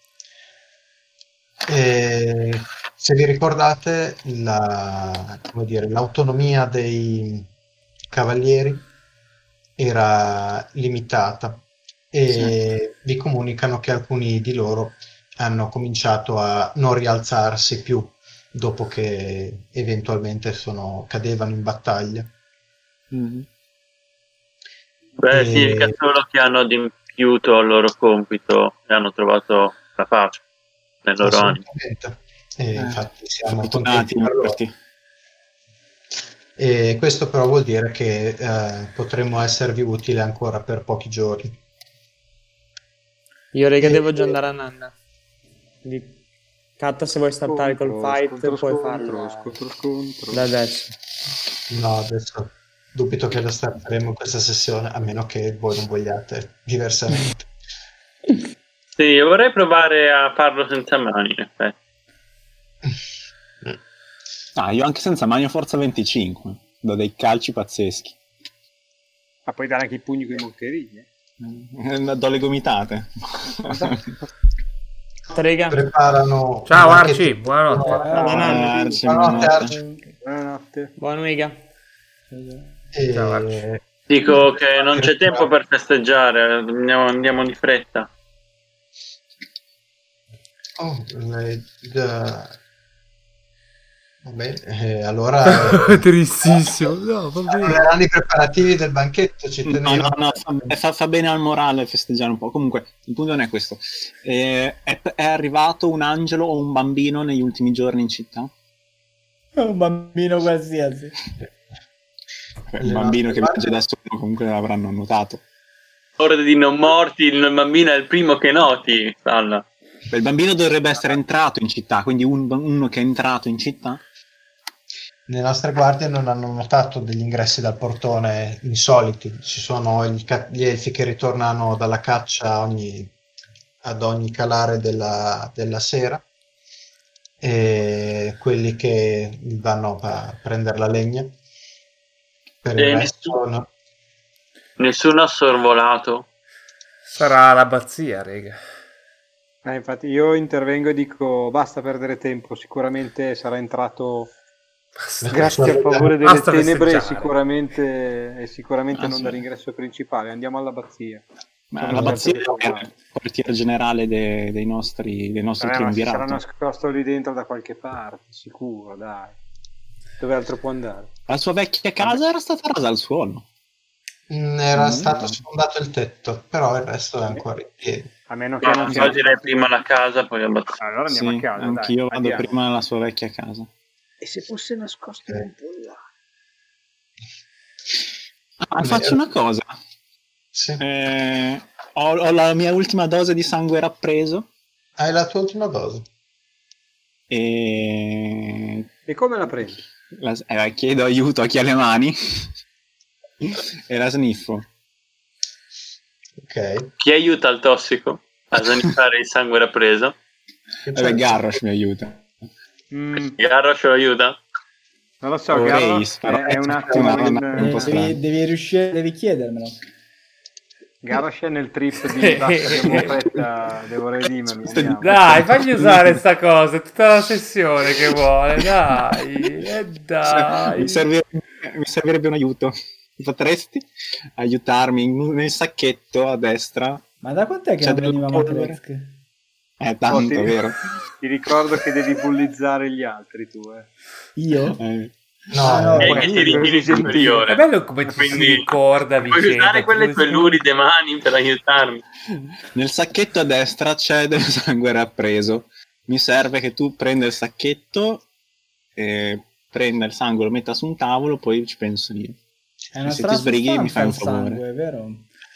E se vi ricordate, la, come dire, l'autonomia dei cavalieri era limitata e vi comunicano che alcuni di loro hanno cominciato a non rialzarsi più dopo che eventualmente sono, cadevano in battaglia. Mhm. Beh, E- significa solo che hanno adempiuto il loro compito e hanno trovato la pace nel loro animo. Assolutamente. E Eh, infatti siamo fortunati, contenti per loro. morti. E questo però vuol dire che eh, potremmo esservi utili ancora per pochi giorni. Io, raga, E- devo già andare a nanna. Quindi, Katta, se vuoi startare col Scontro, fight, scontro, puoi scontro, farlo scontro, scontro. da adesso. No, adesso dubito che lo starteremo in questa sessione, a meno che voi non vogliate diversamente. Sì, io vorrei provare a farlo senza mani, in effetti. Ah, io anche senza mani ho forza venticinque. Do dei calci pazzeschi. Ma puoi dare anche i pugni con i moncherini. eh? Eh, Do le gomitate. Raga, Preparano Ciao un Arci, banchetto- buonanotte. Buonanotte. Arci, Buonanotte, buonanotte. Arci. Buonanotte. buona mica. E- Ciao, Arci. Dico che non c'è tempo per festeggiare, andiamo, andiamo di fretta. Oh, eh, da- Vabbè, eh, allora Tristissimo. No, va bene. erano i preparativi del banchetto, ci No, tenevano. no, no, fa, fa- fa bene al morale festeggiare un po'. Comunque, il punto non è questo. Eh, è, è arrivato un angelo o un bambino negli ultimi giorni in città? Un bambino qualsiasi. Eh, Un bambino che viaggia da solo, comunque l'avranno notato. Orde di non morti, il bambino è il primo che noti, Salla. Beh, il bambino dovrebbe essere entrato in città, quindi un- uno che è entrato in città. Le nostre guardie non hanno notato degli ingressi dal portone insoliti. Ci sono gli, ca- gli elfi che ritornano dalla caccia ogni- ad ogni calare della, della sera e quelli che vanno a prendere la legna. Per il E resto, nessuno- no. Nessuno ha sorvolato. Sarà l'abbazia, rega. Eh, infatti io intervengo e dico basta perdere tempo, sicuramente sarà entrato grazie al favore delle Basta tenebre e festeggiare. sicuramente, e sicuramente Ah, non sì. dall'ingresso principale. Andiamo all'abbazia. Ma Sono l'abbazia certo che è sarà. il quartier generale de- dei nostri, dei nostri Eh, ma si sarà triumvirato. nascosto lì dentro da qualche parte, sicuro, dai. Dove altro può andare? La sua vecchia casa era stata rasa al suolo. Mm, Era Mm. stato sfondato il tetto, però il resto è ancora in piedi. A meno che Ma non non sia... direi prima la casa, poi abbastanza. Allora andiamo Sì, a casa, anch'io dai, vado andiamo. prima alla sua vecchia casa. E se fosse nascosto un po' là? Ah, Beh, faccio una cosa. Sì. Eh, ho, ho la mia ultima dose di sangue rappreso Hai la tua ultima dose. e E come la prendi? la- eh, chiedo aiuto a chi ha le mani e la sniffo. Ok. Chi aiuta il tossico a sanificare il sangue rappreso? Che Vabbè, c'è? Garrosh mi aiuta. Mm, Garrosh lo aiuta? non lo so, O Carlo, Reis, però è, è un è attimo una- in... una- un Eh, po' strano. devi, devi riuscire, devi chiedermelo. Garrosh è nel trip di basta, abbiamo fretta, devo redimermi. andiamo. Dai, fagli usare sta cosa, è tutta la sessione che vuole, dai, eh, dai. Mi servirebbe, mi servirebbe un aiuto. Potresti aiutarmi in- nel sacchetto a destra? Ma da quant'è che C'è non del venivamo a polvere? Krezk? È tanto, Oh, ti- vero? Ti ricordo che devi bullizzare gli altri tu, eh. Io? Eh, No, Ah, no, eh, E poi- che ti ritiri È superiore. bello come ti si Quindi ricorda puoi vicende, usare quelle tipo tue si- luride mani per aiutarmi. Nel sacchetto a destra c'è del sangue rappreso. Mi serve che tu prenda il sacchetto, e prenda il sangue, lo metta su un tavolo, poi ci penso io. È una Se ti strana sbrighi mi fai un sostanza il favore. sangue, è vero?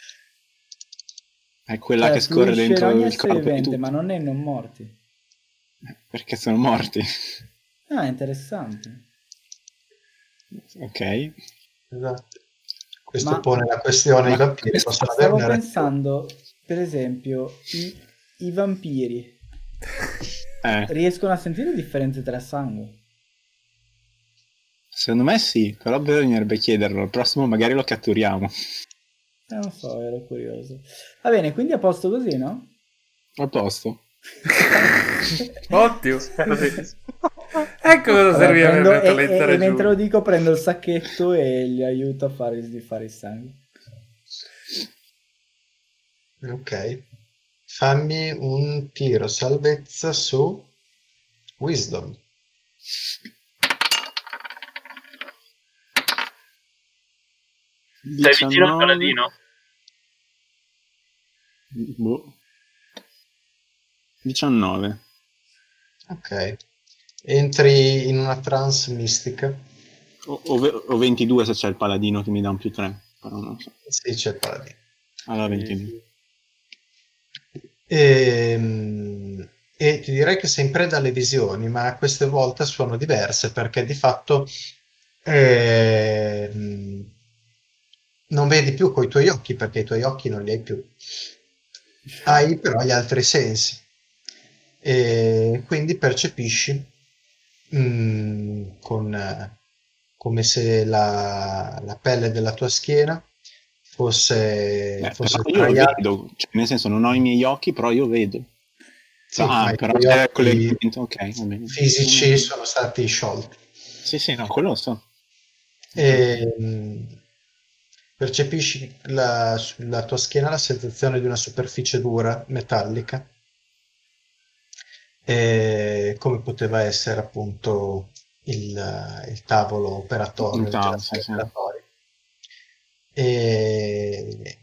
È quella Cioè, che scorre fluisce in dentro ogni il essere corpo di vivente, tutti. ma non è non morti. Perché sono morti. Ah, interessante. Ok. esatto. Questo Ma- pone la questione: i ma- vampiri possono avere Stavo una reazione. pensando, per esempio, i, i vampiri Eh, riescono a sentire differenze tra sangue? secondo me sì, però bisognerebbe chiederlo. Al prossimo magari lo catturiamo. Eh, non so, ero curioso. Va bene, quindi a posto così, no? A posto. Ottimo. Ecco cosa Vabbè, serviva per prendo- metterla e, in e- tre e mentre giù. lo dico prendo il sacchetto e gli aiuto a fare sniffare il sangue. Ok. Fammi un tiro salvezza su Wisdom. Sei vicino al diciannove. paladino? Boh. diciannove. Ok. Entri in una trance mistica. O, o ve- o ventidue se c'è il paladino che mi dà un più tre. Però non so. Sì, c'è il paladino. Allora ventidue. E, e ti direi che sei in preda alle visioni, ma queste volte sono diverse perché di fatto ehm, non vedi più coi tuoi occhi perché i tuoi occhi non li hai più. Hai però gli altri sensi e quindi percepisci mm, con, eh, come se la, la pelle della tua schiena fosse, Eh, fosse però io lo sdraiata. vedo, cioè, nel senso non ho i miei occhi, però io vedo. Sì, Ah, ma i però tuoi c'è il occhi collegamento, ok, va bene. fisici sono stati sciolti. Sì, sì, no, quello lo so. E, mh, percepisci la- sulla tua schiena la sensazione di una superficie dura, metallica, e come poteva essere appunto il, il tavolo operatorio, Un il tavolo, gesto sì, sì. operatorio. E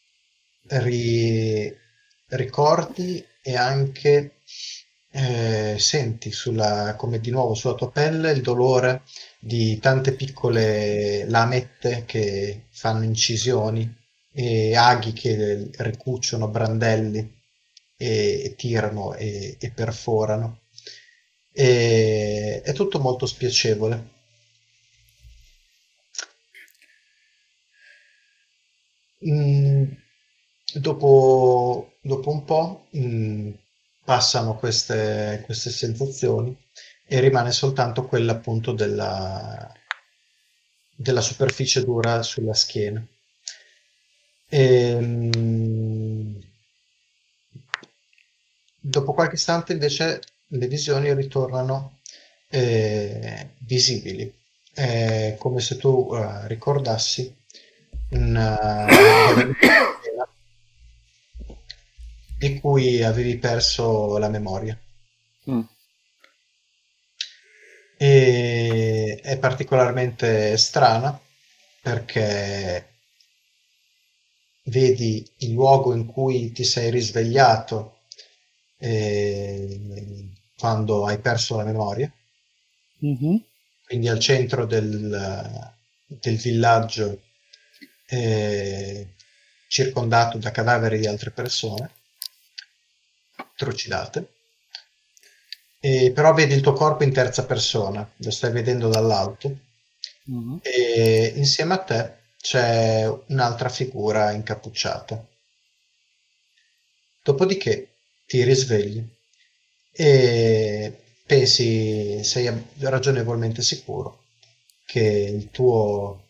ri- ricordi e anche eh, senti sulla, come di nuovo sulla tua pelle il dolore di tante piccole lamette che fanno incisioni e aghi che ricucciono brandelli e, e tirano e, e perforano. E, è tutto molto spiacevole. Mm, dopo, dopo un po' mm, passano queste, queste sensazioni e rimane soltanto quella appunto della, della superficie dura sulla schiena. E, dopo qualche istante invece le visioni ritornano eh, visibili. È come se tu eh, ricordassi una, di avere una scena di cui avevi perso la memoria. Mm. E è particolarmente strana perché vedi il luogo in cui ti sei risvegliato eh, quando hai perso la memoria, Mhm. quindi al centro del, del villaggio, eh, circondato da cadaveri di altre persone trucidate. E però vedi il tuo corpo in terza persona, lo stai vedendo dall'alto, Mhm. e insieme a te c'è un'altra figura incappucciata. Dopodiché ti risvegli e pensi, sei ragionevolmente sicuro che il tuo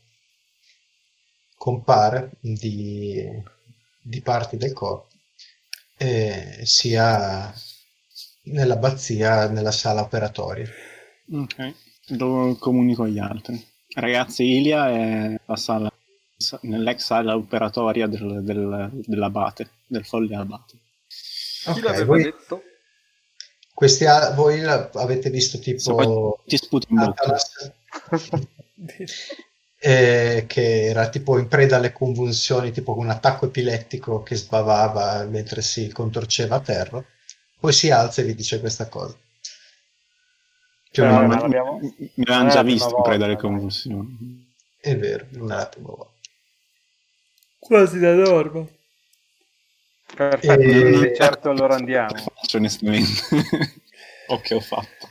compare di, di parti del corpo eh, sia nell'abbazia, nella sala operatoria. Ok, lo comunico agli altri. Ragazzi, Ilia è la sala, nell'ex sala operatoria del, del, dell'abate, del folle abate. Chi Ok, l'aveva voi, detto? questi, a- voi la- avete visto Se poi tipo ti sputi in bocca. Atanas, eh, che era tipo in preda alle convulsioni, tipo un attacco epilettico che sbavava mentre si contorceva a terra, poi si alza e vi dice questa cosa. Più o Però meno ma Ma- una- l'abbiamo... mi mi non è avevano la già prima visto in preda alle volta, dai. convulsioni. è vero, non è la prima volta. Quasi da norma. Perfetto, E- di Non- certo allora andiamo. Faccio onestamente. O che ho fatto.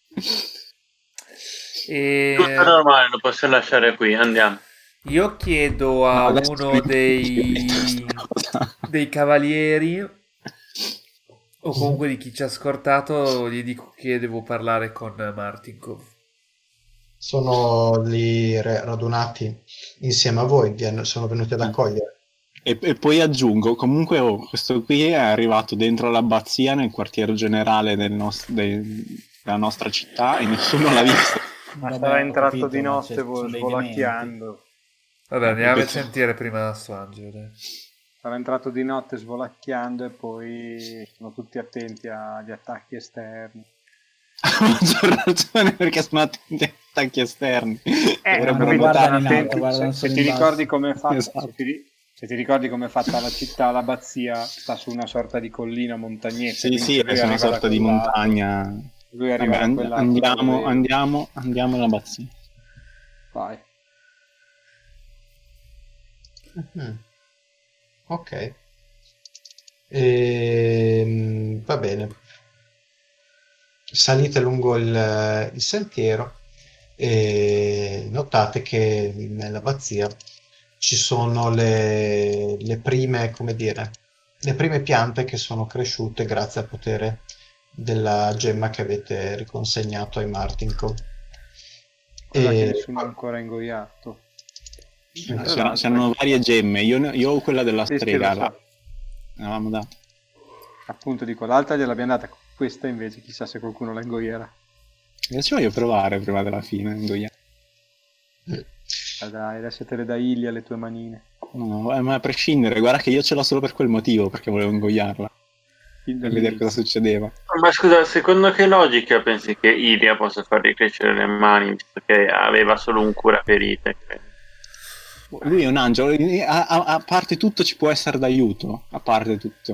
E Tutto normale, lo posso lasciare qui, andiamo. io chiedo a No, adesso uno mi- dei, questa cosa. dei cavalieri o comunque di chi ci ha scortato, gli dico che devo parlare con Martinkov. sono lì re- radunati insieme a voi, vi hanno- sono venuti ad Eh. accogliere. E, e poi aggiungo, comunque oh, questo qui è arrivato dentro l'abbazia nel quartier generale del nos- dei- della nostra città e nessuno l'ha visto. Ma Vabbè, sarà ho entrato capito, di ma notte c'è- vol- sono dei volacchiando. Vabbè, Eh, andiamo a questo- sentire prima su Angelo. dai. sarà entrato di notte svolacchiando e poi sono tutti attenti agli attacchi esterni. Ha maggior ragione perché sono attenti agli attacchi esterni. Eh, non capito, guardano in attenti. alto, guardano se, solo se in ti basso. ricordi come è fatta, Esatto. se, ti, se ti ricordi come è fatta la città, l'abbazia sta su una sorta di collina montagnetta. Sì, quindi sì, se lui è una arriva da sorta di quel lato- montagna. Lui arriva Vabbè, da quel lato andiamo, dove- andiamo, andiamo all'abbazia. Vai. Mhm. Ok. Ehm, va bene. Salite lungo il, il sentiero e notate che nell'abbazia ci sono le, le prime, come dire, le prime piante che sono cresciute grazie al potere della gemma che avete riconsegnato ai Martinco. Quella che E- nessuno ha ancora ingoiato. C'erano, c'erano varie gemme, io, ne- io ho quella della Sì, sì, strega, lo so. la- l'avevamo data. Appunto dico, l'altra gliel'abbiamo data, questa invece chissà se qualcuno la ingoierà. Io ci voglio provare prima della fine, ingoiare. Ah, dai, adesso te le dà Ilia le tue manine. No, eh, ma a prescindere, guarda che io ce l'ho solo per quel motivo, perché volevo ingoiarla, per vedere cosa succedeva. Ma scusa, secondo che logica pensi che Ilia possa far ricrescere le mani, visto che aveva solo un curaferite? Lui è un angelo, a, a- a parte tutto ci può essere d'aiuto, a parte tutto.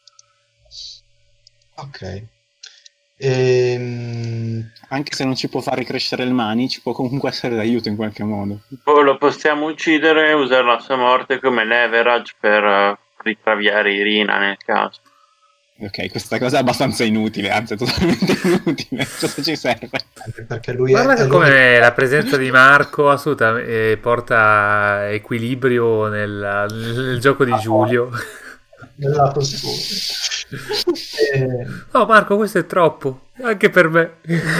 Ok. Ehm, Anche se non ci può far ricrescere le mani, ci può comunque essere d'aiuto in qualche modo. O lo possiamo uccidere e usare la sua morte come leverage per eh, ritraviare Irina nel caso. Ok, questa cosa è abbastanza inutile, anzi è totalmente inutile. Cosa ci serve? anche perché lui Guarda è, che è come l'unico- la presenza di Marco assolutamente eh, porta equilibrio nel, nel gioco di Giulio. nel lato oscuro. Eh, Oh Marco, questo è troppo, anche per me.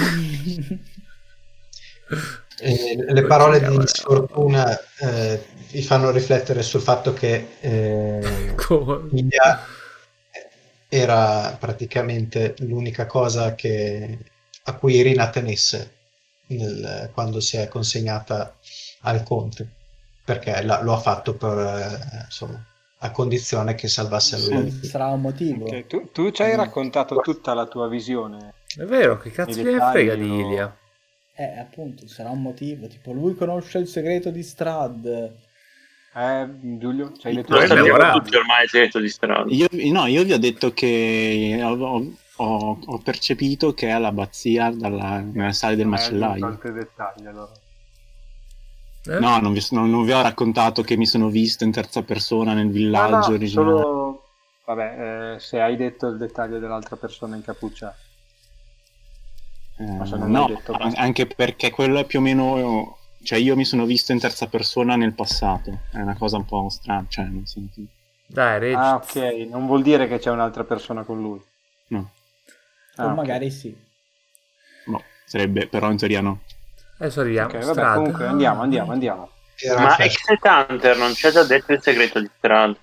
eh, le parole di Oddio, sfortuna eh, vi fanno riflettere sul fatto che eh, Come- India era praticamente l'unica cosa che, a cui Irina tenesse nel- quando si è consegnata al conte, perché la- lo ha fatto per, eh, insomma, a condizione che salvasse a lui la Ci vita. sarà un motivo. Ok, tu, tu ci hai raccontato tutta la tua visione. È vero, che cazzo I gliene dettagli frega di lo- Ilia? Eh, appunto, ci sarà un motivo. Tipo, lui conosce il segreto di Strad. Eh, Giulio, ci hai detto Lo Noi sappiamo abbiamo tutti ormai il segreto di strada. Io, no, io vi ho detto che ho, ho- ho percepito che è all'abbazia dalla, nelle sale del macellaio. altri dettagli allora. Eh? No, non vi, non- non vi ho raccontato che mi sono visto in terza persona nel No, villaggio no, originale. solo... Vabbè, eh, se hai detto il dettaglio dell'altra persona in cappuccia. Eh, Ma se non no, l'hai detto, an- basta. anche perché quello è più o meno... Cioè io mi sono visto in terza persona nel passato. È una cosa un po' strana, cioè nel senso... Dai, Regis. Ah, ok, non vuol dire che c'è un'altra persona con lui. No, Ah, o ok. magari sì. no, sarebbe, però in teoria no. Adesso arriviamo. Ok, vabbè, Strada. comunque andiamo, andiamo, andiamo. Era Ma un Exit Hunter non c'è già detto il segreto di strada.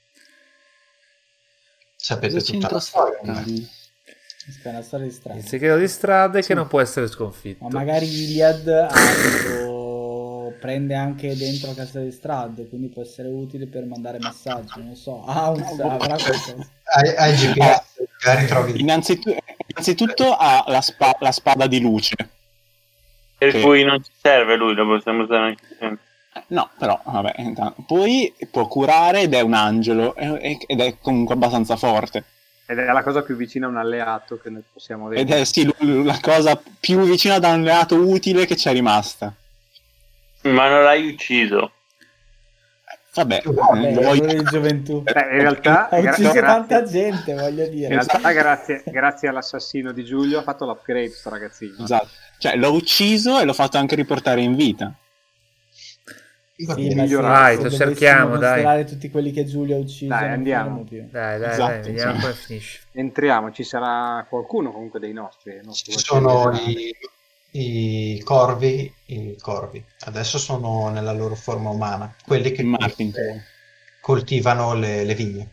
Sapete Cosa tutta c'entra la storia, sta- ormai. Questa è una storia di strada. Il segreto di strade che non può essere sconfitto. Ma magari Iliad ha tipo, prende anche dentro casa di Strad, quindi può essere utile per mandare messaggi, non so. Ah, un, avrà qualcosa. Hai, hai il G P S, magari trovi Innanzitutto, innanzitutto ha la, spa- la spada di luce. Per Che- cui non ci serve lui, lo possiamo usare anche sempre. No, però, vabbè, intanto- poi può curare ed è un angelo e- ed è comunque abbastanza forte. Ed è la cosa più vicina a un alleato che noi possiamo Ed vedere. è sì, l- la cosa più vicina ad un alleato utile che c'è rimasta. Ma non l'hai ucciso. Vabbè, Vabbè, eh, lo voglio- errore di gioventù. Beh, in realtà, Ha gra- ucciso grazie, tanta gente, voglio in dire. realtà grazie, grazie all'assassino di Giulio ha fatto l'upgrade sto ragazzino. Esatto. Cioè, l'ho ucciso e l'ho fatto anche riportare in vita. Va Sì, bene. ma se, migliorare. Vai, se lo dovessimo cerchiamo, dai. considerare tutti quelli che Giulio ha ucciso, Dai, non andiamo. finiremo più. Dai, dai, Esatto, dai, vediamo sì. come finisce. Entriamo, ci sarà qualcuno comunque dei nostri. il nostro Ci sono generale. i, i corvi, i corvi, adesso sono nella loro forma umana, quelli che Martin. eh, coltivano le, le vigne.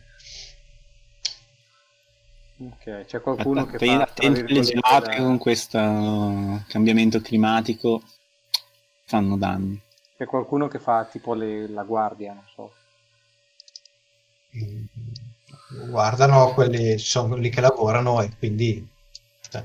Ok, c'è qualcuno che Attenti fa tra attenti alle virgolette, gelate da- con questo cambiamento climatico fanno danni. c'è qualcuno che fa tipo le- la guardia, non so. mm, guardano quelli, ci sono quelli che lavorano e quindi cioè,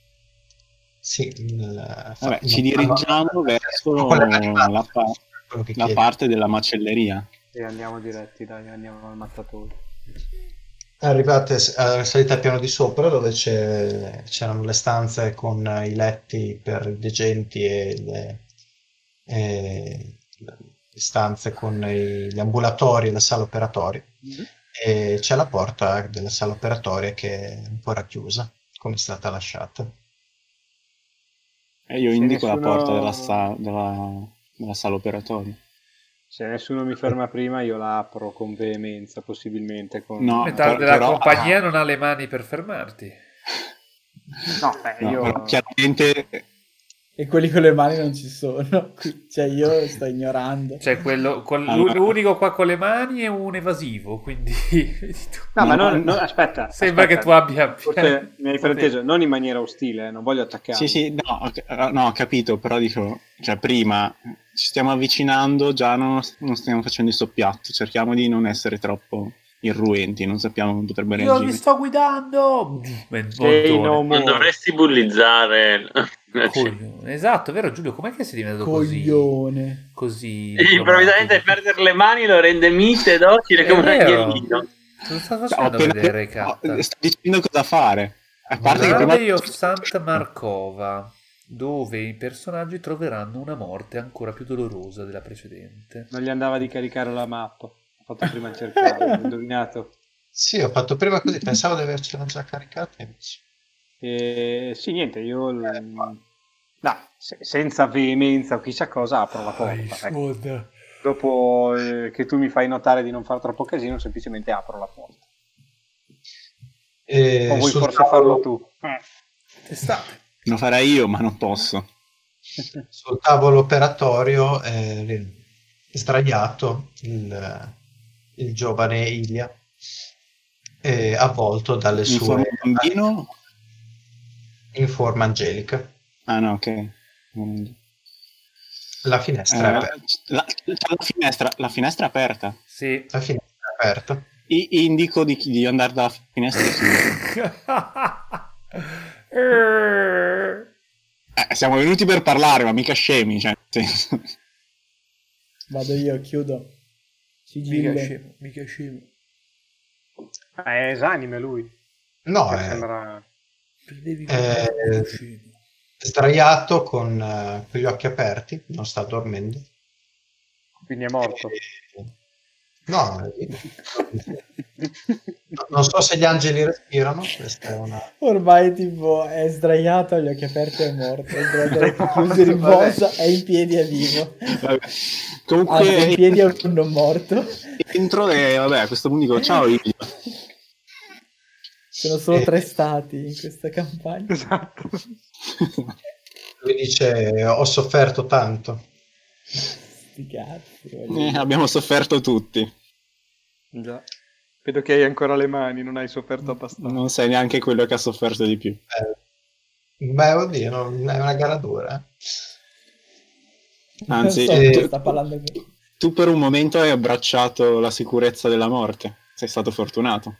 sì, il- fa- Vabbè, ci non dirigiamo fanno- verso sono quelle animate, la, pa- quello che la chiedi. parte della macelleria. E andiamo diretti, dai, andiamo al mattatore. Arrivate s- eh, salite al piano di sopra dove c'è- c'erano le stanze con eh, i letti per i degenti e le, e le stanze con i- gli ambulatori e la sala operatoria. E c'è la porta della sala operatoria che è ancora chiusa, come è stata lasciata. E io Se indico nessuno- la porta della, sa- della- della sala operatoria. Se nessuno mi ferma prima, io la apro con veemenza, possibilmente. Con... No, Metà per- della però- compagnia non ha le mani per fermarti. No, beh, No, io... però chiaramente E quelli con le mani non ci sono. Cioè io sto ignorando. Cioè, quello, quel- Allora- l'unico qua con le mani è un evasivo, quindi vedi tu. No, ma No, non, no. non- aspetta. Sembra aspetta. che tu abbia... Forse mi hai frainteso, non in maniera ostile, eh, non voglio attaccare. sì, sì, no, ok, no, ho capito, però dico, cioè prima ci stiamo avvicinando, già non, non stiamo facendo il soppiatto, cerchiamo di non essere troppo irruenti, non sappiamo come potrebbe Io reagire. vi sto guidando! Sei no Montone. more. Non dovresti bullizzare. Coglione. Esatto, vero Giulio? Com'è che sei diventato così? Coglione. Così... Improvvisamente perdere le mani lo rende mite e docile È come un vero. agnellino. Cosa sta Cioè, ho facendo appena- vedere, no, Catta? sto dicendo cosa fare. A parte che prima... Valley of Santa Markova, dove i personaggi troveranno una morte ancora più dolorosa della precedente. Non gli andava di caricare la mappa. Ho fatto prima il cercare, ho indovinato. Sì, ho fatto prima così, pensavo di avercela già caricata. invece. E sì, niente, io... l- No, se- senza veemenza o chissà cosa apro la porta. ecco. Dopo eh, che tu mi fai notare di non fare troppo casino, semplicemente apro la porta. E O vuoi sul forse tavolo- farlo tu? Testate. Lo farei io, ma non posso. Sul tavolo operatorio è lì, sdraiato il, il giovane Ilia, è avvolto dalle In sue forma di bambino? in forma angelica. Ah no, ok. Mm. La finestra è Eh, aperta. la, la finestra, la finestra è aperta. Sì. La finestra è aperta. I- indico di, di andare dalla finestra. Eh, siamo venuti per parlare, ma mica scemi. Cioè, nel senso- Vado io, chiudo. Mica Sigille. scemo, mica scemo. È esanime lui. No, Che è sembra... Prendevi Eh, come scemo. sdraiato con, eh, con gli occhi aperti, non sta dormendo. Quindi è morto. E- No, eh, non so se gli angeli respirano, questa è una... Ormai tipo è sdraiato, ha gli occhi aperti e è morto. È sdraiato, ha gli occhi chiusi e riposa, è in piedi è vivo. Vabbè. Ah, è in Comunque, piedi è un non morto. entro e vabbè, a questo punto dico ciao Ilya. Sono solo Eh. tre stati in questa campagna. Esatto. Lui dice ho sofferto tanto. Sti cazzi. voglio Eh, dire. abbiamo sofferto tutti. Già. Vedo che hai ancora le mani, non hai sofferto abbastanza. Non sei neanche quello che ha sofferto di più. Eh, beh, oddio, non è una gara dura. eh. Anzi, Non so cosa tu, sta parlando qui. tu per un momento hai abbracciato la sicurezza della morte. Sei stato fortunato.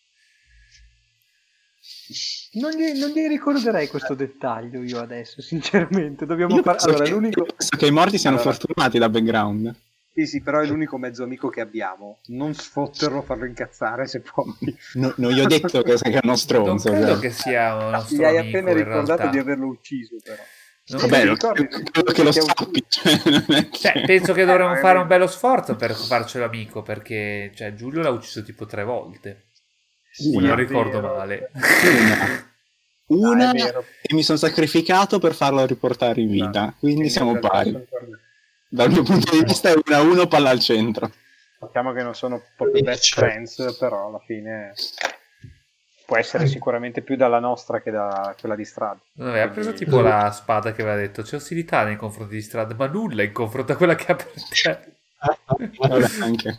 Non gli, non gli ricorderei questo dettaglio io adesso, sinceramente. Dobbiamo Io fare... penso, Allora, che, l'unico... io penso che i morti siano Allora. fortunati da background. Sì, sì, però è l'unico mezzo amico che abbiamo. Non sfotterlo, farlo incazzare se puoi. No, non gli ho detto che sei uno Non stronzo. credo cioè. che sia un nostro Gli hai amico, appena in ricordato realtà. di averlo ucciso, però. Non Sì, Vabbè, ti lo- ricordi? credo che lo Ti ha sappi. Cioè, non è che- Cioè, penso che dovremmo Eh, fare eh, un bello sforzo per farcelo amico, perché cioè, Giulio l'ha ucciso tipo tre volte. Sì, Se non è ricordo vero. male. Una, una Ah, è vero. e mi sono sacrificato per farlo riportare in vita. Quindi siamo pari. Dal mio punto di vista è uno a uno, palla al centro. Sappiamo che non sono proprio best friends, però alla fine può essere sicuramente più dalla nostra che da quella di Strad. Non aveva preso tipo la spada che aveva detto c'è ostilità nei confronti di Strad, ma nulla in confronto a quella che ha per te. Vabbè, anche.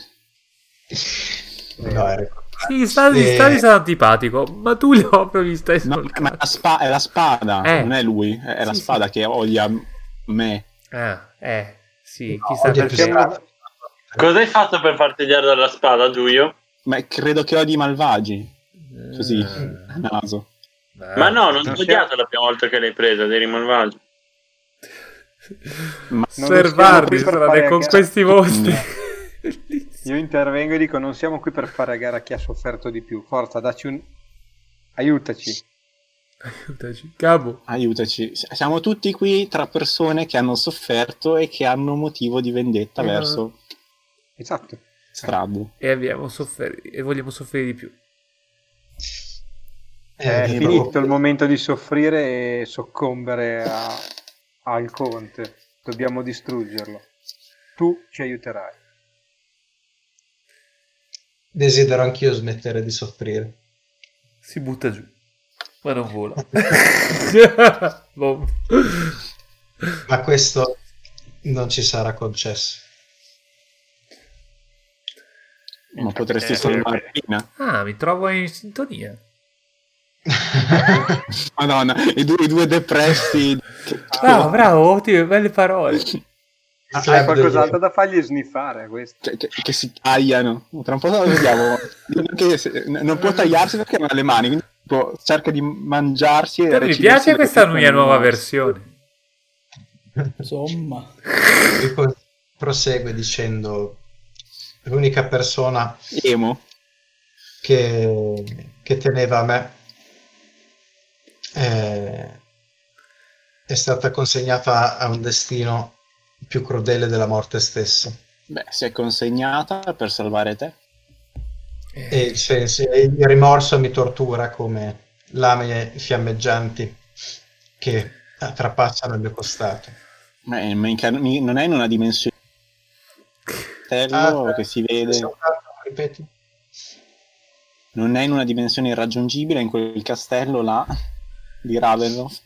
No, ecco. Sì, Strad Eh. Strad è stato antipatico, ma tu li proprio gli stai No, sul ma cazzo. la spa- è la spada, Eh. non è lui, è, è la Sì, sì. spada che odia me. Ah, eh, sì, No, chissà odia più perché. Strad. Cosa hai fatto per farti odiare dalla spada, Giulio? Ma credo che odi i malvagi. Così, Eh, a naso. beh, Ma no, non non ho sia- odiato la prima volta che l'hai presa, eri malvagio. Ma Non osservarli siamo qui per strane fare con gara. questi mostri. Io intervengo e dico: non siamo qui per fare a gara chi ha sofferto di più. Forza, dacci un. Aiutaci. Aiutaci. Cabo. aiutaci. Siamo tutti qui tra persone che hanno sofferto e che hanno motivo di vendetta Eh, verso Esatto. Strad. E abbiamo sofferto e vogliamo soffrire di più. È Eh, finito proprio- il momento di soffrire e soccombere a- al conte. Dobbiamo distruggerlo. Tu ci aiuterai. Desidero anch'io smettere di soffrire. Si butta giù, ma non vola. Boh. Ma questo non ci sarà concesso. Ma potresti Eh, salvare Rina. Ah, mi trovo in sintonia. Madonna, i due, i due depressi. Bravo, bravo, ottime, belle parole. Il Hai club qualcos'altro degli- da fargli sniffare a questo? Che, che- che si tagliano. Tra un po' lo vediamo. Che se- non può tagliarsi perché non ha le mani, quindi tipo, cerca di mangiarsi. E Però mi recidersi piace le questa piccole mia nuova morsi. versione. Insomma, E poi prosegue dicendo: l'unica persona Emo. che, che teneva a me è, è stata consegnata a un destino più crudele della morte stessa. Beh, si è consegnata per salvare te. E il, senso- e il rimorso mi tortura come lame fiammeggianti che trapassano il mio costato. Ma è- ma in ca- mi- non è in una dimensione castello Ah, che si vede. Ripeti? Non è in una dimensione irraggiungibile, in quel castello là di Ravenloft.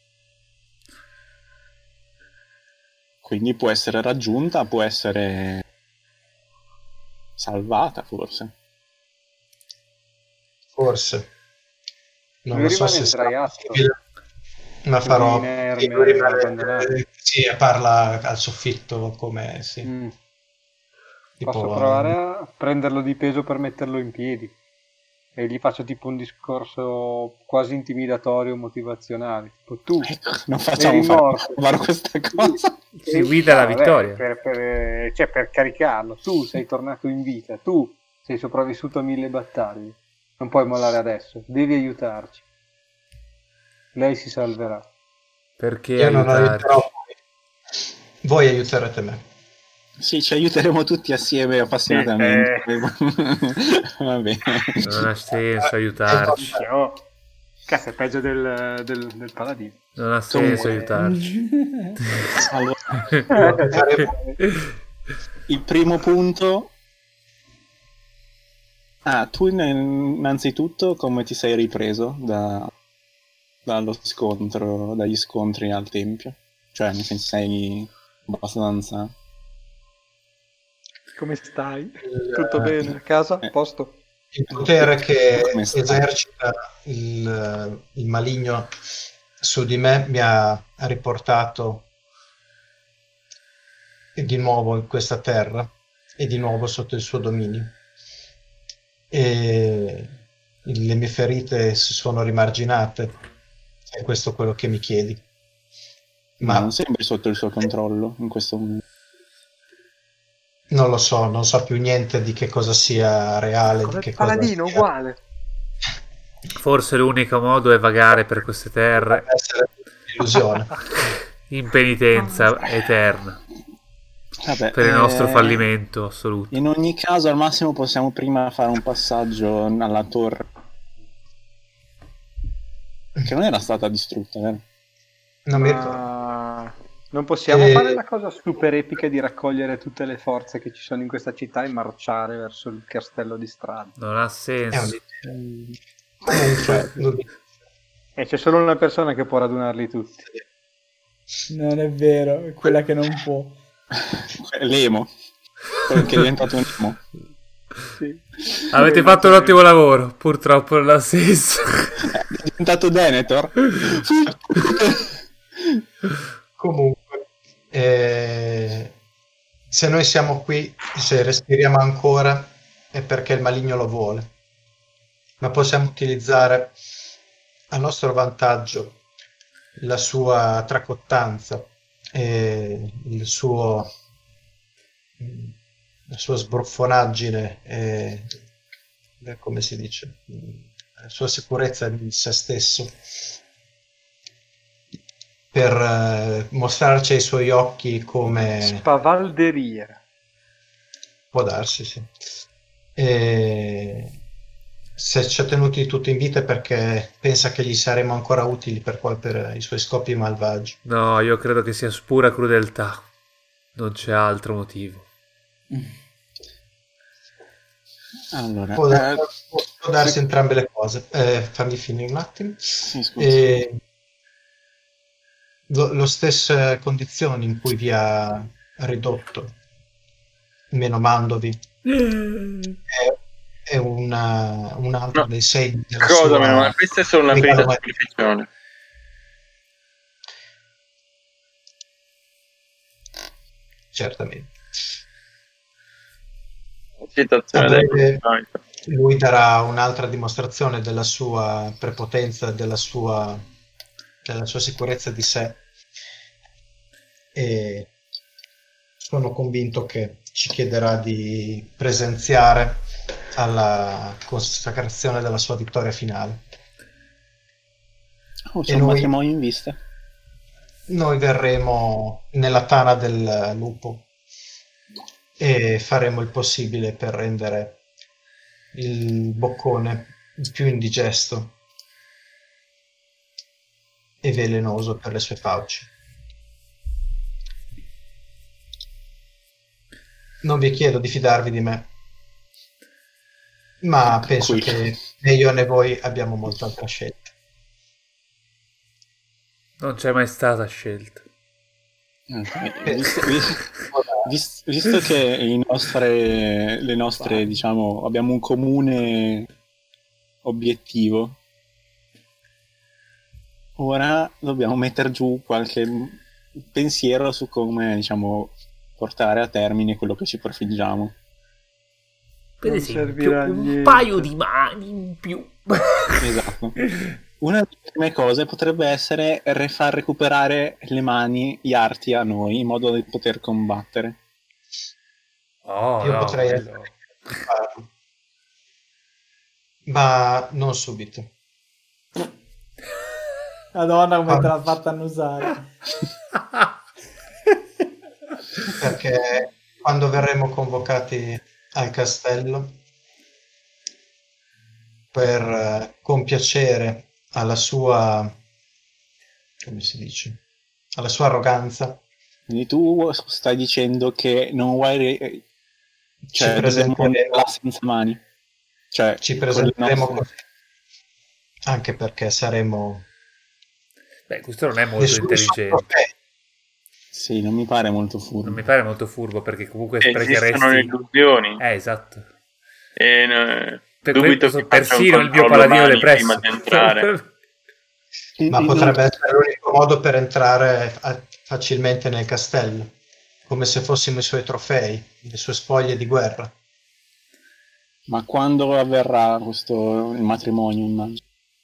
Quindi può essere raggiunta, può essere salvata forse. Forse. Non Lui lo so rimane se sarà sdraiato. possibile, ma Così farò. inerme, Sì, lui rimane- abbandonato. sì, e parla al soffitto come sì. Mm. Tipo, Posso provare a prenderlo di peso per metterlo in piedi e gli faccio tipo un discorso quasi intimidatorio, motivazionale. Tipo, tu Ecco, non facciamo eri fare, morto. fare questa cosa. Si guida alla vabbè, vittoria. Per, per- cioè, per caricarlo. Tu sei tornato in vita, tu sei sopravvissuto a mille battaglie. Non puoi mollare adesso, devi aiutarci. Lei si salverà. Perché io non aiutarci? aiuterò voi. Voi aiuterete me. Sì, ci aiuteremo tutti assieme appassionatamente. Va bene. Non ha senso aiutarci. Oh, cazzo, è peggio del, del, del paladino. Non ha senso Comunque- aiutarci. Allora, il primo punto. Ah, tu in- innanzitutto come ti sei ripreso da, dallo scontro, dagli scontri al tempio? Cioè, nel senso sei abbastanza. Come stai? Il- Tutto bene? A casa? Eh. A posto? Il potere che Come stai? esercita il, il maligno su di me mi ha riportato di nuovo in questa terra e di nuovo sotto il suo dominio. E le mie ferite si sono rimarginate. È questo quello che mi chiedi. Ma Ma non sembri sotto il suo controllo in questo momento. non lo so, non so più niente di che cosa sia reale, di Come che il paladino, cosa sia- uguale. Forse l'unico modo è vagare per queste terre essere un'illusione. in penitenza eterna Vabbè, per il eh, nostro fallimento assoluto. In ogni caso, al massimo possiamo prima fare un passaggio alla torre. Che non era stata distrutta, vero? Non mi ricordo. Ma non possiamo Eh, fare la cosa super epica di raccogliere tutte le forze che ci sono in questa città e marciare verso il castello di Strad. Non ha È un senso. Comunque, non- E c'è solo una persona che può radunarli tutti. non è vero, è quella che non può. L'emo. Quello che è diventato un emo. Sì. Avete fatto un ottimo lavoro, purtroppo non ha senso. È diventato Denethor. comunque, eh, se noi siamo qui, se respiriamo ancora, è perché il maligno lo vuole, ma possiamo utilizzare a nostro vantaggio la sua tracottanza e il suo la sua sbruffonaggine e come si dice, la sua sicurezza di se stesso, per eh, mostrarci ai suoi occhi come Spavalderia. può darsi, sì. E se ci ha tenuti tutti in vita è perché pensa che gli saremo ancora utili per, qual- per i suoi scopi malvagi. No, io credo che sia pura crudeltà. Non c'è altro motivo. Allora, Può, eh, può darsi entrambe le cose. Eh, fammi finire un attimo. sì, scusa. E lo, lo stesse condizioni in cui vi ha ridotto, menomandovi, è, è una, un altro No. dei segni della Cosa sua meno, ma questa è solo una regalo ferita magico. superficiale. Certamente. Citazione A del breve personaggio. lui darà un'altra dimostrazione della sua prepotenza, della sua, della sua sicurezza di sé, e sono convinto che ci chiederà di presenziare alla consacrazione della sua vittoria finale. Oh, c'è E un noi- matrimonio in vista. Noi verremo nella tana del lupo e faremo il possibile per rendere il boccone più indigesto e velenoso per le sue fauci. Non vi chiedo di fidarvi di me, ma penso Qui. che né io né voi abbiamo molta altra scelta. Non c'è mai stata scelta. Ok, Visto, vis- vis- visto che i nostre, le nostre, diciamo, abbiamo un comune obiettivo, ora dobbiamo mettere giù qualche pensiero su come, diciamo, portare a termine quello che ci prefiggiamo. Per Non esempio, servirà a un niente. paio di mani in più. Esatto. Una delle prime cose potrebbe essere re- far recuperare le mani, gli arti a noi, in modo da poter combattere. Oh, Io no, potrei quello- essere in grado di farlo, ma non subito. Madonna, come Ah. te l'ha fatta annusare. Perché quando verremo convocati al castello per eh, compiacere alla sua, come si dice, alla sua arroganza, Quindi tu stai dicendo che non vuoi... re- Cioè, ci dobbiamo presenteremo, renderla senza mani. Cioè, ci con le presenteremo nostre- così, anche perché saremo Beh, questo non è molto nessuno intelligente. trofei. Sì, non mi pare molto furbo. Non mi pare molto furbo perché comunque Esistono le sprecheresti... illusioni. Eh, esatto. E, no, Per dubito questo che faccia un persino il mio controllo paladino mani depresso. prima di entrare. Ma potrebbe essere l'unico modo per entrare fa- facilmente nel castello, come se fossimo i suoi trofei, le sue spoglie di guerra. Ma quando avverrà questo il matrimonio, immagino?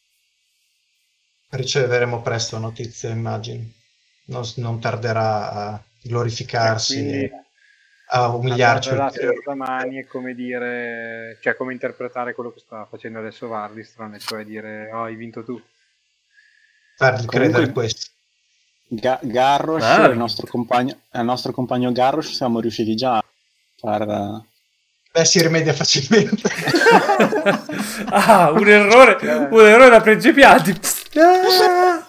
Riceveremo presto notizie, immagino. Non, non tarderà a glorificarsi, Quindi, e a umiliarci Allora, ulteriormente. senza mani è come dire, cioè come interpretare quello che sta facendo adesso Vardistron, e cioè dire oh, hai vinto tu. Fargli Comunque- credere questo. Ga- Garrosh, Ah, il nostro compagno, al nostro compagno Garrosh siamo riusciti già a far... Beh, si rimedia facilmente. Ah, un errore, un errore da principianti. Ah!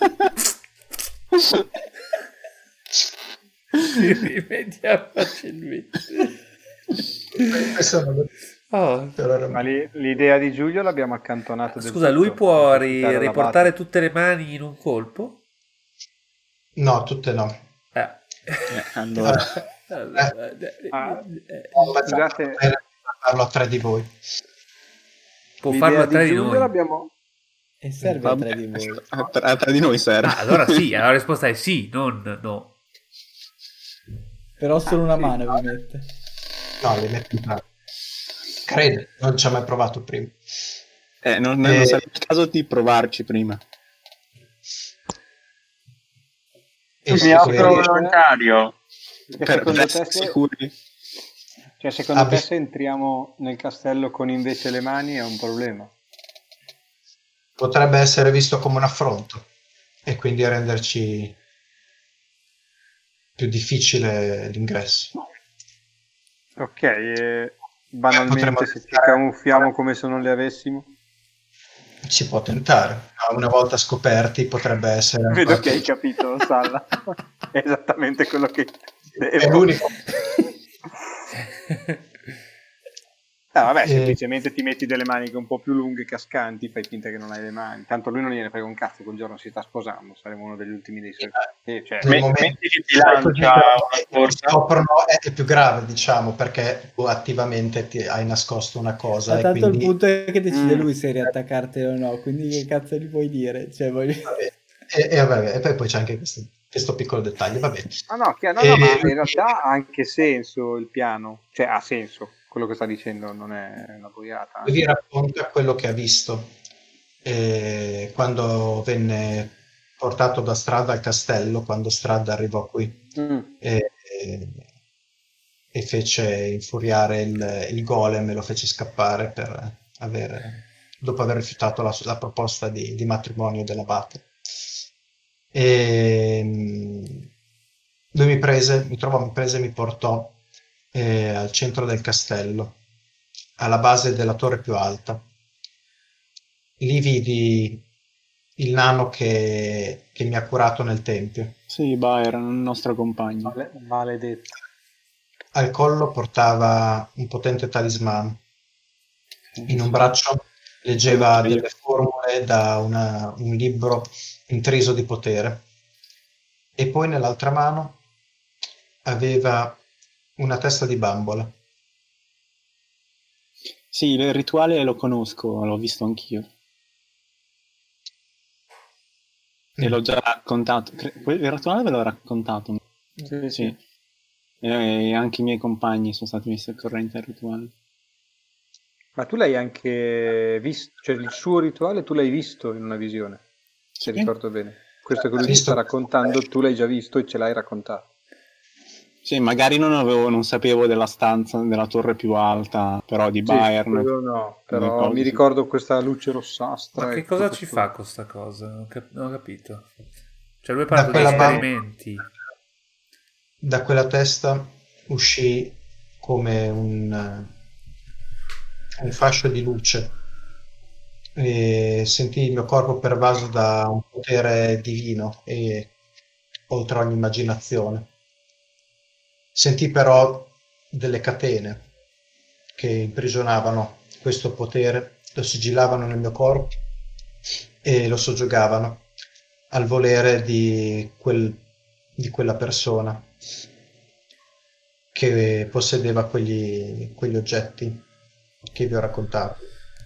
Si rimedia facilmente. Questo non lo- Oh. però Ma era- lì- l'idea di Giulio l'abbiamo accantonata. del Scusa, tutto, lui può per ri- citare la riportare Bata. tutte le mani in un colpo? No, tutte no. Eh. Eh, allora, Allora, eh, Ah, eh, Scusate, Potrei farlo a tre di voi. può l'idea farlo a di tre di Giulio noi. l'abbiamo... E serve a vabbè, tre di voi. a, tre- a tre di noi serve. Ah, allora sì, la risposta è sì, non no. Però solo una sì. mano vi mette. No, le metto in tre. Credo, non ci ha mai provato prima. Eh, non, non Eh, sarebbe il caso di provarci prima. e Mi se apro poi- il bancario. Perché Per, secondo per te essere se, sicuri. cioè, secondo Ah, te bis- se entriamo nel castello con invece le mani è un problema? potrebbe essere visto come un affronto e quindi renderci più difficile l'ingresso. Ok, e Potremmo banalmente se ci tentare- camuffiamo come se non le avessimo? Si può tentare, ma una volta scoperti potrebbe essere Vedo ancora che hai peggio. capito, Salla. È esattamente quello che È devo. l'unico. Ah, vabbè, Eh, semplicemente ti metti delle maniche un po' più lunghe, cascanti, fai finta che non hai le mani. Tanto lui non gliene frega un cazzo, quel giorno si sta sposando, saremo uno degli ultimi dei suoi. Eh, cioè, nel Me- momento metti che ti sai così, lancia però, una e ti corsa. scoprono è, è più grave, diciamo, perché tu attivamente ti hai nascosto una Ma cosa e tanto il quindi punto è che decide Mm. lui se riattaccartelo o no, quindi che cazzo gli puoi dire? Cioè, voglio... vabbè. E, e vabbè, e poi, poi c'è anche questo, questo piccolo dettaglio, vabbè. Ah, no, chi- no, E no, ma lui- in realtà ha anche senso il piano. Cioè, ha senso. Quello che sta dicendo non è una boiata. lui vi racconta quello che ha visto eh, quando venne portato da Strada al castello, quando Strada arrivò qui Mm. e, e fece infuriare il, il golem e lo fece scappare per avere, dopo aver rifiutato la, la proposta di, di matrimonio dell'abate. E mm, lui mi prese, mi trovò, mi prese e mi portò eh, al centro del castello, alla base della torre più alta. Lì vidi il nano che, che mi ha curato nel tempio. Sì, Byron, un nostro compagno. Male- maledetto. Al collo portava un potente talismano. In un braccio leggeva Io. delle formule da una- un libro intriso di potere. E poi nell'altra mano aveva una testa di bambola. Sì, il rituale lo conosco, l'ho visto anch'io. E l'ho già raccontato. Cre- Il rituale ve l'ho raccontato. Sì, Sì. E anche i miei compagni sono stati messi al corrente del rituale. Ma tu l'hai anche visto, cioè il suo rituale tu l'hai visto in una visione, se Sì. ricordo bene. Questo che lui ti Visto- sta raccontando, tu l'hai già visto e ce l'hai raccontato. Sì, magari non avevo, non sapevo della stanza, della torre più alta, però di Bayern. quello no, Come però cose, mi sì. ricordo questa luce rossastra. Ma e che cosa tutto ci questo. fa con sta cosa? Non, cap- non ho capito. Cioè lui ha parlato di quella bam- esperimenti. Da quella testa uscì come un, un fascio di luce e sentii il mio corpo pervaso da un potere divino e oltre ogni immaginazione. Sentì però delle catene che imprigionavano questo potere, lo sigillavano nel mio corpo e lo soggiogavano al volere di, quel, di quella persona che possedeva quegli, quegli oggetti che vi ho raccontato.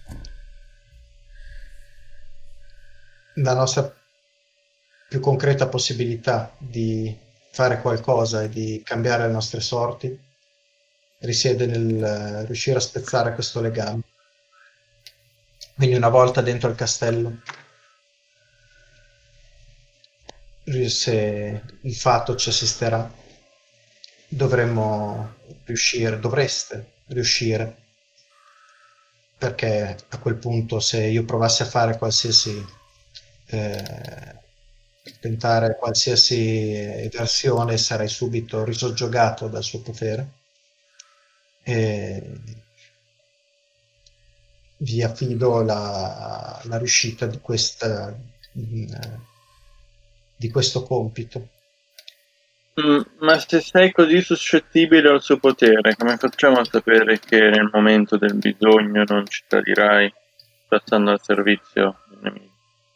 La nostra più concreta possibilità di fare qualcosa e di cambiare le nostre sorti risiede nel eh, riuscire a spezzare questo legame. Quindi una volta dentro il castello, se il fatto ci assisterà, dovremmo riuscire, dovreste riuscire, perché a quel punto se io provassi a fare qualsiasi eh, tentare qualsiasi versione sarei subito risoggiogato dal suo potere e vi affido la, la riuscita di questa di questo compito. Mm, ma se sei così suscettibile al suo potere, come facciamo a sapere che nel momento del bisogno non ci tradirai passando al servizio del nemico?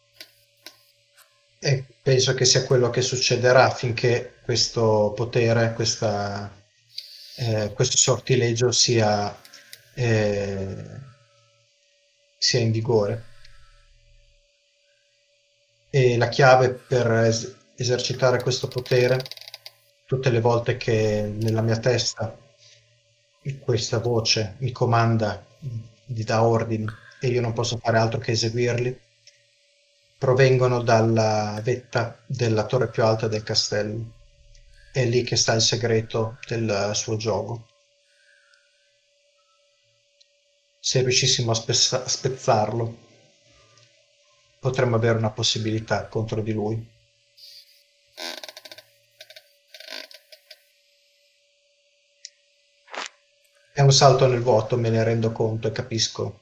E penso che sia quello che succederà finché questo potere, questa, eh, questo sortilegio sia, eh, sia in vigore. E la chiave per es- esercitare questo potere, tutte le volte che nella mia testa questa voce mi comanda, mi dà ordini e io non posso fare altro che eseguirli, provengono dalla vetta della torre più alta del castello. È lì che sta il segreto del suo gioco. Se riuscissimo a, spezza- a spezzarlo, potremmo avere una possibilità contro di lui. È un salto nel vuoto, me ne rendo conto e capisco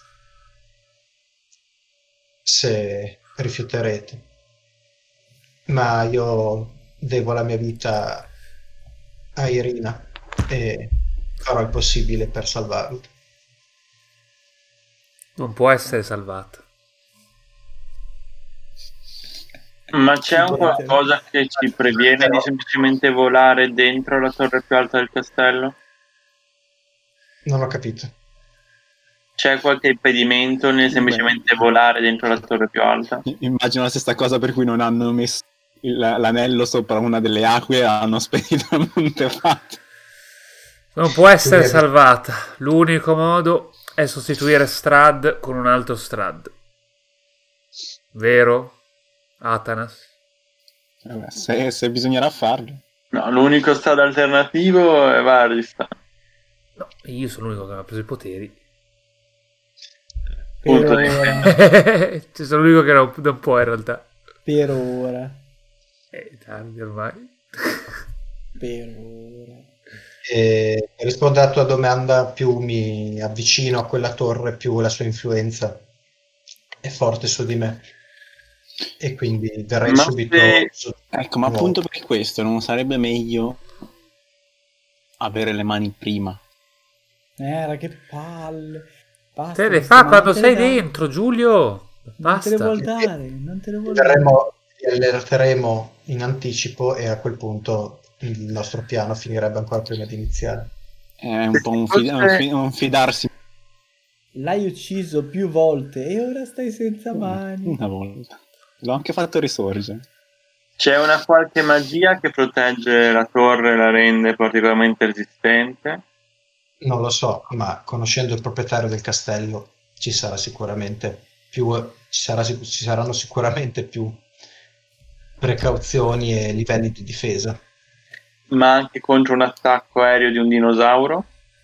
se rifiuterete. Ma io devo la mia vita a Irina e farò il possibile per salvarlo. Non può essere salvato. Ma c'è un qualcosa che ci previene di semplicemente volare dentro la torre più alta del castello? Non ho capito. C'è qualche impedimento nel semplicemente volare dentro la torre più alta? Immagino la stessa cosa per cui non hanno messo il- l'anello sopra una delle acque e hanno spedito a Montefatto. Non può essere Sì, salvata. L'unico modo è sostituire Strad con un altro Strad. Vero, Atanas? Vabbè, se, se bisognerà farlo. No, l'unico stato alternativo è Vardistan. No, io sono l'unico che non ha preso i poteri. Per Punto. ora. Cioè, sono l'unico che non, non può in realtà. Per ora. È tardi ormai. Per ora. E per rispondere alla tua domanda, più mi avvicino a quella torre, più la sua influenza è forte su di me. E quindi verrei Ma subito... se- su- Ecco, ma nuovo. appunto per questo non sarebbe meglio avere le mani prima? Era che palle. Basta, Te le basta, fa ma quando non te le sei dà. dentro, Giulio. Non te le Basta. vuol dare, non te le vuol dare. Verremo, li allerteremo in anticipo e a quel punto il nostro piano finirebbe ancora prima di iniziare. È un po' un, fi- un fi- un fidarsi L'hai ucciso più volte e ora stai senza mani. una volta. L'ho anche fatto risorgere. C'è una qualche magia che protegge la torre e la rende particolarmente resistente? Non lo so, ma conoscendo il proprietario del castello ci sarà sicuramente più, ci, sarà sic- ci saranno sicuramente più precauzioni e livelli di difesa. Ma anche contro un attacco aereo di un dinosauro?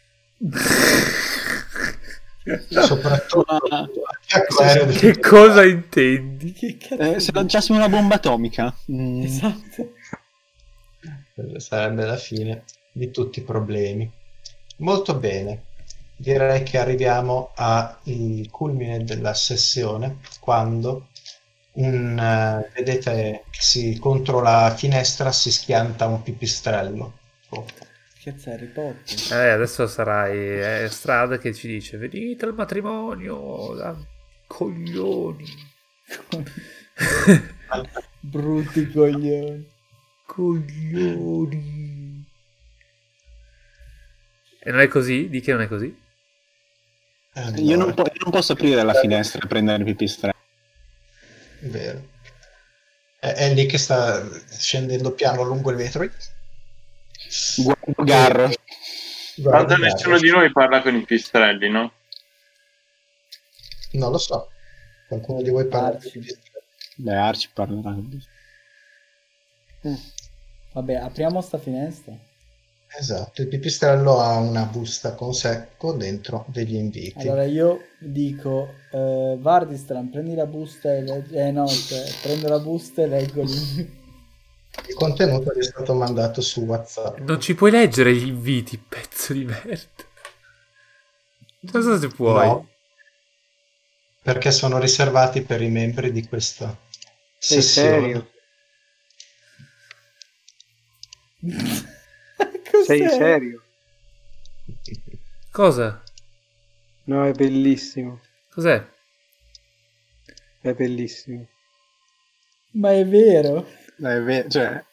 Soprattutto Ma- l'attacco aereo del- Che cosa intendi? Che cazzo Eh, di- se lanciassimo una bomba atomica. Mm. Esatto. Quella sarebbe la fine di tutti i problemi. Molto bene, direi che arriviamo al culmine della sessione quando un, eh, vedete che si- contro la finestra si schianta un pipistrello. Oh, Cazzo, Harry Potter. Eh, adesso sarai eh, Strad che ci dice: venite al matrimonio, da coglioni. Brutti coglioni. Coglioni. E non è così? Di che non è così? allora, Io non, po- io non posso aprire la finestra e prendere il pipistrello. vero. È, è lì che sta scendendo piano lungo il vetro. Guardo Garro. Guarda, Tanto nessuno di noi parla con i pistrelli, no? non lo so. Qualcuno di voi parla di Arci. pipistrello? Beh, Arci parlerà. Vabbè, apriamo sta finestra. Esatto, il pipistrello ha una busta con sé con dentro degli inviti. Allora io dico, eh, Vardistran, prendi la busta e leggi... Eh no, cioè, prendo la busta e leggo lì. Il contenuto gli è stato mandato su WhatsApp. Non ci puoi leggere gli inviti, pezzo di merda. Cosa si puoi? No, perché sono riservati per i membri di questa Sei sessione. serio? Cos'è? Sei serio? Cosa? No, è bellissimo. Cos'è? È bellissimo. Ma è vero? È vero, cioè,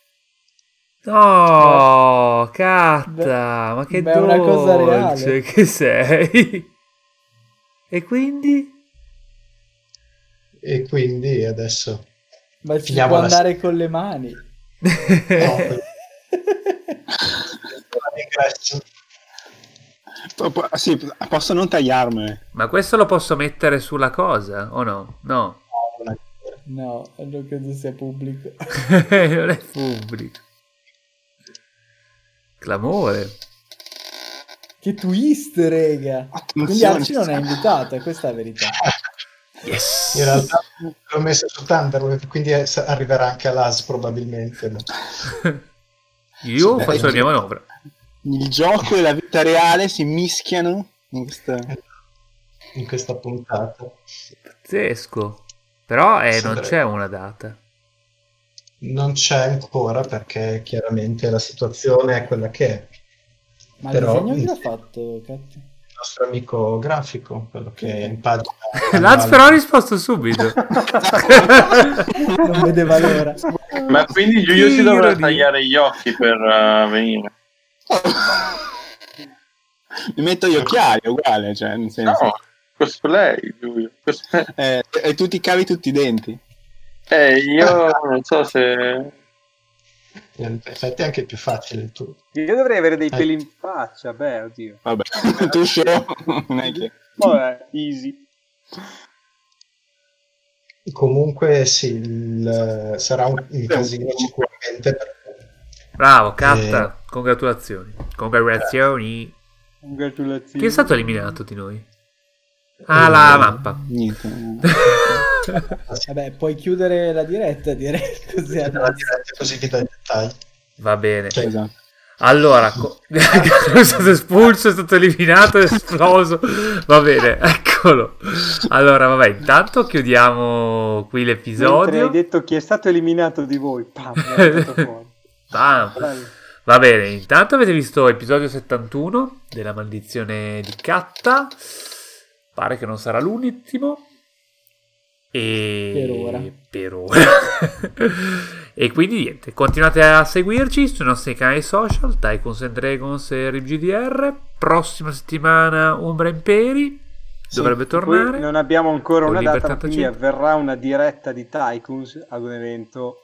No, catta, Beh, ma che beh, è una cosa dolce reale. che sei. E quindi? E quindi adesso Ma si Finiamo può la- andare con le mani. no, l'ingresso. Po- Sì, posso non tagliarmene. Ma questo lo posso mettere sulla cosa o no? No. No, non credo sia pubblico. Non è pubblico. Clamore. Che twist, rega. Quindi Arci non è invitato, questa è la verità. Yes. In realtà l'ho messo su Thunderwave, quindi è- arriverà anche all'A S probabilmente. ma- Io Sì, faccio la mia manovra. Il gioco e la vita reale si mischiano in questa... in questa puntata. Pazzesco. Però eh, non Sembra- c'è una data. Non c'è ancora perché chiaramente la situazione è quella che è. Ma Però- il disegno chi l'ha fatto, Catti? Il nostro amico grafico, quello che è in pagina. Laz però ha risposto subito. Non vedeva l'ora. Ma quindi Giulio si Che dovrà ironia. tagliare gli occhi per uh, venire. Mi metto gli occhiali, è uguale, cioè, nel senso... No, cosplay, Giulio. Cosplay. Eh, e tu ti cavi tutti i denti. Eh, io non so se... In effetti è anche più facile il tuo. Io dovrei avere dei Eh. peli in faccia, beh, oddio. Vabbè, tu show, non è che... Vabbè, easy. Comunque sì, il- sarà un, un casino sicuramente. perché- Bravo, Catta. Congratulazioni. Congratulazioni. Congratulazioni. Chi è stato eliminato di noi? Ah, la mappa. Niente. Vabbè, puoi chiudere la diretta, direi, così la adesso. diretta così ti dai i dettagli. Va bene. Cioè, Esatto. Allora, co- è stato espulso, è stato eliminato, è esploso. Va bene, eccolo. Allora, vabbè, intanto chiudiamo qui Mentre hai l'episodio. detto chi è stato eliminato di voi, pam, mi è venuto fuori. Bam. Bello. Va bene, intanto avete visto episodio settantuno della maledizione di Catta. Pare che non sarà l'ultimo. E... Per ora. Per ora. E quindi niente, continuate a seguirci sui nostri canali social, Tycoons and Dragons e R G D R. Prossima settimana Umbra Imperi dovrebbe tornare. Poi non abbiamo ancora Con una data, Libertà ma quindi Tacita. avverrà una diretta di Tycoons ad un evento.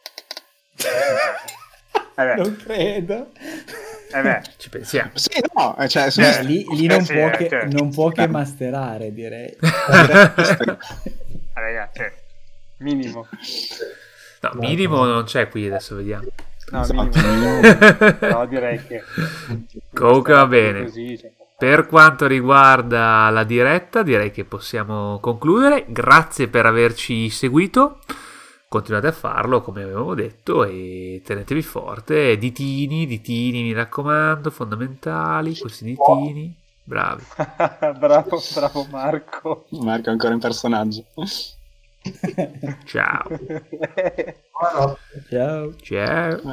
Eh beh, Non credo. eh beh. Ci pensiamo. Sì, no, eh, cioè, Eh, lì lì non, Eh sì, può eh, che, certo. non può che masterare, direi. Ah, ragazzi, minimo. No, minimo non c'è qui, adesso vediamo. No, Esatto. minimo. Però direi che Comunque va bene. così, cioè. Per quanto riguarda la diretta, direi che possiamo concludere. Grazie per averci seguito. Continuate a farlo, come avevamo detto, e tenetevi forte. Ditini, ditini, mi raccomando, fondamentali, questi ditini. Bravi. bravo, bravo Marco. Marco è ancora in personaggio. Ciao. buonanotte. Ciao. Ciao.